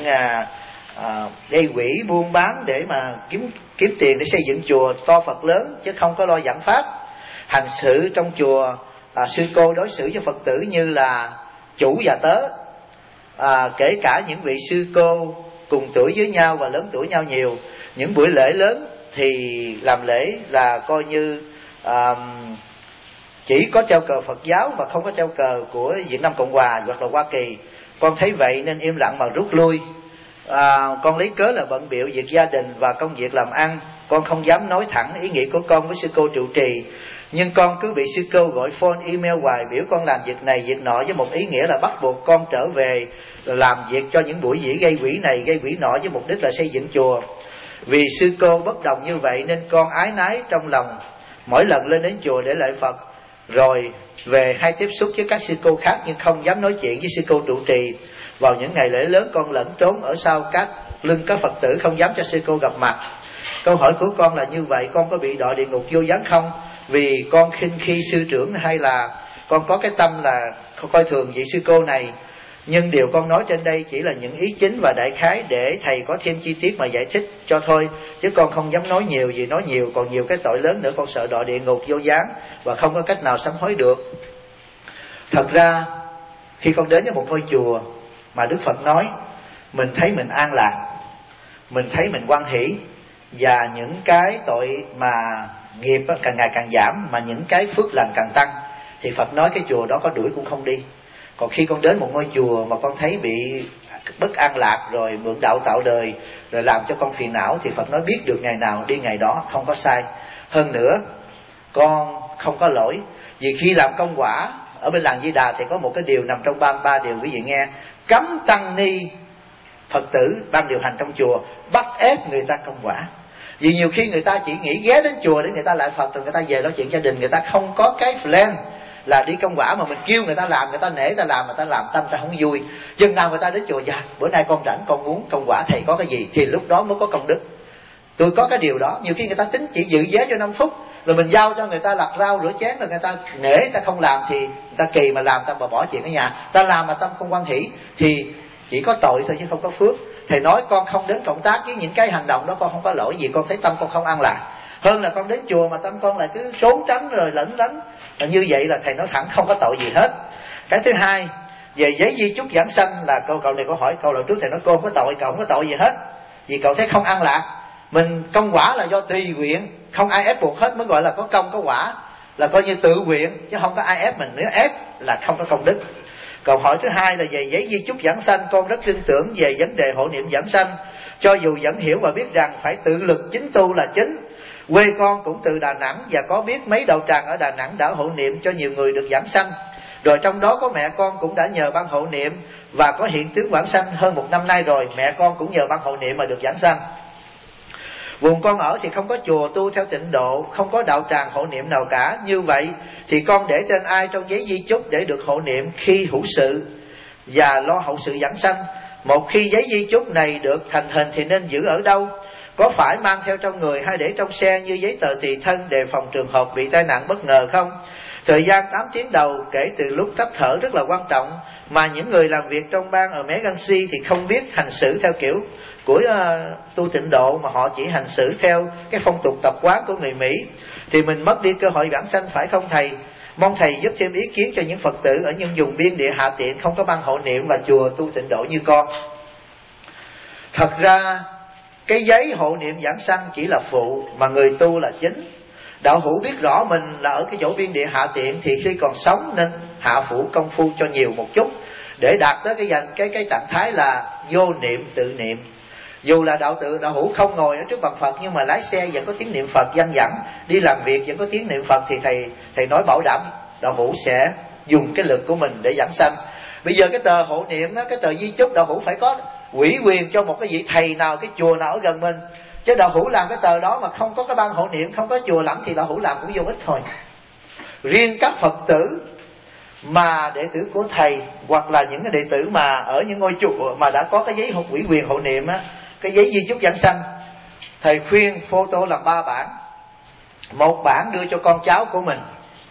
gây quỹ buôn bán để mà kiếm tiền để xây dựng chùa to Phật lớn, chứ không có lo giảng pháp. Hành sự trong chùa, sư cô đối xử với Phật tử như là chủ và tớ, kể cả những vị sư cô cùng tuổi với nhau và lớn tuổi nhau nhiều. Những buổi lễ lớn thì làm lễ là coi như chỉ có treo cờ Phật giáo và không có treo cờ của Việt Nam Cộng Hòa hoặc là Hoa Kỳ. Con thấy vậy nên im lặng mà rút lui. Con lấy cớ là bận bịu việc gia đình và công việc làm ăn. Con không dám nói thẳng ý nghĩ của con với sư cô trụ trì, nhưng con cứ bị sư cô gọi phone email hoài, biểu con làm việc này việc nọ với một ý nghĩa là bắt buộc con trở về làm việc cho những buổi diễn gây quỹ này gây quỹ nọ với mục đích là xây dựng chùa. Vì sư cô bất đồng như vậy nên con ái nái trong lòng, mỗi lần lên đến chùa để lạy Phật rồi về hay tiếp xúc với các sư cô khác nhưng không dám nói chuyện với sư cô trụ trì. Vào những ngày lễ lớn con lẫn trốn ở sau lưng các Phật tử, không dám cho sư cô gặp mặt. Câu hỏi của con là như vậy, con có bị đọa địa ngục vô gián không? Vì con khinh khi sư trưởng, hay là con có cái tâm là coi thường vị sư cô này? Nhưng điều con nói trên đây chỉ là những ý chính và đại khái để thầy có thêm chi tiết mà giải thích cho thôi, chứ con không dám nói nhiều, vì nói nhiều còn nhiều cái tội lớn nữa, con sợ đọa địa ngục vô gián và không có cách nào sám hối được. Thật ra khi con đến với một ngôi chùa mà Đức Phật nói, mình thấy mình an lạc, mình thấy mình hoan hỷ, và những cái tội mà nghiệp càng ngày càng giảm, mà những cái phước lành càng tăng, thì Phật nói cái chùa đó có đuổi cũng không đi. Còn khi con đến một ngôi chùa mà con thấy bị bất an lạc, rồi mượn đạo tạo đời, rồi làm cho con phiền não, thì Phật nói biết được ngày nào đi ngày đó, không có sai. Hơn nữa con không có lỗi, vì khi làm công quả ở bên làng Di Đà thì có một cái điều nằm trong 33 điều, quý vị nghe: cấm tăng ni Phật tử ban điều hành trong chùa bắt ép người ta công quả. Vì nhiều khi người ta chỉ nghĩ ghé đến chùa để người ta lại Phật, rồi người ta về nói chuyện gia đình, người ta không có cái plan là đi công quả, mà mình kêu người ta làm, người ta nể người ta làm tâm ta không vui. Chừng nào người ta đến chùa, dạ bữa nay con rảnh, con muốn công quả thầy có cái gì, thì lúc đó mới có công đức. Tôi có cái điều đó. Nhiều khi người ta tính chỉ dự vé cho 5 phút, rồi mình giao cho người ta lặt rau rửa chén, rồi người ta nể người ta không làm, thì người ta kỳ mà làm, ta bỏ chuyện ở nhà, ta làm mà tâm không hoan hỷ thì chỉ có tội thôi chứ không có phước. Thầy nói con không đến cộng tác với những cái hành động đó, con không có lỗi gì, con thấy tâm con không an lạc. Hơn là con đến chùa mà tâm con lại cứ trốn tránh rồi lẩn tránh, như vậy là thầy nói thẳng không có tội gì hết. Cái thứ hai, về giấy di chúc giảng sanh, là cậu này có hỏi câu lần trước thầy nói cô không có tội, cậu không có tội gì hết, vì cậu thấy không an lạc. Mình công quả là do tùy nguyện, không ai ép buộc hết mới gọi là có công có quả, là coi như tự nguyện chứ không có ai ép mình. Nếu ép là không có công đức. Câu hỏi thứ hai là về giấy di chúc giảng sanh, con rất tin tưởng về vấn đề hộ niệm giảng sanh, cho dù vẫn hiểu và biết rằng phải tự lực chính tu là chính. Quê con cũng từ Đà Nẵng, và có biết mấy đạo tràng ở Đà Nẵng đã hộ niệm cho nhiều người được giảng sanh. Rồi trong đó có mẹ con cũng đã nhờ ban hộ niệm và có hiện tướng vãng sanh hơn 1 năm nay rồi, mẹ con cũng nhờ ban hộ niệm mà được giảng sanh. Vùng con ở thì không có chùa tu theo tịnh độ, không có đạo tràng hộ niệm nào cả. Như vậy thì con để tên ai trong giấy di chúc để được hộ niệm khi hữu sự và lo hậu sự giảng sanh? Một khi giấy di chúc này được thành hình thì nên giữ ở đâu? Có phải mang theo trong người hay để trong xe như giấy tờ tùy thân, đề phòng trường hợp bị tai nạn bất ngờ không? Thời gian 8 tiếng đầu kể từ lúc tắt thở rất là quan trọng, mà những người làm việc trong ban ở Megancy thì không biết hành xử theo kiểu của tu tịnh độ, mà họ chỉ hành xử theo cái phong tục tập quán của người Mỹ, thì mình mất đi cơ hội vãng sanh, phải không thầy? Mong thầy giúp thêm ý kiến cho những Phật tử ở những vùng biên địa hạ tiện không có ban hộ niệm và chùa tu tịnh độ như con. Thật ra cái giấy hộ niệm giảng sanh chỉ là phụ, mà người tu là chính. Đạo hữu biết rõ mình là ở cái chỗ biên địa hạ tiện thì khi còn sống nên hạ phụ công phu cho nhiều một chút, để đạt tới cái trạng thái là vô niệm tự niệm. Dù là đạo hữu không ngồi ở trước bàn Phật, nhưng mà lái xe vẫn có tiếng niệm Phật văng vẳng, đi làm việc vẫn có tiếng niệm Phật, thì thầy nói bảo đảm đạo hữu sẽ dùng cái lực của mình để giảng sanh. Bây giờ cái tờ hộ niệm đó, cái tờ di chúc, đạo hữu phải có ủy quyền cho một cái vị thầy nào, cái chùa nào ở gần mình. Chứ đạo hữu làm cái tờ đó mà không có cái ban hộ niệm, không có chùa lãnh, thì đạo hữu làm cũng vô ích thôi. Riêng các Phật tử mà đệ tử của thầy, hoặc là những cái đệ tử mà ở những ngôi chùa mà đã có cái giấy ủy quyền hộ niệm á, cái giấy di chúc giảng sanh, thầy khuyên photo làm 3 bản. Một bản đưa cho con cháu của mình,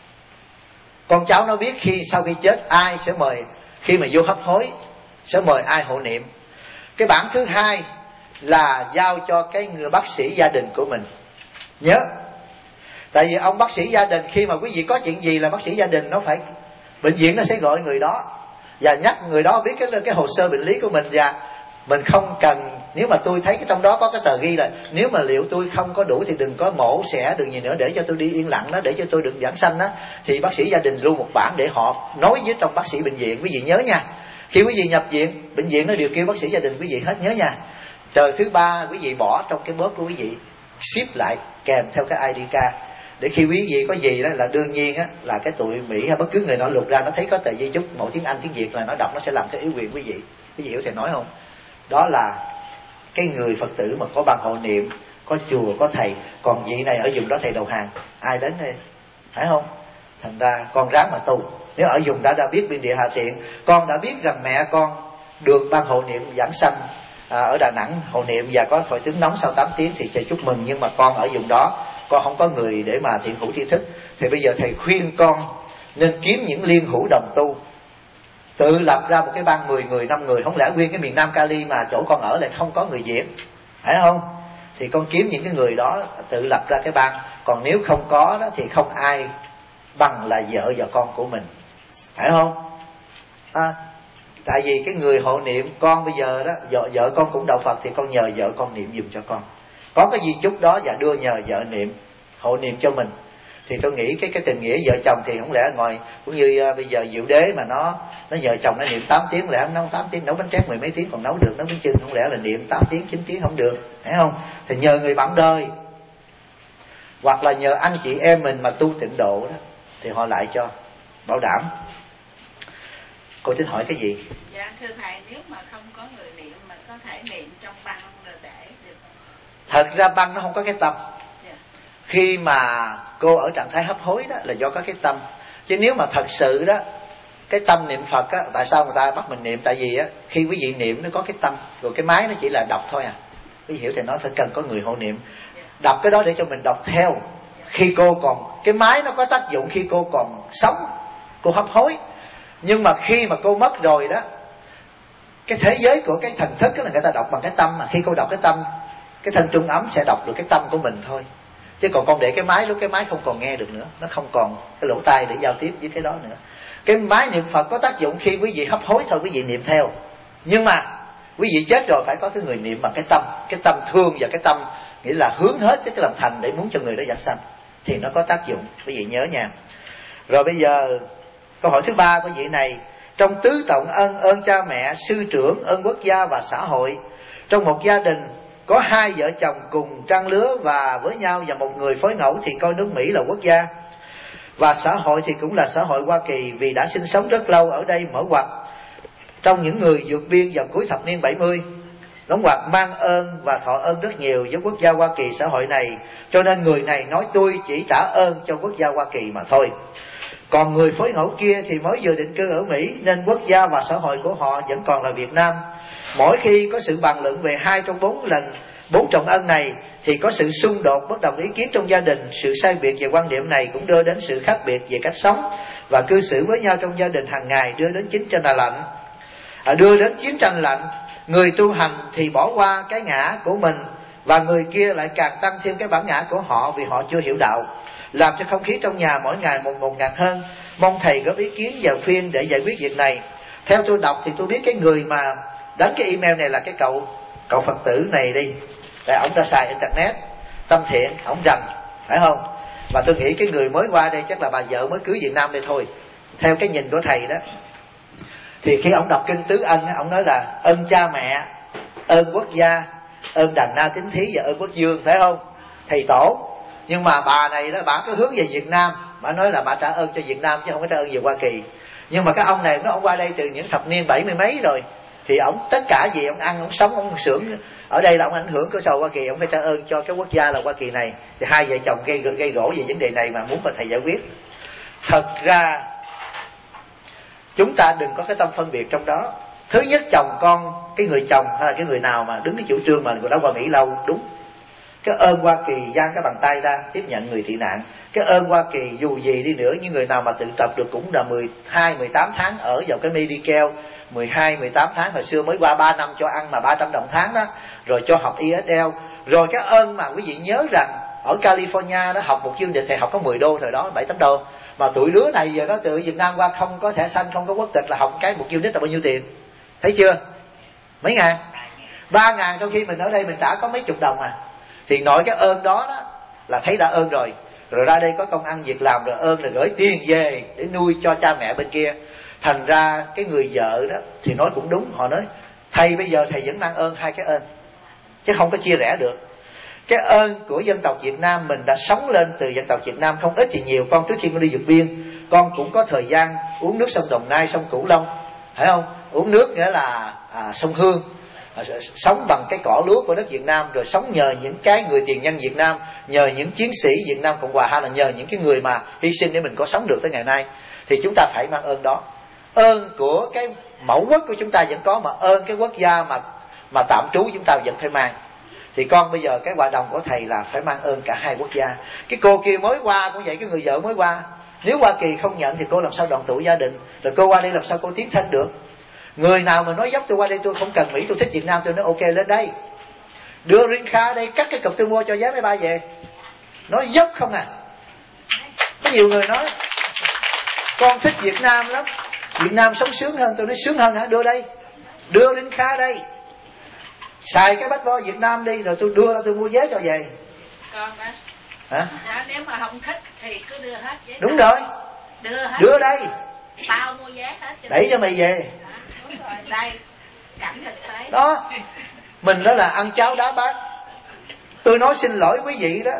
con cháu nó biết khi sau khi chết ai sẽ mời, khi mà vô hấp hối sẽ mời ai hộ niệm. Cái bản thứ hai là giao cho cái người bác sĩ gia đình của mình. Nhớ, tại vì ông bác sĩ gia đình, khi mà quý vị có chuyện gì là bác sĩ gia đình nó phải, bệnh viện nó sẽ gọi người đó và nhắc người đó biết cái hồ sơ bệnh lý của mình, và mình không cần, nếu mà tôi thấy cái trong đó có cái tờ ghi là nếu mà liệu tôi không có đủ thì đừng có mổ xẻ, đừng gì nữa, để cho tôi đi yên lặng đó, để cho tôi được giảng sanh đó, thì bác sĩ gia đình lưu một bản để họ nói với trong bác sĩ bệnh viện. Quý vị nhớ nha, khi quý vị nhập viện, bệnh viện nó đều kêu bác sĩ gia đình quý vị hết, nhớ nha. Tờ thứ 3 quý vị bỏ trong cái bóp của quý vị, ship lại kèm theo cái ID card, để khi quý vị có gì đó là đương nhiên á, là cái tụi Mỹ hay bất cứ người nào lục ra nó thấy có tờ di chúc mẫu tiếng Anh tiếng Việt là nó đọc, nó sẽ làm theo ý quyền quý vị. Quý vị hiểu thầy nói không? Đó là cái người Phật tử mà có ban hộ niệm, có chùa, có thầy. Còn vị này ở vùng đó thầy đầu hàng, ai đến đây, phải không? Thành ra con ráng mà tu. Nếu ở vùng đã biết biên địa hạ tiện, con đã biết rằng mẹ con được ban hộ niệm giảng sanh ở Đà Nẵng hộ niệm và có hội chứng nóng sau 8 tiếng thì thầy chúc mừng. Nhưng mà con ở vùng đó con không có người để mà thiện hữu tri thức, thì bây giờ thầy khuyên con nên kiếm những liên hữu đồng tu, tự lập ra một cái ban 10 người 5 người. Không lẽ nguyên cái miền Nam Cali mà chỗ con ở lại không có người Việt, phải không? Thì con kiếm những cái người đó tự lập ra cái ban. Còn nếu không có đó thì không ai bằng là vợ và con của mình, phải không? Tại vì cái người hộ niệm con bây giờ đó, vợ con cũng đạo Phật, thì con nhờ vợ con niệm giùm cho con. Có cái di chúc đó và đưa nhờ vợ niệm, hộ niệm cho mình. Thì tôi nghĩ cái tình nghĩa vợ chồng thì không lẽ ngồi cũng như bây giờ Diệu Đế mà nó nhờ chồng nó niệm 8 tiếng, lẽ nấu 8 tiếng, nấu bánh tét 10 mấy tiếng còn nấu được, nấu bánh chưng không lẽ là niệm 8 tiếng 9 tiếng không được, phải không? Thì nhờ người bạn đời, hoặc là nhờ anh chị em mình mà tu tịnh độ đó, thì họ lại cho bảo đảm. Cô xin hỏi cái gì? Dạ thưa thầy, nếu mà không có người niệm mà có thể niệm trong băng rồi để được không? Thật ra băng nó không có cái tâm. Khi mà cô ở trạng thái hấp hối đó là do có cái tâm. Chứ nếu mà thật sự đó, cái tâm niệm Phật á, tại sao người ta bắt mình niệm? Tại vì á, khi quý vị niệm nó có cái tâm, rồi cái máy nó chỉ là đọc thôi à. Quý vị hiểu thầy nói phải cần có người hộ niệm đọc cái đó để cho mình đọc theo. Khi cô còn, cái máy nó có tác dụng khi cô còn sống, cô hấp hối. Nhưng mà khi mà cô mất rồi đó, cái thế giới của cái thần thức là người ta đọc bằng cái tâm. Mà khi cô đọc cái tâm, cái thân trung ấm sẽ đọc được cái tâm của mình thôi. Chứ còn con để cái máy, lúc cái máy không còn nghe được nữa, nó không còn cái lỗ tai để giao tiếp với cái đó nữa. Cái máy niệm Phật có tác dụng khi quý vị hấp hối thôi, quý vị niệm theo. Nhưng mà quý vị chết rồi phải có cái người niệm bằng cái tâm thương, và cái tâm nghĩa là hướng hết cái lòng thành để muốn cho người đó giảng sanh, thì nó có tác dụng. Quý vị nhớ nha. Rồi bây giờ câu hỏi thứ 3 của vị này: trong tứ trọng ơn cha mẹ, sư trưởng, ơn quốc gia và xã hội, trong một gia đình có 2 vợ chồng cùng trang lứa và với nhau, và một người phối ngẫu, thì coi nước Mỹ là quốc gia, và xã hội thì cũng là xã hội Hoa Kỳ, vì đã sinh sống rất lâu ở đây. Mở ngoặt, trong những người vượt biên vào cuối thập niên 70, đóng ngoặt mang ơn và thọ ơn rất nhiều với quốc gia Hoa Kỳ, xã hội này, cho nên người này nói tôi chỉ trả ơn cho quốc gia Hoa Kỳ mà thôi. Còn người phối ngẫu kia thì mới vừa định cư ở Mỹ, nên quốc gia và xã hội của họ vẫn còn là Việt Nam. Mỗi khi có sự bàn luận về 2 trong 4 lần 4 trọng ân này, thì có sự xung đột bất đồng ý kiến trong gia đình. Sự sai biệt về quan điểm này cũng đưa đến sự khác biệt về cách sống và cư xử với nhau trong gia đình hàng ngày, đưa đến chiến tranh lạnh. Người tu hành thì bỏ qua cái ngã của mình, và người kia lại càng tăng thêm cái bản ngã của họ, vì họ chưa hiểu đạo, làm cho không khí trong nhà mỗi ngày một ngột ngạt hơn. Mong thầy góp ý kiến vào phiên để giải quyết việc này. Theo tôi đọc thì tôi biết cái người mà đánh cái email này là cái cậu Phật tử này đi. Tại ổng ra xài internet, tâm thiện, ổng rành, phải không? Và tôi nghĩ cái người mới qua đây chắc là bà vợ mới cưới Việt Nam đây thôi. Theo cái nhìn của thầy đó, thì khi ổng đọc kinh tứ ân, ổng nói là ơn cha mẹ, ơn quốc gia, ơn đàn na tín thí và ơn quốc dương, phải không? Thầy tổ. Nhưng mà bà này đó, bà cứ hướng về Việt Nam, bà nói là bà trả ơn cho Việt Nam chứ không có trả ơn về Hoa Kỳ. Nhưng mà cái ông này, ông qua đây từ những thập niên 70 mấy rồi, thì ổng tất cả gì ổng ăn, ổng sống, ổng xưởng ở đây là ông ảnh hưởng của xã hội Hoa Kỳ, ông phải trả ơn cho cái quốc gia là Hoa Kỳ này. Thì 2 vợ chồng gây gỗ về vấn đề này mà muốn mà thầy giải quyết. Thật ra chúng ta đừng có cái tâm phân biệt trong đó. Thứ nhất, chồng con, cái người chồng hay là cái người nào mà đứng cái chủ trương mà người đã qua Mỹ lâu, đúng. Cái ơn Hoa Kỳ giang cái bàn tay ra tiếp nhận người tị nạn. Cái ơn Hoa Kỳ dù gì đi nữa, những người nào mà tự tập được cũng là 12, 18 tháng ở vào cái Medicare, 12, 18 tháng hồi xưa mới qua 3 năm cho ăn mà 300 đồng tháng đó, rồi cho học ESL. Rồi cái ơn mà quý vị nhớ rằng ở California đó, học một chương trình thầy học có 10 đô thời đó, 7-8 đô. Mà tụi đứa này giờ nó từ Việt Nam qua không có thẻ xanh, không có quốc tịch, là học cái một unit là bao nhiêu tiền? Thấy chưa? Mấy ngàn? 3.000, trong khi mình ở đây mình trả có mấy chục đồng à. Thì nội cái ơn đó đó là thấy đã ơn rồi. Rồi ra đây có công ăn việc làm, rồi ơn là gửi tiền về để nuôi cho cha mẹ bên kia. Thành ra cái người vợ đó thì nói cũng đúng. Họ nói thầy bây giờ thầy vẫn mang ơn 2 cái ơn, chứ không có chia rẽ được. Cái ơn của dân tộc Việt Nam, mình đã sống lên từ dân tộc Việt Nam không ít thì nhiều. Con trước khi con đi vượt biên, con cũng có thời gian uống nước sông Đồng Nai, sông Cửu Long, phải không? Uống nước nghĩa là sông Hương, sống bằng cái cỏ lúa của đất Việt Nam, rồi sống nhờ những cái người tiền nhân Việt Nam, nhờ những chiến sĩ Việt Nam Cộng Hòa, hay là nhờ những cái người mà hy sinh để mình có sống được tới ngày nay. Thì chúng ta phải mang ơn đó. Ơn của cái mẫu quốc của chúng ta vẫn có, mà ơn cái quốc gia mà tạm trú chúng ta vẫn phải mang. Thì con bây giờ cái hòa đồng của thầy là phải mang ơn cả hai quốc gia. Cái cô kia mới qua cũng vậy, cái người vợ mới qua, nếu Hoa Kỳ không nhận thì cô làm sao đoàn tụ gia đình, rồi cô qua đây làm sao cô tiến thân được. Người nào mà nói dốc tôi qua đây tôi không cần Mỹ, tôi thích Việt Nam, tôi nói ok lên đây, đưa Rin Kha đây, cắt cái cục tôi mua cho vé máy bay về. Nói dốc không à. Có nhiều người nói con thích Việt Nam lắm, Việt Nam sống sướng hơn. Tôi nói sướng hơn hả? Đưa đây, đưa Rin Kha đây, xài cái bách bo Việt Nam đi, rồi tôi đưa ra tôi mua vé cho về. Con đó hả? Nếu mà không thích thì cứ đưa hết giấy. Đúng rồi, đưa đây, tao mua vé hết cho đẩy cho mày về. Đúng rồi, đây cảnh thực tế đó. Mình đó là ăn cháo đá bát. Tôi nói xin lỗi quý vị đó,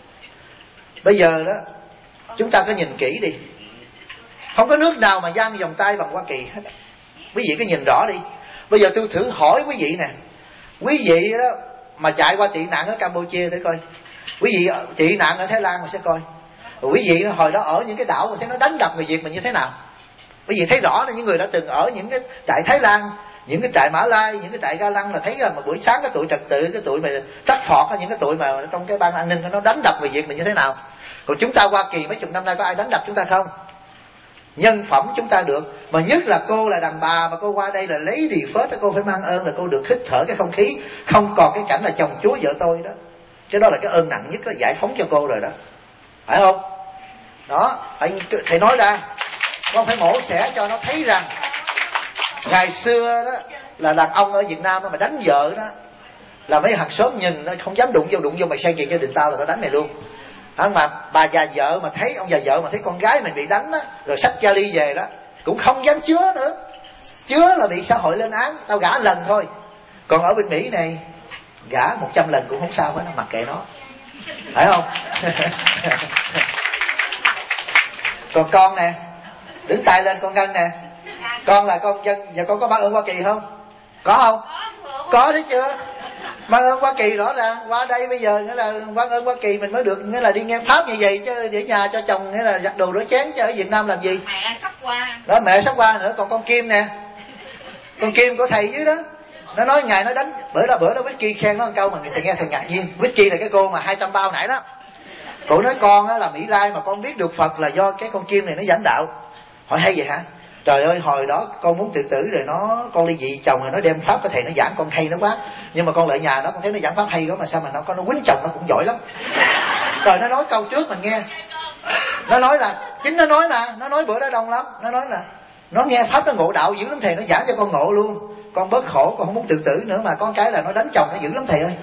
bây giờ đó chúng ta cứ nhìn kỹ đi, không có nước nào mà giang vòng tay bằng Hoa Kỳ hết. Quý vị cứ nhìn rõ đi. Bây giờ tôi thử hỏi quý vị nè, quý vị đó mà chạy qua tị nạn ở Campuchia thử coi, quý vị tị nạn ở Thái Lan mà sẽ coi, rồi quý vị hồi đó ở những cái đảo mà thấy nó đánh đập người Việt mình như thế nào. Quý vị thấy rõ là những người đã từng ở những cái trại Thái Lan, những cái trại Mã Lai, những cái trại Ga Lăng là thấy mà buổi sáng cái tụi trật tự, cái tụi mà tắt phọt, những cái tụi mà trong cái ban an ninh nó đánh đập người Việt mình như thế nào. Còn chúng ta Hoa Kỳ mấy chục năm nay có ai đánh đập chúng ta không? Nhân phẩm chúng ta được. Mà nhất là cô là đàn bà mà cô qua đây là lấy đi phết, cô phải mang ơn là cô được hít thở cái không khí, không còn cái cảnh là chồng chúa vợ tôi đó. Cái đó là cái ơn nặng nhất, đó giải phóng cho cô rồi đó, phải không? Đó, thầy nói ra, con phải mổ xẻ cho nó thấy rằng ngày xưa đó là đàn ông ở Việt Nam đó mà đánh vợ đó là mấy hàng xóm nhìn nó không dám đụng vô mày sang chuyện gia đình tao là tao đánh mày luôn. Mà bà già vợ mà thấy, ông già vợ mà thấy con gái mình bị đánh đó, rồi xách vali về đó cũng không dám chứa nữa, chứa là bị xã hội lên án. Tao gả lần thôi. Còn ở bên Mỹ này gả 100 lần cũng không sao hết, nó mặc kệ nó, phải không? Còn con nè, đứng tay lên con Ngân nè, con là con dân, và con có mang ơn Hoa Kỳ không? Có không? Có đấy chưa? Mang ơn Hoa Kỳ rõ ràng. Qua đây bây giờ nghĩa là mang ơn Hoa Kỳ mình mới được, nghĩa là đi nghe pháp như vậy chứ, để nhà cho chồng nghĩa là giặt đồ rửa chén, chứ ở Việt Nam làm gì? Mẹ sắp qua đó, mẹ sắp qua nữa. Còn con Kim nè, con Kim của thầy dưới đó, nó nói ngày nó đánh, bữa đó Vicky khen nó một câu mà thầy nghe thầy ngạc nhiên. Vicky là cái cô mà 200 bao nãy đó, cô nói con á là Mỹ Lai mà con biết được Phật là do cái con Kim này nó giảng đạo. Hỏi hay vậy hả? Trời ơi, hồi đó con muốn tự tử rồi con ly dị chồng rồi nó đem pháp của thầy nó giảng con hay nó quá, nhưng mà con lại nhà nó con thấy nó giảng pháp hay quá mà sao mà nó quýnh chồng nó cũng giỏi lắm. Rồi nó nói câu trước mình nghe, nó nói là chính nó nói mà, nó nói bữa đó đông lắm, nó nói là nó nghe pháp nó ngộ đạo dữ lắm thầy, nó giảng cho con ngộ luôn, con bớt khổ, con không muốn tự tử nữa, mà con cái là nó đánh chồng nó dữ lắm thầy ơi.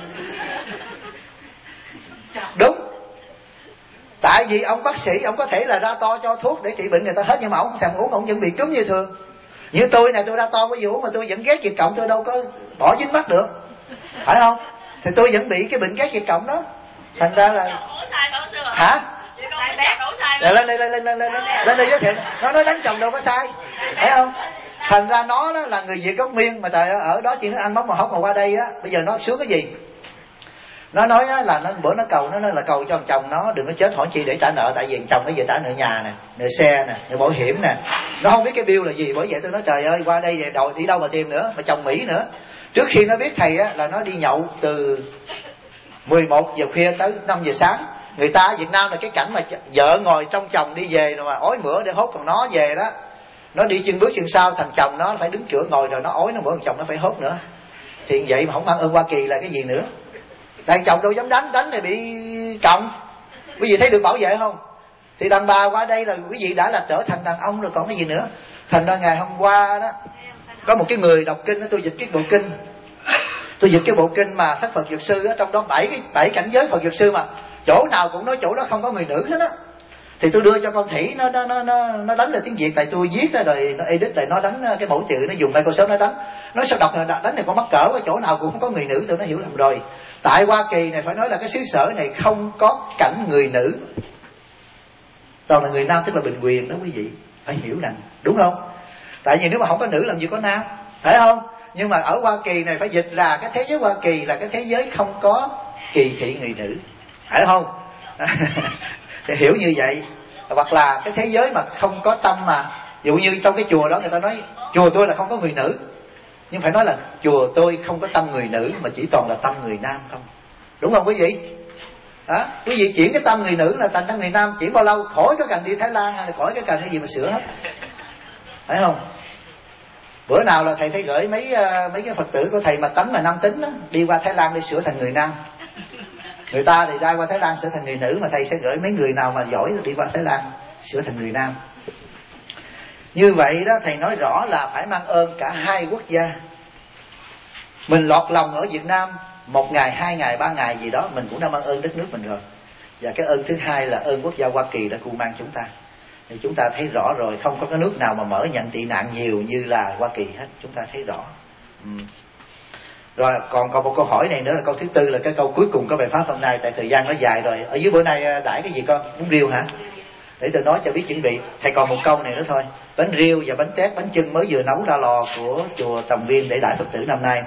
Đúng. Tại vì ông bác sĩ ông có thể là ra to cho thuốc để trị bệnh người ta hết, nhưng mà ông không thèm uống, ông vẫn bị cúm như thường. Như tôi này, tôi ra to với uống mà tôi vẫn ghét Việt Cộng, tôi đâu có bỏ dính mắt được, phải không? Thì tôi vẫn bị cái bệnh ghét Việt Cộng đó. Thành ra là hả? Lên đây giới thiệu. Nó nói đánh chồng đâu có sai, phải không? Thành ra nó đó là người Việt gốc Miên mà trời ơi, ở đó chỉ nó ăn mắm mà hốc mà qua đây á, bây giờ nó sướng cái gì? Nó nói là bữa nó cầu, nó nói là cầu cho chồng nó đừng có chết hỏi chi để trả nợ, tại vì chồng nó về trả nợ nhà nè, nợ xe nè, nợ bảo hiểm nè. Nó không biết cái bill là gì, bởi vậy tôi nói trời ơi, qua đây về đòi đi đâu mà tìm nữa, mà chồng Mỹ nữa. Trước khi nó biết thầy á là nó đi nhậu từ 11 giờ khuya tới 5 giờ sáng. Người ta ở Việt Nam là cái cảnh mà vợ ngồi trong chồng đi về rồi mà ói mửa để hốt còn nó về đó. Nó đi chân bước chân sau, thằng chồng nó phải đứng cửa ngồi rồi nó ói nó mửa, thằng chồng nó phải hốt nữa. Thì vậy mà không mang ơn Hoa Kỳ là cái gì nữa? Tại chồng đâu dám đánh thì bị cộng. Quý vị thấy được bảo vệ không? Thì đàn bà qua đây là quý vị đã là trở thành đàn ông rồi còn cái gì nữa. Thành ra ngày hôm qua đó có một cái người đọc kinh đó, tôi dịch cái bộ kinh. Tôi dịch cái bộ kinh mà Thất Phật Dược Sư đó, trong đó 7 cảnh giới Phật Dược Sư mà chỗ nào cũng nói chỗ đó không có người nữ hết á. Thì tôi đưa cho con Thủy nó đánh là tiếng Việt, tại tôi viết ra rồi nó edit, tại nó đánh cái mẫu chữ, nó dùng Microsoft nó đánh. Nói sao đọc là đánh này con mắc cỡ quá, chỗ nào cũng không có người nữ, tôi nó hiểu lầm rồi. Tại Hoa Kỳ này phải nói là cái xứ sở này không có cảnh người nữ, toàn là người nam, tức là bình quyền đó quý vị, phải hiểu rằng đúng không? Tại vì nếu mà không có nữ làm gì có nam, phải không? Nhưng mà ở Hoa Kỳ này phải dịch ra cái thế giới Hoa Kỳ là cái thế giới không có kỳ thị người nữ, phải không? Thì hiểu như vậy. Hoặc là cái thế giới mà không có tâm mà Dụ như trong cái chùa đó người ta nói chùa tôi là không có người nữ, nhưng phải nói là chùa tôi không có tâm người nữ mà chỉ toàn là tâm người nam không. Đúng không quý vị? Đó, quý vị chuyển cái tâm người nữ là thành tâm người nam, chuyển bao lâu khỏi có cần đi Thái Lan hay là khỏi có cần cái gì mà sửa hết, phải không? Bữa nào là thầy thấy gửi mấy cái Phật tử của thầy mà tánh là nam tính đó, đi qua Thái Lan để sửa thành người nam. Người ta thì ra qua Thái Lan sửa thành người nữ, mà thầy sẽ gửi mấy người nào mà giỏi đi qua Thái Lan sửa thành người nam. Như vậy đó, thầy nói rõ là phải mang ơn cả hai quốc gia. Mình lọt lòng ở Việt Nam 1 ngày, 2 ngày, 3 ngày gì đó, mình cũng đã mang ơn đất nước mình rồi. Và cái ơn thứ hai là ơn quốc gia Hoa Kỳ đã cưu mang chúng ta. Thì chúng ta thấy rõ rồi, không có cái nước nào mà mở nhận tị nạn nhiều như là Hoa Kỳ hết, chúng ta thấy rõ. Rồi còn một câu hỏi này nữa là câu thứ tư, là cái câu cuối cùng của bài pháp hôm nay, tại thời gian nó dài rồi. Ở dưới bữa nay đãi cái gì con? Bún riêu hả? Để tôi nói cho biết chuẩn bị. Thầy còn một câu này nữa thôi. Bánh riêu và bánh tét, bánh chưng mới vừa nấu ra lò của chùa Tầm Viên để đãi Phật tử năm nay.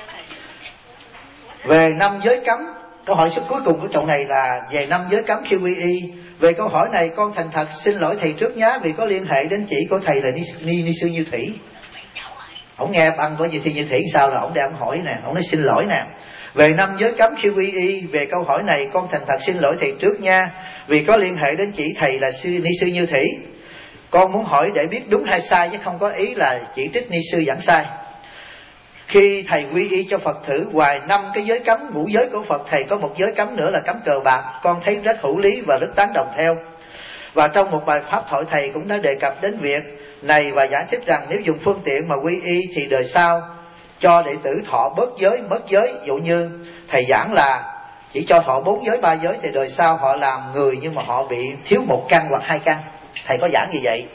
Về 5 giới cấm, câu hỏi số cuối cùng của chỗ này là về 5 giới cấm khi quy y. Về câu hỏi này con thành thật xin lỗi thầy trước nhé, vì có liên hệ đến chị của thầy là Ni Sư Như Thủy. Ông nghe băng với Thi Như Thủy sao là ông đang hỏi nè, ông nói xin lỗi nè. Về 5 giới cấm khi quy y, về câu hỏi này con thành thật xin lỗi thầy trước nha, vì có liên hệ đến chị thầy là Ni Sư Như Thủy. Con muốn hỏi để biết đúng hay sai chứ không có ý là chỉ trích Ni Sư giảng sai. Khi thầy quy y cho Phật tử, ngoài 5 cái giới cấm ngũ giới của Phật, thầy có một giới cấm nữa là cấm cờ bạc. Con thấy rất hữu lý và rất tán đồng theo. Và trong một bài pháp thoại thầy cũng đã đề cập đến việc này và giải thích rằng nếu dùng phương tiện mà quy y thì đời sau cho đệ tử thọ bớt giới, mất giới. Dụ như thầy giảng là chỉ cho thọ 4 giới, 3 giới, thì đời sau họ làm người nhưng mà họ bị thiếu 1 căn hoặc 2 căn. Thầy có giảng như vậy.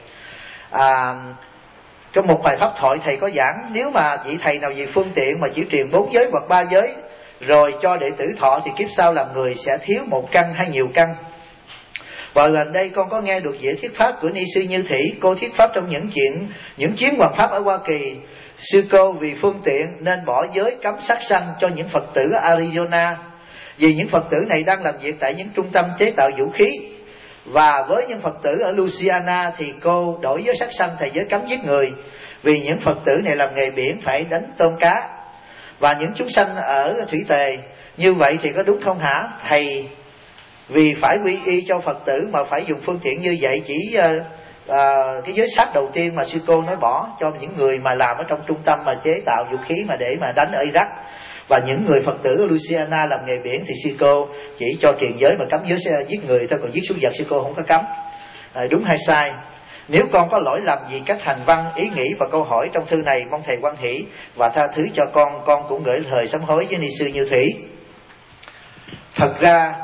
Trong một bài pháp thoại thầy có giảng, nếu mà vị thầy nào vì phương tiện mà chỉ truyền 4 giới hoặc 3 giới rồi cho đệ tử thọ thì kiếp sau làm người sẽ thiếu 1 căn hay nhiều căn. Và gần đây con có nghe được dễ thuyết pháp của Ni Sư Như Thủy. Cô thuyết pháp trong những chuyến hoàng pháp ở Hoa Kỳ. Sư cô vì phương tiện nên bỏ giới cấm sát sanh cho những Phật tử ở Arizona, vì những Phật tử này đang làm việc tại những trung tâm chế tạo vũ khí. Và với những Phật tử ở Louisiana thì cô đổi giới sát sanh thành giới cấm giết người, vì những Phật tử này làm nghề biển phải đánh tôm cá và những chúng sanh ở thủy tề. Như vậy thì có đúng không hả thầy? Vì phải quy y cho Phật tử mà phải dùng phương tiện như vậy. Chỉ cái giới sát đầu tiên mà sư cô nói bỏ cho những người mà làm ở trong trung tâm mà chế tạo vũ khí mà để mà đánh ở Iraq, và những người Phật tử ở Louisiana làm nghề biển thì sư cô chỉ cho truyền giới mà cấm giới giết người thôi, còn giết súc vật sư cô không có cấm. Đúng hay sai? Nếu con có lỗi lầm gì cách hành văn, ý nghĩ và câu hỏi trong thư này, mong thầy hoan hỷ và tha thứ cho con cũng gửi lời sám hối với Ni Sư Như Thủy. Thật ra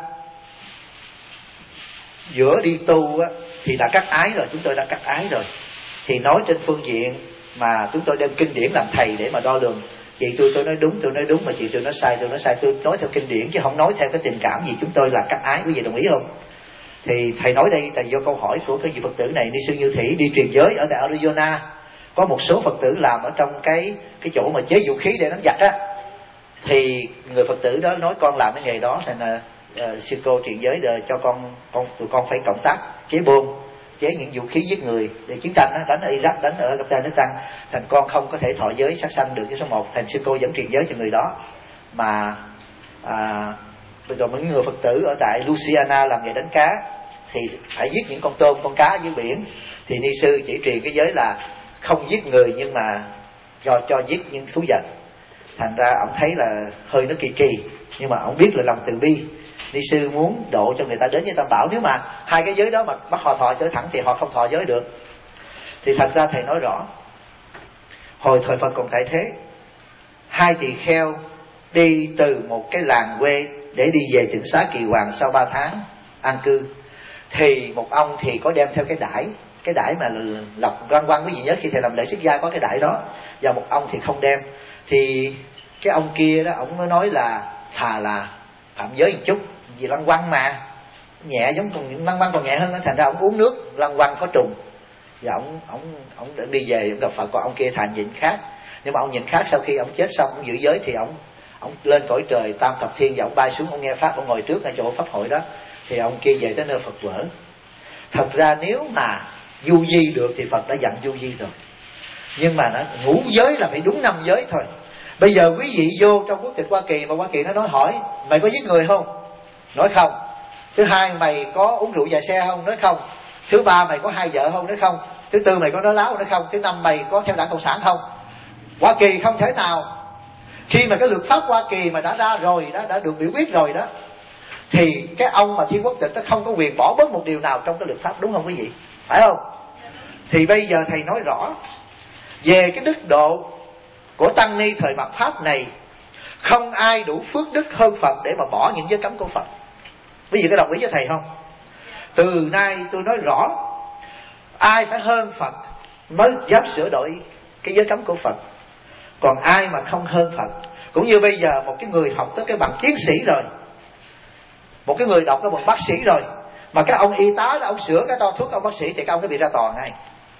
giữa đi tu á, thì đã cắt ái rồi, chúng tôi đã cắt ái rồi. Thì nói trên phương diện mà chúng tôi đem kinh điển làm thầy để mà đo lường. Chị tôi nói đúng, mà chị tôi nói sai, tôi nói theo kinh điển chứ không nói theo cái tình cảm gì. Chúng tôi là cắt ái, quý vị đồng ý không? Thì thầy nói đây là do câu hỏi của cái vị Phật tử này, Ni Sư Như Thủy đi truyền giới ở tại Arizona. Có một số Phật tử làm ở trong cái chỗ mà chế vũ khí để đánh giặc á, thì người Phật tử đó nói con làm cái nghề đó, thành là sư cô truyền giới đời cho tụi con phải cộng tác chế bom, chế những vũ khí giết người để chiến tranh đó, đánh ở Iraq, đánh ở Afghanistan. Thành con không có thể thọ giới sát sanh được cái số 1. Thành sư cô vẫn truyền giới cho người đó. Mà rồi những người Phật tử ở tại Louisiana làm nghề đánh cá thì phải giết những con tôm, con cá dưới biển, thì Ni Sư chỉ truyền cái giới là không giết người nhưng mà cho giết những thú vật. Thành ra ông thấy là hơi nó kỳ, nhưng mà ông biết là lòng từ bi. Ni Sư muốn độ cho người ta đến với Tam Bảo. Nếu mà hai cái giới đó mà bắt họ thọ giới thẳng thì họ không thọ giới được. Thì thật ra thầy nói rõ, hồi thời Phật còn tại thế, 2 tỳ kheo đi từ một cái làng quê để đi về tỉnh xá Kỳ Hoàng sau 3 tháng an cư. Thì một ông thì có đem theo cái đải mà lọc lăng quăng, quý vị nhớ khi thầy làm lễ xuất gia có cái đải đó, và một ông thì không đem. Thì cái ông kia đó, ông nói là thà là phạm giới một chút, vì lăng quăng mà nhẹ, giống còn lăng quăng còn nhẹ hơn. Thành ra ông uống nước lăng quăng có trùng, và ông đi về, ông gặp Phật. Còn ông kia thà nhịn khác. Nhưng mà ông nhịn khác, sau khi ông chết xong, ông giữ giới thì ông lên cõi trời tam thập thiên, và ông bay xuống, ông nghe pháp, ông ngồi trước ngay chỗ pháp hội đó. Thì ông kia về tới nơi Phật vỡ. Thật ra nếu mà du di được thì Phật đã dặn du di rồi. Nhưng mà nó ngũ giới là phải đúng 5 giới thôi. Bây giờ quý vị vô trong quốc tịch Hoa Kỳ mà Hoa Kỳ nó nói hỏi mày có giết người không? Nói không. Thứ hai, mày có uống rượu dài xe không? Nói không. Thứ ba, mày có 2 vợ không? Nói không. Thứ tư, mày có nói láo? Nói không. Thứ năm, mày có theo đảng Cộng sản không? Hoa Kỳ không thể nào. Khi mà cái luật pháp Hoa Kỳ mà đã ra rồi đó, đã được biểu quyết rồi đó, thì cái ông mà thiên quốc tịch nó không có quyền bỏ bớt một điều nào trong cái luật pháp, đúng không quý vị? Phải không? Thì bây giờ thầy nói rõ về cái đức độ của tăng ni thời mạt Pháp này, không ai đủ phước đức hơn Phật để mà bỏ những giới cấm của Phật. Quý vị có đồng ý với thầy không? Từ nay tôi nói rõ, ai phải hơn Phật mới dám sửa đổi cái giới cấm của Phật. Còn ai mà không hơn Phật, cũng như bây giờ một cái người học tới cái bằng tiến sĩ rồi, một cái người đọc cái bằng bác sĩ rồi, mà cái ông y tá đó ông sửa cái to thuốc ông bác sĩ thì cái ông nó bị ra tòa ngay.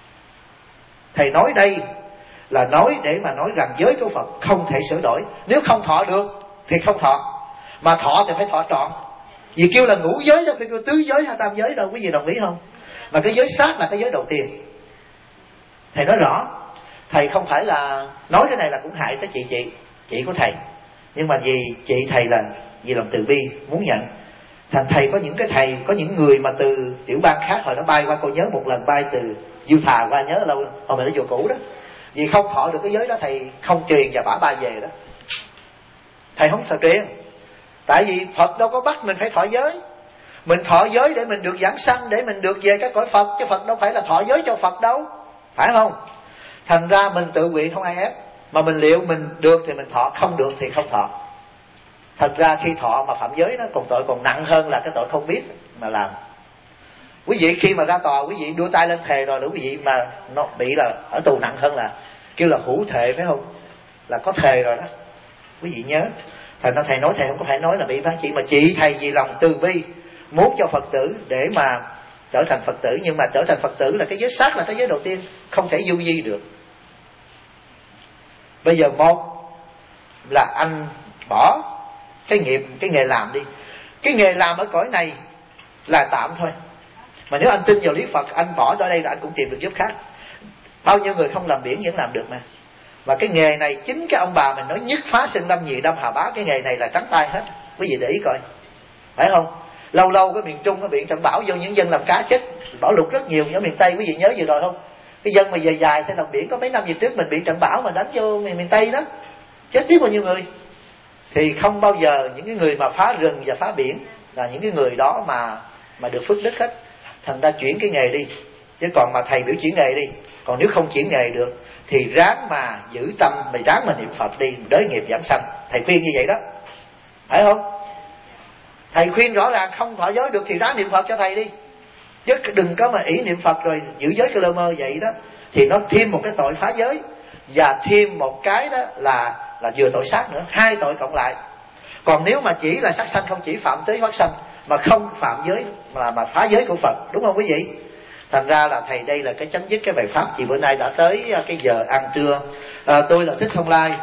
Thầy nói đây là nói để mà nói rằng giới của Phật không thể sửa đổi. Nếu không thọ được thì không thọ, mà thọ thì phải thọ trọn. Vì kêu là ngũ giới chứ kêu tứ giới hay tam giới đâu, quý vị đồng ý không? Mà cái giới sát là cái giới đầu tiên. Thầy nói rõ, thầy không phải là nói cái này là cũng hại tới chị của thầy, nhưng mà vì chị thầy là vì lòng từ bi muốn nhận. Thành thầy có những cái thầy, có những người mà từ tiểu bang khác hồi nó bay qua, cô nhớ một lần bay từ Du Thà qua, nhớ lâu hồi mình ở chùa cũ đó, vì không thọ được cái giới đó thầy không truyền và bả bay về đó. Thầy không thọ truyền, tại vì Phật đâu có bắt mình phải thọ giới. Mình thọ giới để mình được giảng sanh, để mình được về cái cõi Phật, chứ Phật đâu phải là thọ giới cho Phật đâu, phải không? Thành ra mình tự nguyện không ai ép, mà mình liệu mình được thì mình thọ, không được thì không thọ. Thật ra khi thọ mà phạm giới nó còn tội còn nặng hơn là cái tội không biết mà làm. Quý vị khi mà ra tòa quý vị đưa tay lên thề rồi, quý vị mà nó bị là ở tù nặng hơn là kêu là hữu thệ, phải không? Là có thề rồi đó, quý vị nhớ. Thành ra thầy nói, thầy không có phải nói là bị phán chỉ, mà chị thầy vì lòng từ bi muốn cho Phật tử để mà trở thành Phật tử. Nhưng mà trở thành Phật tử là cái giới sát, là cái giới đầu tiên, không thể du di được. Bây giờ một là anh bỏ cái nghiệp, cái nghề làm đi. Cái nghề làm ở cõi này là tạm thôi, mà nếu anh tin vào lý Phật, anh bỏ ở đây là anh cũng tìm được giúp khác. Bao nhiêu người không làm biển vẫn làm được mà. Và cái nghề này chính cái ông bà mình nói nhất phá sinh lâm nhì đâm hà bá, cái nghề này là trắng tay hết. Quý vị để ý coi, phải không? Lâu lâu cái miền Trung cái biển Trận Bão vô những dân làm cá chết, bão lụt rất nhiều. Ở miền Tây quý vị nhớ vừa rồi không? Cái dân mà dài dài trên đồng biển có mấy năm về trước mình bị trận bão mà đánh vô miền Tây đó, chết biết bao nhiêu người. Thì không bao giờ những cái người mà phá rừng và phá biển là những cái người đó mà được phước đức hết. Thành ra chuyển cái nghề đi, chứ còn mà thầy biểu chuyển nghề đi. Còn nếu không chuyển nghề được thì ráng mà giữ tâm, mày ráng mà niệm Phật đi, đới nghiệp giảng sanh. Thầy khuyên như vậy đó, phải không? Thầy khuyên rõ ràng không thọ giới được thì ráng niệm Phật cho thầy đi, chứ đừng có mà ỷ niệm Phật rồi giữ giới cái lơ mơ vậy đó, thì nó thêm một cái tội phá giới, và thêm một cái đó là vừa tội sát nữa, 2 tội cộng lại. Còn nếu mà chỉ là sát sanh, không chỉ phạm tới sát sanh mà không phạm giới mà phá giới của Phật, đúng không quý vị? Thành ra là thầy đây là cái chấm dứt cái bài pháp. Vì bữa nay đã tới cái giờ ăn trưa. Tôi là Thích Thông Lai,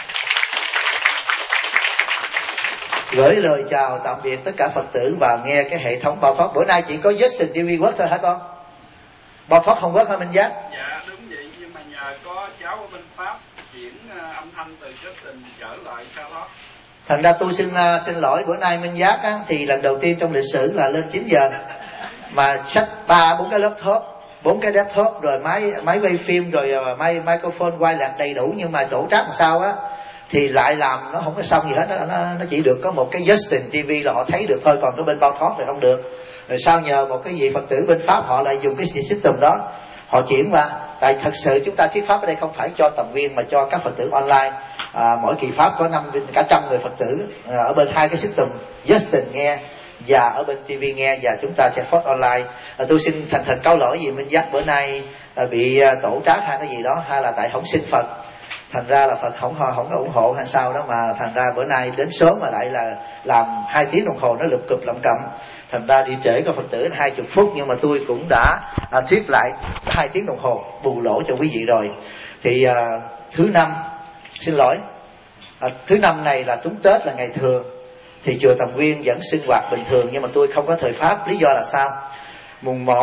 gửi lời chào tạm biệt tất cả Phật tử và nghe cái hệ thống Bao Thoát. Bữa nay chỉ có Justin TV Work thôi hả con? Bao Thoát không Work hả Minh Giác? Dạ đúng vậy, nhưng mà nhờ có cháu ở bên Pháp chuyển âm thanh từ Justin trở lại Charlotte. Thành ra tôi xin lỗi bữa nay Minh Giác á, thì lần đầu tiên trong lịch sử là lên 9 giờ mà xách 3-4 cái laptop, 4 cái laptop rồi máy quay phim rồi microphone quay lại đầy đủ, nhưng mà chỗ trát làm sao á thì lại làm nó không có xong gì hết. Nó chỉ được có một cái Justin TV là họ thấy được thôi, còn cái bên Bao Thoát thì không được. Rồi sau nhờ một cái vị Phật tử bên Pháp họ lại dùng cái system đó họ chuyển qua. Tại thật sự chúng ta thuyết pháp ở đây không phải cho tầm viên mà cho các Phật tử online. Mỗi kỳ pháp có cả trăm người Phật tử ở bên 2 cái system Justin nghe và ở bên TV nghe, và chúng ta sẽ phát online. Tôi xin thành thật cáo lỗi vì Minh Giác bữa nay bị tổ trác hay cái gì đó, hay là tại không xin Phật, thành ra là Phật không có ủng hộ hay sao đó, mà thành ra bữa nay đến sớm mà lại là làm 2 tiếng đồng hồ nó lụp cụp lậm cậm, thành ra đi trễ có Phật tử 20 phút. Nhưng mà tôi cũng đã thuyết lại 2 tiếng đồng hồ bù lỗ cho quý vị rồi. Thì thứ năm, xin lỗi, thứ năm này là trúng Tết là ngày thường, thì chùa Tầm Nguyên vẫn sinh hoạt bình thường, nhưng mà tôi không có thời pháp. Lý do là sao? Mùng 1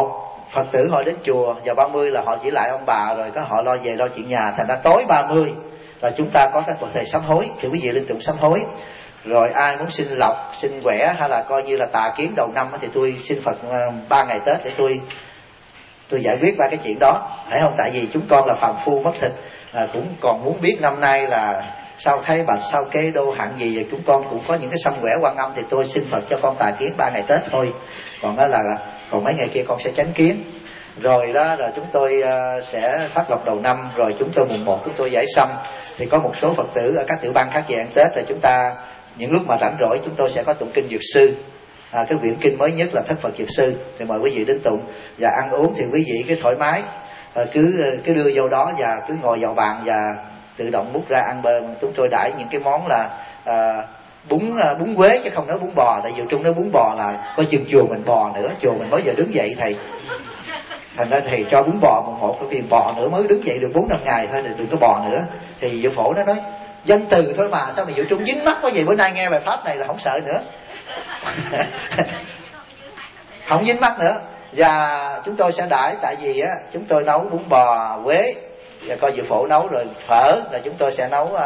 Phật tử họ đến chùa vào 30 là họ chỉ lại ông bà rồi có họ lo về lo chuyện nhà, thành ra tối 30 là chúng ta có cái thời sám hối, thì quý vị liên tục sám hối. Rồi ai muốn xin lộc, xin quẻ hay là coi như là tà kiến đầu năm thì tôi xin Phật 3 ngày Tết để tôi giải quyết ba cái chuyện đó, phải không? Tại vì chúng con là phàm phu mất thịt, cũng còn muốn biết năm nay là sao Thái Bạch, sao Kế Đô hạn gì, và chúng con cũng có những cái xăm quẻ Quan Âm, thì tôi xin Phật cho con tà kiến 3 ngày Tết thôi, còn mấy ngày kia con sẽ chánh kiến. Rồi đó là chúng tôi sẽ phát lộc đầu năm, rồi chúng tôi mùng 1 chúng tôi giải xăm. Thì có một số Phật tử ở các tiểu bang khác về ăn Tết, là chúng ta những lúc mà rảnh rỗi chúng tôi sẽ có tụng kinh Dược Sư. Cái quyển kinh mới nhất là Thất Phật Dược Sư, thì mời quý vị đến tụng. Và ăn uống thì quý vị cứ thoải mái, cứ đưa vô đó và cứ ngồi vào bàn và tự động múc ra ăn. Chúng tôi đãi những cái món là bún quế chứ không nói bún bò, tại vì trong nói bún bò là coi chừng chùa mình bò nữa, chùa mình mới giờ đứng dậy thầy, thành ra thầy cho bún bò mùng 1 có tiền bò nữa mới đứng dậy được 4-5 ngày thôi, đừng có bò nữa. Thì Diệu Phổ nó nói danh từ thôi mà, sao mà Diệu Trung dính mắt quá vậy, bữa nay nghe bài pháp này là không sợ nữa. Không dính mắt nữa. Và chúng tôi sẽ đãi, tại vì á chúng tôi nấu bún bò quế và coi Diệu Phổ nấu, rồi phở là chúng tôi sẽ nấu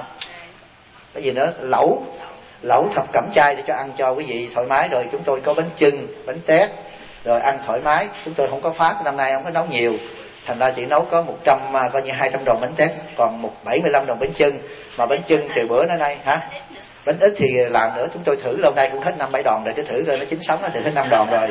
cái gì nữa, lẩu thập cẩm chay để cho ăn cho quý vị thoải mái. Rồi chúng tôi có bánh chưng, bánh tét, rồi ăn thoải mái. Chúng tôi không có phát, năm nay không có nấu nhiều, thành ra chỉ nấu có 200 đồng bánh tét, còn 75 đồng bánh chưng. Mà bánh chưng từ bữa đến nay bánh ít thì làm nữa, chúng tôi thử lâu nay cũng hết 5-7 đòn rồi, cứ thử coi nó chín sống thì hết 5 đòn rồi.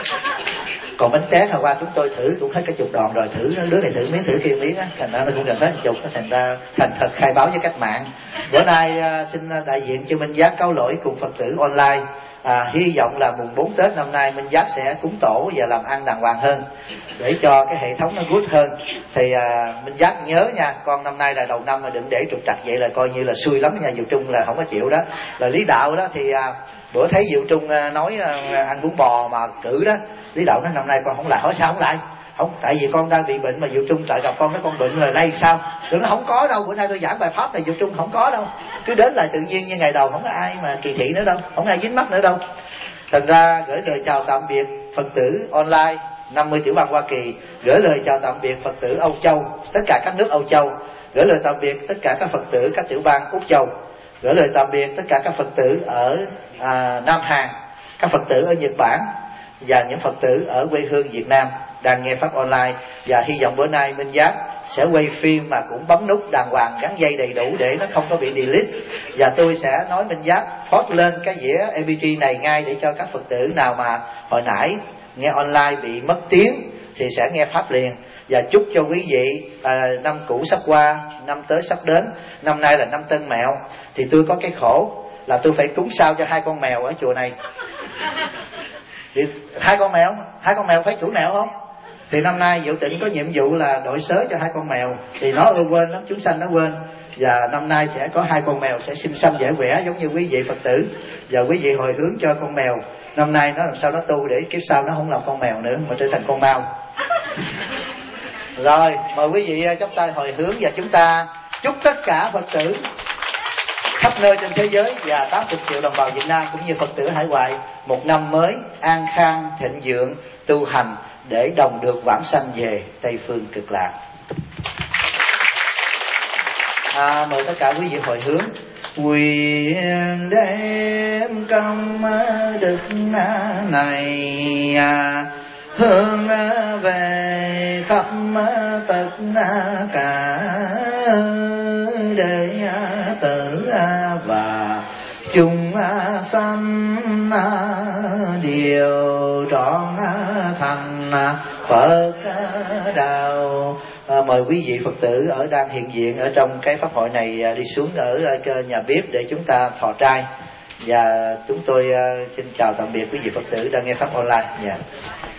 Còn bánh tét hôm qua chúng tôi thử cũng hết cả 10 đòn rồi, thử đứa này thử miếng thử kia miếng á, thành ra nó cũng gần hết 10, nó thành ra thành thật khai báo với cách mạng. Bữa nay xin đại diện cho Minh Giác cáo lỗi cùng Phật tử online. Hy vọng là mùng 4 Tết năm nay Minh Giác sẽ cúng tổ và làm ăn đàng hoàng hơn, để cho cái hệ thống nó good hơn. Thì Minh Giác nhớ nha, con năm nay là đầu năm mà đừng để trục trặc vậy là coi như là xui lắm nha. Diệu Trung là không có chịu đó. Là Lý Đạo đó thì bữa thấy Diệu Trung nói ăn bún bò mà cử đó, Lý Đạo nói năm nay con không lại. Hỏi sao không lại? Không, tại vì con đang bị bệnh mà Diệu Trung lại gặp con, nói con bệnh rồi lây sao? Đừng, nó không có đâu, bữa nay tôi giảng bài pháp này Diệu Trung không có đâu, cứ đến lại tự nhiên như ngày đầu, không có ai mà kỳ thị nữa đâu, không ai dính mắt nữa đâu. Thành ra gửi lời chào tạm biệt Phật tử online 50 tiểu bang Hoa Kỳ, gửi lời chào tạm biệt Phật tử Âu Châu, tất cả các nước Âu Châu, gửi lời tạm biệt tất cả các Phật tử các tiểu bang Úc Châu, gửi lời tạm biệt tất cả các Phật tử ở Nam Hàn, các Phật tử ở Nhật Bản và những Phật tử ở quê hương Việt Nam đang nghe pháp online. Và hy vọng bữa nay Minh Giác sẽ quay phim mà cũng bấm nút đàng hoàng, gắn dây đầy đủ để nó không có bị delete. Và tôi sẽ nói Minh Giác post lên cái dĩa MP3 này ngay, để cho các Phật tử nào mà hồi nãy nghe online bị mất tiếng thì sẽ nghe pháp liền. Và chúc cho quý vị năm cũ sắp qua, năm tới sắp đến. Năm nay là năm Tân Mẹo, thì tôi có cái khổ là tôi phải cúng sao cho 2 con mèo ở chùa này. Thì 2 con mèo phải chủ mèo không? Thì năm nay Diệu Tịnh có nhiệm vụ là đội sớ cho 2 con mèo, thì nó quên lắm, chúng sanh nó quên. Và năm nay sẽ có 2 con mèo sẽ xin xăm giải quẻ giống như quý vị Phật tử. Và quý vị hồi hướng cho con mèo năm nay nó làm sao nó tu để kiếp sau nó không làm con mèo nữa mà trở thành con mau. Rồi mời quý vị chắp tay hồi hướng, và chúng ta chúc tất cả Phật tử khắp nơi trên thế giới và 80 triệu đồng bào Việt Nam cũng như Phật tử hải ngoại một năm mới an khang thịnh vượng tu hành, để đồng được vãng sanh về Tây phương cực lạc. Mời tất cả quý vị hồi hướng. Nguyện đem công đức này hướng về khắp tất cả đệ tử và chúng sanh đều trọn thành Phật đạo. Mời quý vị Phật tử đang hiện diện ở trong cái pháp hội này đi xuống ở nhà bếp để chúng ta thọ trai. Và chúng tôi xin chào tạm biệt quý vị Phật tử đang nghe pháp online.